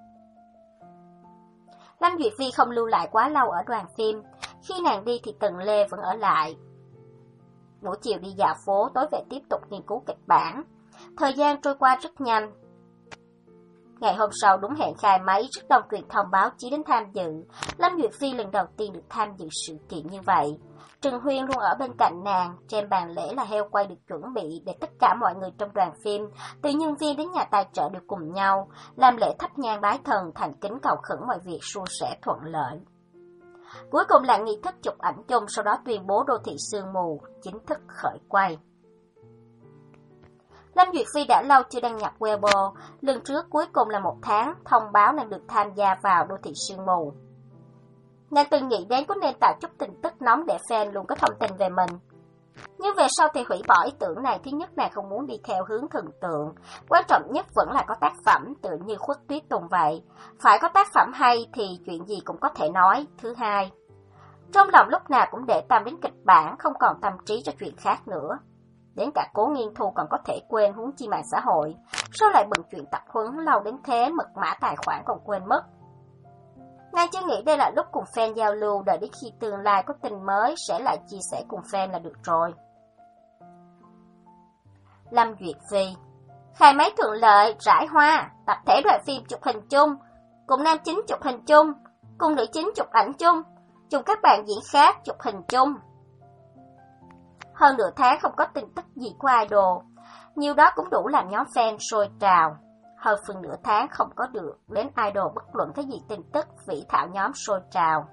Lâm Duyệt Phi không lưu lại quá lâu ở đoàn phim, khi nàng đi thì Tần Lê vẫn ở lại. Buổi chiều đi dạo phố, tối về tiếp tục nghiên cứu kịch bản. Thời gian trôi qua rất nhanh. Ngày hôm sau đúng hẹn khai máy, rất đông truyền thông báo chí đến tham dự. Lâm Duyệt Phi lần đầu tiên được tham dự sự kiện như vậy. Trần Huyên luôn ở bên cạnh nàng, trên bàn lễ là heo quay được chuẩn bị để tất cả mọi người trong đoàn phim, từ nhân viên đến nhà tài trợ đều cùng nhau, làm lễ thắp nhang bái thần, thành kính cầu khẩn mọi việc suôn sẻ thuận lợi. Cuối cùng là nghi thức chụp ảnh chung, sau đó tuyên bố Đô thị Sương Mù chính thức khởi quay. Lâm Duyệt Phi đã lâu chưa đăng nhập Weibo, lần trước cuối cùng là một tháng, thông báo nàng được tham gia vào Đô thị Sương Mù. Nàng từng nghĩ đến có nên tạo chút tin tức nóng để fan luôn có thông tin về mình. Nhưng về sau thì hủy bỏ ý tưởng này, thứ nhất nàng không muốn đi theo hướng thần tượng, quan trọng nhất vẫn là có tác phẩm tựa như Khuất Tuyết Tùng vậy. Phải có tác phẩm hay thì chuyện gì cũng có thể nói. Thứ hai, trong lòng lúc nào cũng để tâm đến kịch bản, không còn tâm trí cho chuyện khác nữa. Đến cả Cố Nghiên Thu còn có thể quên, huống chi mạng xã hội. Sao lại bận chuyện tập huấn lâu đến thế, mật mã tài khoản còn quên mất. Nàng chưa nghĩ đây là lúc cùng fan giao lưu, đợi đến khi tương lai có tin mới sẽ lại chia sẻ cùng fan là được rồi. Lâm Duyệt Phi khai máy thuận lợi, rải hoa, tập thể đoàn phim chụp hình chung, cùng nam chính chụp hình chung, cùng nữ chính chụp ảnh chung, cùng các bạn diễn khác chụp hình chung. Hơn nửa tháng không có tin tức gì của idol, nhiều đó cũng đủ làm nhóm fan sôi trào. Hơn phần nửa tháng không có được đến idol bất luận cái gì tin tức, Vĩ Thảo nhóm sôi trào.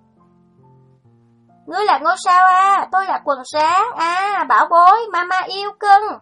Ngươi là ngôi sao à, tôi là quần sáng à, bảo bối, mama yêu cưng.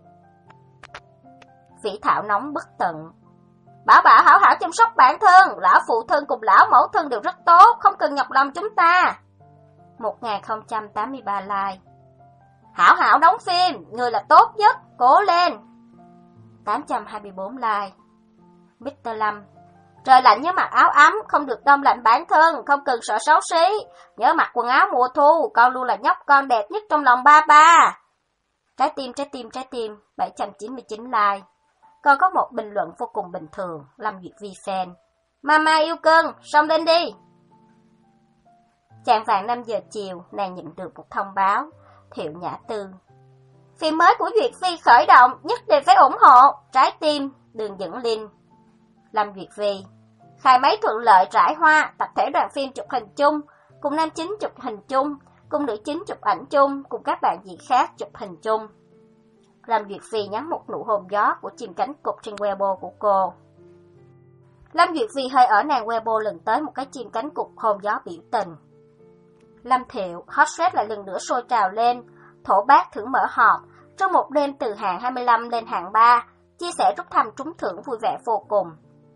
Vĩ Thảo nóng bất tận. Bảo bảo hảo hảo chăm sóc bản thân, lão phụ thân cùng lão mẫu thân đều rất tốt, không cần nhọc lòng chúng ta. một nghìn không trăm tám mươi ba like. Hảo hảo đóng phim, người là tốt nhất, cố lên. tám trăm hai mươi bốn like. mít tơ Lâm. Trời lạnh nhớ mặc áo ấm, không được đông lạnh bản thân, không cần sợ xấu xí. Nhớ mặc quần áo mùa thu, con luôn là nhóc con đẹp nhất trong lòng ba ba. Trái tim, trái tim, trái tim, bảy trăm chín mươi chín like. Còn có một bình luận vô cùng bình thường, Lâm Duyệt Vi fan. Mama yêu cưng, xông lên đi. Chạng vạng năm giờ chiều, nàng nhận được một thông báo. Thiệu Nhã Tư. Phim mới của Duyệt Phi khởi động, nhất định phải ủng hộ. Trái tim, Đường Dẫn Linh. Lâm Duyệt Vi. Khai máy thuận lợi, rải hoa, tập thể đoàn phim chụp hình chung, cùng nam chính chụp hình chung, cùng nữ chính chụp ảnh chung, cùng các bạn diễn khác chụp hình chung. Lâm Duyệt Phi nhắn một nụ hôn gió của chim cánh cụt trên Weibo của cô. Lâm Duyệt Phi hơi ở nàng Weibo lần tới một cái chim cánh cụt hôn gió biểu tình. Lâm Thiệu, hot search lại lần nữa sôi trào lên, thổ bác thưởng mở họp, trong một đêm từ hạng hai mươi lăm lên hạng ba, chia sẻ rút thăm trúng thưởng vui vẻ vô cùng.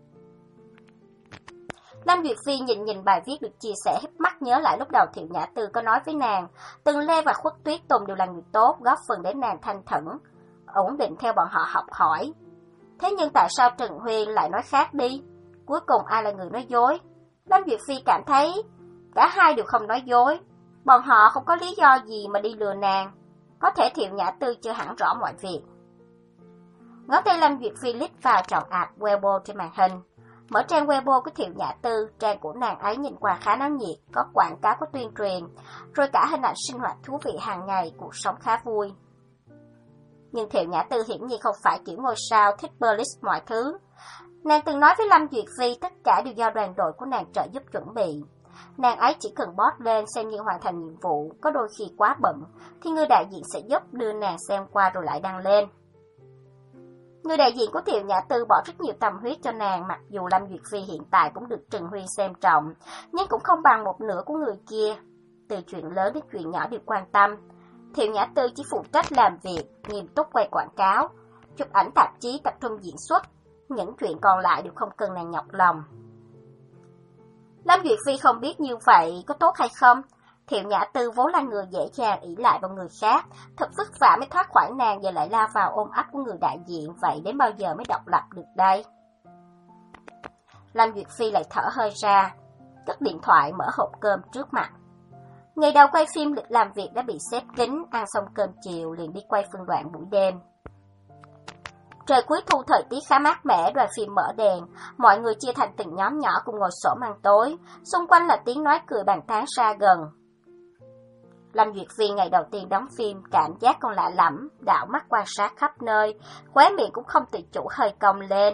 Lâm Duyệt Phi nhìn nhìn bài viết được chia sẻ híp mắt nhớ lại lúc đầu Thiệu Nhã Tư có nói với nàng, Tần Lê và Khuất Tuyết Tùng đều là người tốt, góp phần đến nàng thanh thẩn, ổn định theo bọn họ học hỏi. Thế nhưng tại sao Trần Huyên lại nói khác đi? Cuối cùng ai là người nói dối? Lâm Duyệt Phi cảm thấy cả hai đều không nói dối, bọn họ không có lý do gì mà đi lừa nàng. Có thể Thiệu Nhã Tư chưa hẳn rõ mọi việc. Ngón tay Lâm Duyệt Phi lít vào chọn app Weibo trên màn hình. Mở trang Weibo của Thiệu Nhã Tư, trang của nàng ấy nhìn qua khá náo nhiệt, có quảng cáo, có tuyên truyền, rồi cả hình ảnh sinh hoạt thú vị hàng ngày, cuộc sống khá vui. Nhưng Thiệu Nhã Tư hiển nhiên không phải kiểu ngôi sao thích blitz mọi thứ. Nàng từng nói với Lâm Duyệt Phi tất cả đều do đoàn đội của nàng trợ giúp chuẩn bị. Nàng ấy chỉ cần post lên xem như hoàn thành nhiệm vụ, có đôi khi quá bận, thì người đại diện sẽ giúp đưa nàng xem qua rồi lại đăng lên. Người đại diện của Thiệu Nhã Tư bỏ rất nhiều tâm huyết cho nàng, mặc dù Lâm Duyệt Phi hiện tại cũng được Trần Huyên xem trọng, nhưng cũng không bằng một nửa của người kia. Từ chuyện lớn đến chuyện nhỏ đều quan tâm. Thiệu Nhã Tư chỉ phụ trách làm việc, nghiêm túc quay quảng cáo, chụp ảnh tạp chí tập trung diễn xuất. những chuyện còn lại đều không cần nàng nhọc lòng. Lâm Duyệt Phi không biết như vậy có tốt hay không. Thiệu Nhã Tư vốn là người dễ dàng ỷ lại vào người khác, thật vất vả mới thoát khỏi nàng, giờ lại lao vào ôm ấp của người đại diện, vậy đến bao giờ mới độc lập được đây? Lâm Duyệt Phi lại thở hơi ra, cất điện thoại mở hộp cơm trước mặt. Ngày đầu quay phim lịch làm việc đã bị xếp kín, ăn xong cơm chiều liền đi quay phân đoạn buổi đêm. Trời cuối thu thời tiết khá mát mẻ, đoàn phim mở đèn, mọi người chia thành từng nhóm nhỏ cùng ngồi xổm ăn tối, xung quanh là tiếng nói cười bàn tán xa gần. Lâm Duyệt Phi ngày đầu tiên đóng phim, cảm giác còn lạ lẫm, đảo mắt quan sát khắp nơi, khóe miệng cũng không tự chủ hơi cong lên.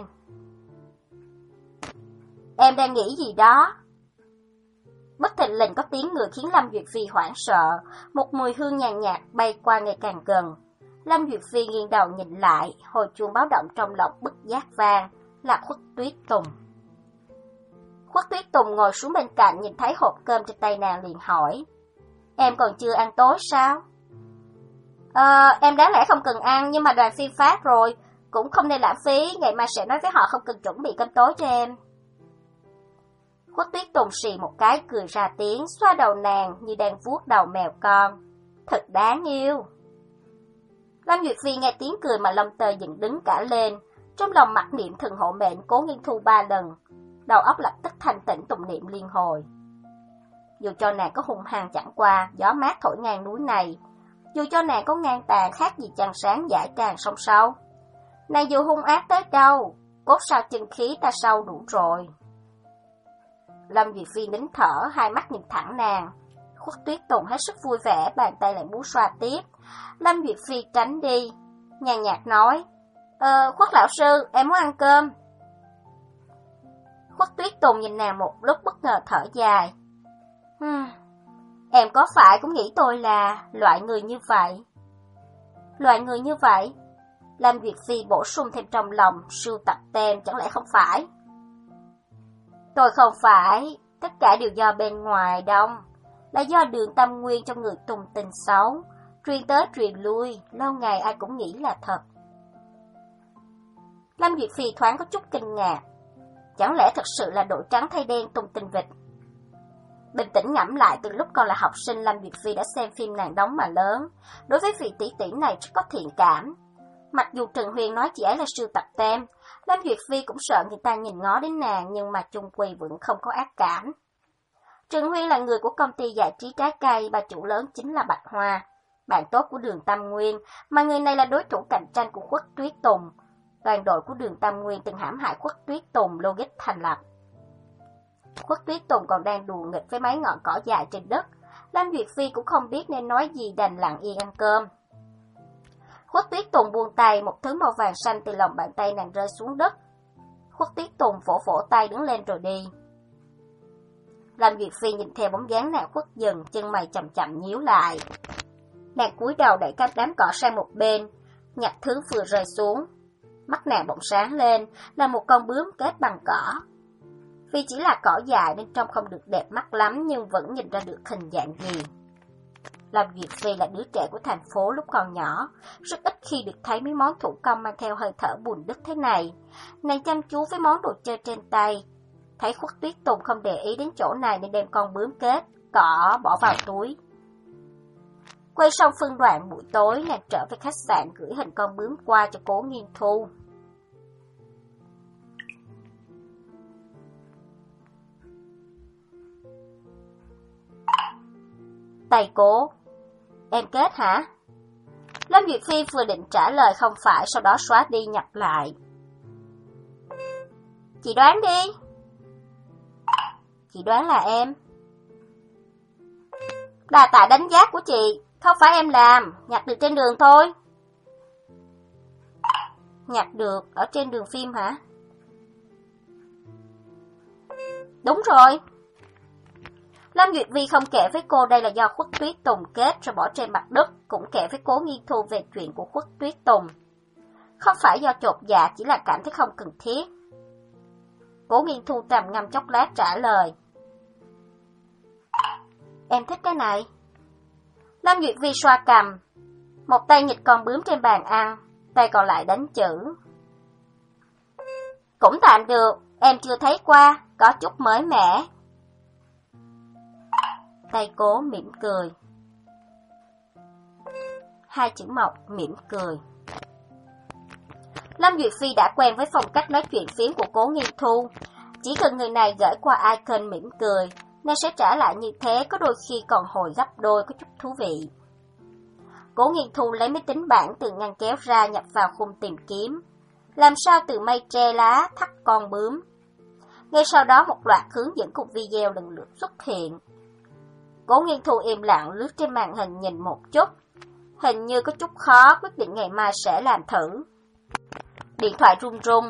Em đang nghĩ gì đó? Bất thình lình có tiếng người khiến Lâm Duyệt Phi hoảng sợ, một mùi hương nhàn nhạt bay qua ngày càng gần. Lâm Duyệt Phi nghiêng đầu nhìn lại, hồi chuông báo động trong lòng bất giác vang, là Khuất Tuyết Tùng. Khuất Tuyết Tùng ngồi xuống bên cạnh, nhìn thấy hộp cơm trên tay nàng liền hỏi, em còn chưa ăn tối sao? Ờ, em đáng lẽ không cần ăn, nhưng mà đoàn phim phát rồi, cũng không nên lãng phí, ngày mai sẽ nói với họ không cần chuẩn bị cơm tối cho em. Khuất Tuyết Tùng xì một cái cười ra tiếng, xoa đầu nàng như đang vuốt đầu mèo con. Thật đáng yêu. Lâm Duyệt Phi nghe tiếng cười mà lông tơ dựng đứng cả lên, trong lòng mặc niệm thần hộ mệnh Cố Nghiên Thu ba lần, đầu óc lập tức thanh tịnh tụng niệm liên hồi. Dù cho nàng có hung hăng chẳng qua, gió mát thổi ngang núi này, dù cho nàng có ngang tàn khác gì trăng sáng dải tràn sông sâu, nàng dù hung ác tới đâu, cốt sao chân khí ta sâu đủ rồi. Lâm Duyệt Phi nín thở, hai mắt nhìn thẳng nàng. Khuất Tuyết Tùng hết sức vui vẻ, bàn tay lại muốn xoa tiếp. Lâm Duyệt Phi tránh đi, nhàn nhạt nói, Ờ, Khuất lão sư, em muốn ăn cơm. Khuất Tuyết Tùng nhìn nàng một lúc bất ngờ thở dài. Hmm, em có phải cũng nghĩ tôi là loại người như vậy? Loại người như vậy? Lâm Duyệt Phi bổ sung thêm trong lòng, sưu tập tem chẳng lẽ không phải? Tôi không phải, tất cả đều do bên ngoài đông, là do Đường Tâm Nguyên trong người tùng tình xấu, truyền tới truyền lui, lâu ngày ai cũng nghĩ là thật. Lâm Duyệt Phi thoáng có chút kinh ngạc, chẳng lẽ thật sự là đổi trắng thay đen tung tình vịt? Bình tĩnh ngẫm lại, từ lúc còn là học sinh Lâm Duyệt Phi đã xem phim nàng đóng mà lớn, đối với vị tỷ tỷ này rất có thiện cảm. Mặc dù Trần Huyền nói chị ấy là sưu tập tem, Lâm Duyệt Phi cũng sợ người ta nhìn ngó đến nàng, nhưng mà chung quy vẫn không có ác cảm. Trần Huyền là người của công ty giải trí trái cây, bà chủ lớn chính là Bạch Hoa, bạn tốt của Đường Tâm Nguyên, mà người này là đối thủ cạnh tranh của Khuất Tuyết Tùng. Đoàn đội của Đường Tâm Nguyên từng hãm hại Khuất Tuyết Tùng, Logic thành lập. Khuất Tuyết Tùng còn đang đùa nghịch với mấy ngọn cỏ dài trên đất, Lâm Duyệt Phi cũng không biết nên nói gì, đành lặng yên ăn cơm. Khuất Tuyết Tùng buông tay, một thứ màu vàng xanh từ lòng bàn tay nàng rơi xuống đất. Khuất Tuyết Tùng vỗ vỗ tay đứng lên rồi đi. Lâm Duyệt Phi nhìn theo bóng dáng nàng khuất dần, chân mày chậm chậm nhíu lại. Nàng cúi đầu đẩy các đám cỏ sang một bên, nhặt thứ vừa rơi xuống. Mắt nàng bỗng sáng lên, là một con bướm kết bằng cỏ. Vì chỉ là cỏ dài nên trông không được đẹp mắt lắm, nhưng vẫn nhìn ra được hình dạng gì. Lâm Duyệt Phi là đứa trẻ của thành phố lúc còn nhỏ, rất ít khi được thấy mấy món thủ công mang theo hơi thở bùn đất thế này. Nàng chăm chú với món đồ chơi trên tay, thấy Khuất Tuyết Tùng không để ý đến chỗ này nên đem con bướm kết cỏ bỏ vào túi. Quay xong phân đoạn buổi tối, nàng trở về khách sạn gửi hình con bướm qua cho Cố Nghiên Thu. Tay Cố, em kết hả? Lâm Duyệt Phi vừa định trả lời không phải, sau đó xóa đi nhập lại. Chị đoán đi. Chị đoán là em. Đà tạ đánh giá của chị, không phải em làm, nhặt được trên đường thôi. Nhặt được ở trên đường phim hả? Đúng rồi. Lâm Duyệt Vi không kể với cô đây là do Khuất Tuyết Tùng kết rồi bỏ trên mặt đất, cũng kể với Cố Nghiên Thu về chuyện của Khuất Tuyết Tùng. Không phải do chột dạ, chỉ là cảm thấy không cần thiết. Cố Nghiên Thu trầm ngâm chốc lát trả lời. Em thích cái này. Lâm Duyệt Vi xoa cằm, một tay nhịch con bướm trên bàn ăn, tay còn lại đánh chữ. Cũng tạm được, em chưa thấy qua, có chút mới mẻ. Tay Cố mỉm cười. Hai chữ Mộc mỉm cười. Lâm Duyệt Phi đã quen với phong cách nói chuyện phiếm của Cố Nghiên Thu. Chỉ cần người này gửi qua icon mỉm cười, nên sẽ trả lại như thế, có đôi khi còn hồi gấp đôi, có chút thú vị. Cố Nghiên Thu lấy máy tính bảng từ ngăn kéo ra, nhập vào khung tìm kiếm. Làm sao từ mây tre lá thắt con bướm. Ngay sau đó một loạt hướng dẫn cùng video lần lượt xuất hiện. Cố Nghiên Thu im lặng lướt trên màn hình nhìn một chút. Hình như có chút khó, quyết định ngày mai sẽ làm thử. Điện thoại rung rung.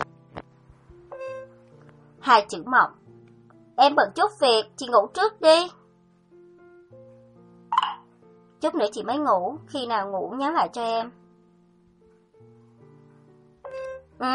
Hai chữ Mộc. Em bận chút việc, chị ngủ trước đi. Chút nữa chị mới ngủ, khi nào ngủ nhắn lại cho em. Ừ.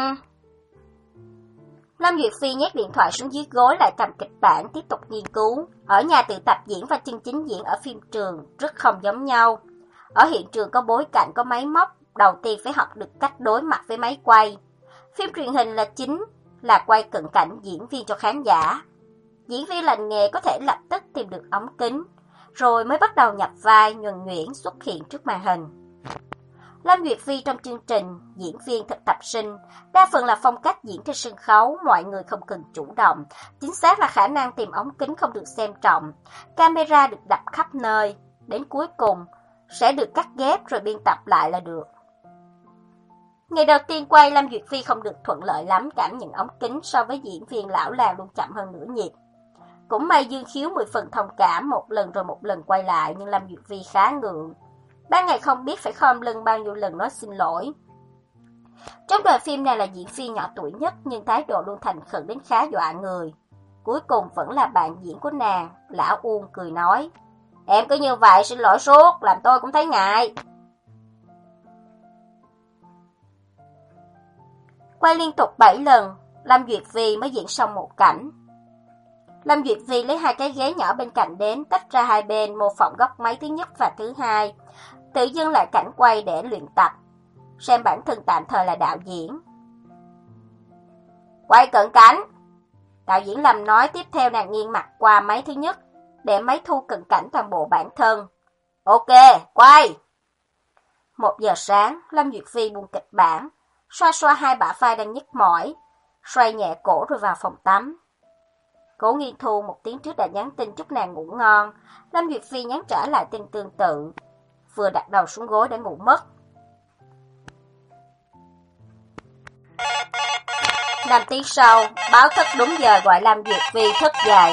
Lâm Duyệt Phi nhét điện thoại xuống dưới gối, lại cầm kịch bản tiếp tục nghiên cứu. Ở nhà tự tập diễn và chân chính diễn ở phim trường rất không giống nhau. Ở hiện trường có bối cảnh, có máy móc, đầu tiên phải học được cách đối mặt với máy quay. Phim truyền hình là chính, là quay cận cảnh diễn viên cho khán giả. Diễn viên lành nghề có thể lập tức tìm được ống kính, rồi mới bắt đầu nhập vai nhuần nhuyễn xuất hiện trước màn hình. Lâm Duyệt Phi trong chương trình diễn viên thực tập sinh, đa phần là phong cách diễn trên sân khấu, mọi người không cần chủ động, chính xác là khả năng tìm ống kính không được xem trọng, camera được đặt khắp nơi, đến cuối cùng sẽ được cắt ghép rồi biên tập lại là được. Ngày đầu tiên quay, Lâm Duyệt Phi không được thuận lợi lắm, cảm nhận ống kính so với diễn viên lão làng luôn chậm hơn nửa nhịp. Cũng may Dương Khiếu mười phần thông cảm, một lần rồi một lần quay lại, nhưng Lâm Duyệt Phi khá ngượng. Ban ngày không biết phải khom lưng bao nhiêu lần nói xin lỗi. Trong đoàn phim này là diễn viên nhỏ tuổi nhất, nhưng thái độ luôn thành khẩn đến khá dọa người. Cuối cùng vẫn là bạn diễn của nàng, lão Uông cười nói: Em cứ như vậy xin lỗi suốt, làm tôi cũng thấy ngại. Quay liên tục bảy lần, Lâm Duyệt Phi mới diễn xong một cảnh. Lâm Duyệt Phi lấy hai cái ghế nhỏ bên cạnh đến, tách ra hai bên, mô phỏng góc máy thứ nhất và thứ hai, tự dưng lại cảnh quay để luyện tập, xem bản thân tạm thời là đạo diễn. Quay cận cảnh. Đạo diễn Lâm nói, tiếp theo nàng nghiêng mặt qua máy thứ nhất, để máy thu cận cảnh toàn bộ bản thân. Ok, quay. Một giờ sáng, Lâm Duyệt Phi buông kịch bản, xoa xoa hai bả vai đang nhức mỏi, xoay nhẹ cổ rồi vào phòng tắm. Cố Nghiên Thu một tiếng trước đã nhắn tin chúc nàng ngủ ngon, Lâm Duyệt Phi nhắn trả lại tin tương tự, vừa đặt đầu xuống gối để ngủ mất. Năm tiếng sau, báo thức đúng giờ gọi Lâm Duyệt Phi thức dậy.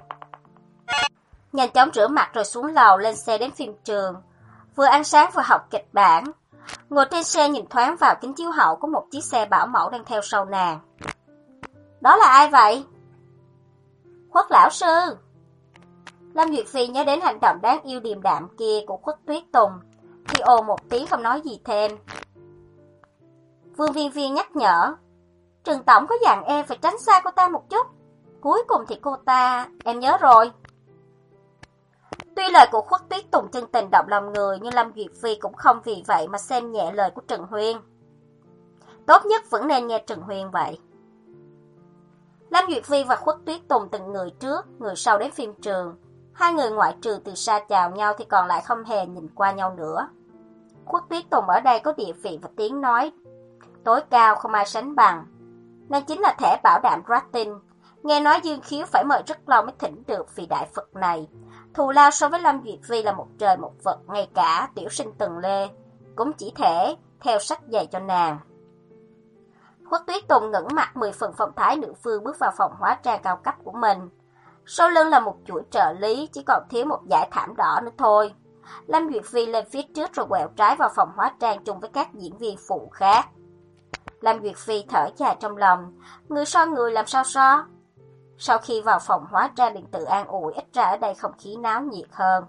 Nhanh chóng rửa mặt rồi xuống lầu lên xe đến phim trường, vừa ăn sáng vừa học kịch bản. Ngồi trên xe nhìn thoáng vào kính chiếu hậu có một chiếc xe bảo mẫu đang theo sau nàng. Đó là ai vậy? Khuất lão sư. Lâm Duyệt Phi nhớ đến hành động đáng yêu điềm đạm kia của Khuất Tuyết Tùng, thì ồ một tiếng không nói gì thêm. Vương Viên Viên nhắc nhở, Trừng tổng có dặn em phải tránh xa cô ta một chút. Cuối cùng thì cô ta, em nhớ rồi. Tuy lời của Khuất Tuyết Tùng chân tình động lòng người, nhưng Lâm Duyệt Phi cũng không vì vậy mà xem nhẹ lời của Trần Huyên. Tốt nhất vẫn nên nghe Trần Huyên vậy. Lâm Duyệt Phi và Khuất Tuyết Tùng từng người trước, người sau đến phim trường. Hai người ngoại trừ từ xa chào nhau thì còn lại không hề nhìn qua nhau nữa. Khuất Tuyết Tùng ở đây có địa vị và tiếng nói tối cao không ai sánh bằng. Nàng chính là thẻ bảo đảm Rating. Nghe nói Dương Khiếu phải mời rất lâu mới thỉnh được vì đại Phật này. Thù lao so với Lâm Duyệt Phi là một trời một vực, ngay cả tiểu sinh Tần Lê cũng chỉ thể theo sách dạy cho nàng. Khuất Tuyết Tùng ngẩng mặt mười phần phong thái nữ vương bước vào phòng hóa trang cao cấp của mình. Sau lưng là một chuỗi trợ lý, chỉ còn thiếu một dải thảm đỏ nữa thôi. Lâm Duyệt Phi lên phía trước rồi quẹo trái vào phòng hóa trang chung với các diễn viên phụ khác. Lâm Duyệt Phi thở dài trong lòng, người so người làm sao so. Sau khi vào phòng hóa trang liền tự an ủi, ít ra ở đây không khí náo nhiệt hơn.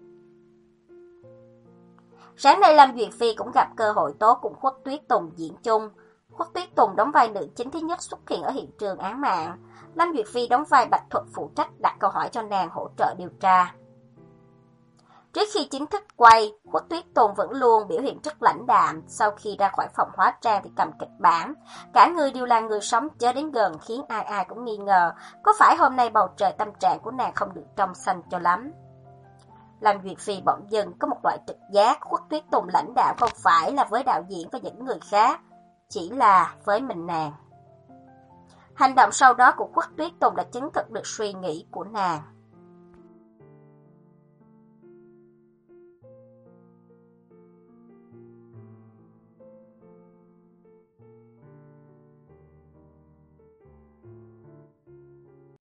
Sáng nay Lâm Duyệt Phi cũng gặp cơ hội tốt cùng Khuất Tuyết Tùng diễn chung. Khuất Tuyết Tùng đóng vai nữ chính thứ nhất xuất hiện ở hiện trường án mạng. Lâm Duyệt Phi đóng vai Bạch Thuật phụ trách đặt câu hỏi cho nàng hỗ trợ điều tra. Trước khi chính thức quay, Khuất Tuyết Tùng vẫn luôn biểu hiện rất lãnh đạm. Sau khi ra khỏi phòng hóa trang thì cầm kịch bản. Cả người đều là người sống chớ đến gần, khiến ai ai cũng nghi ngờ có phải hôm nay bầu trời tâm trạng của nàng không được trong xanh cho lắm. Làm Duyệt Phi bỗng dưng có một loại trực giác Khuất Tuyết Tùng lãnh đạo không phải là với đạo diễn và những người khác, chỉ là với mình nàng. Hành động sau đó của Khuất Tuyết Tùng đã chứng thực được suy nghĩ của nàng.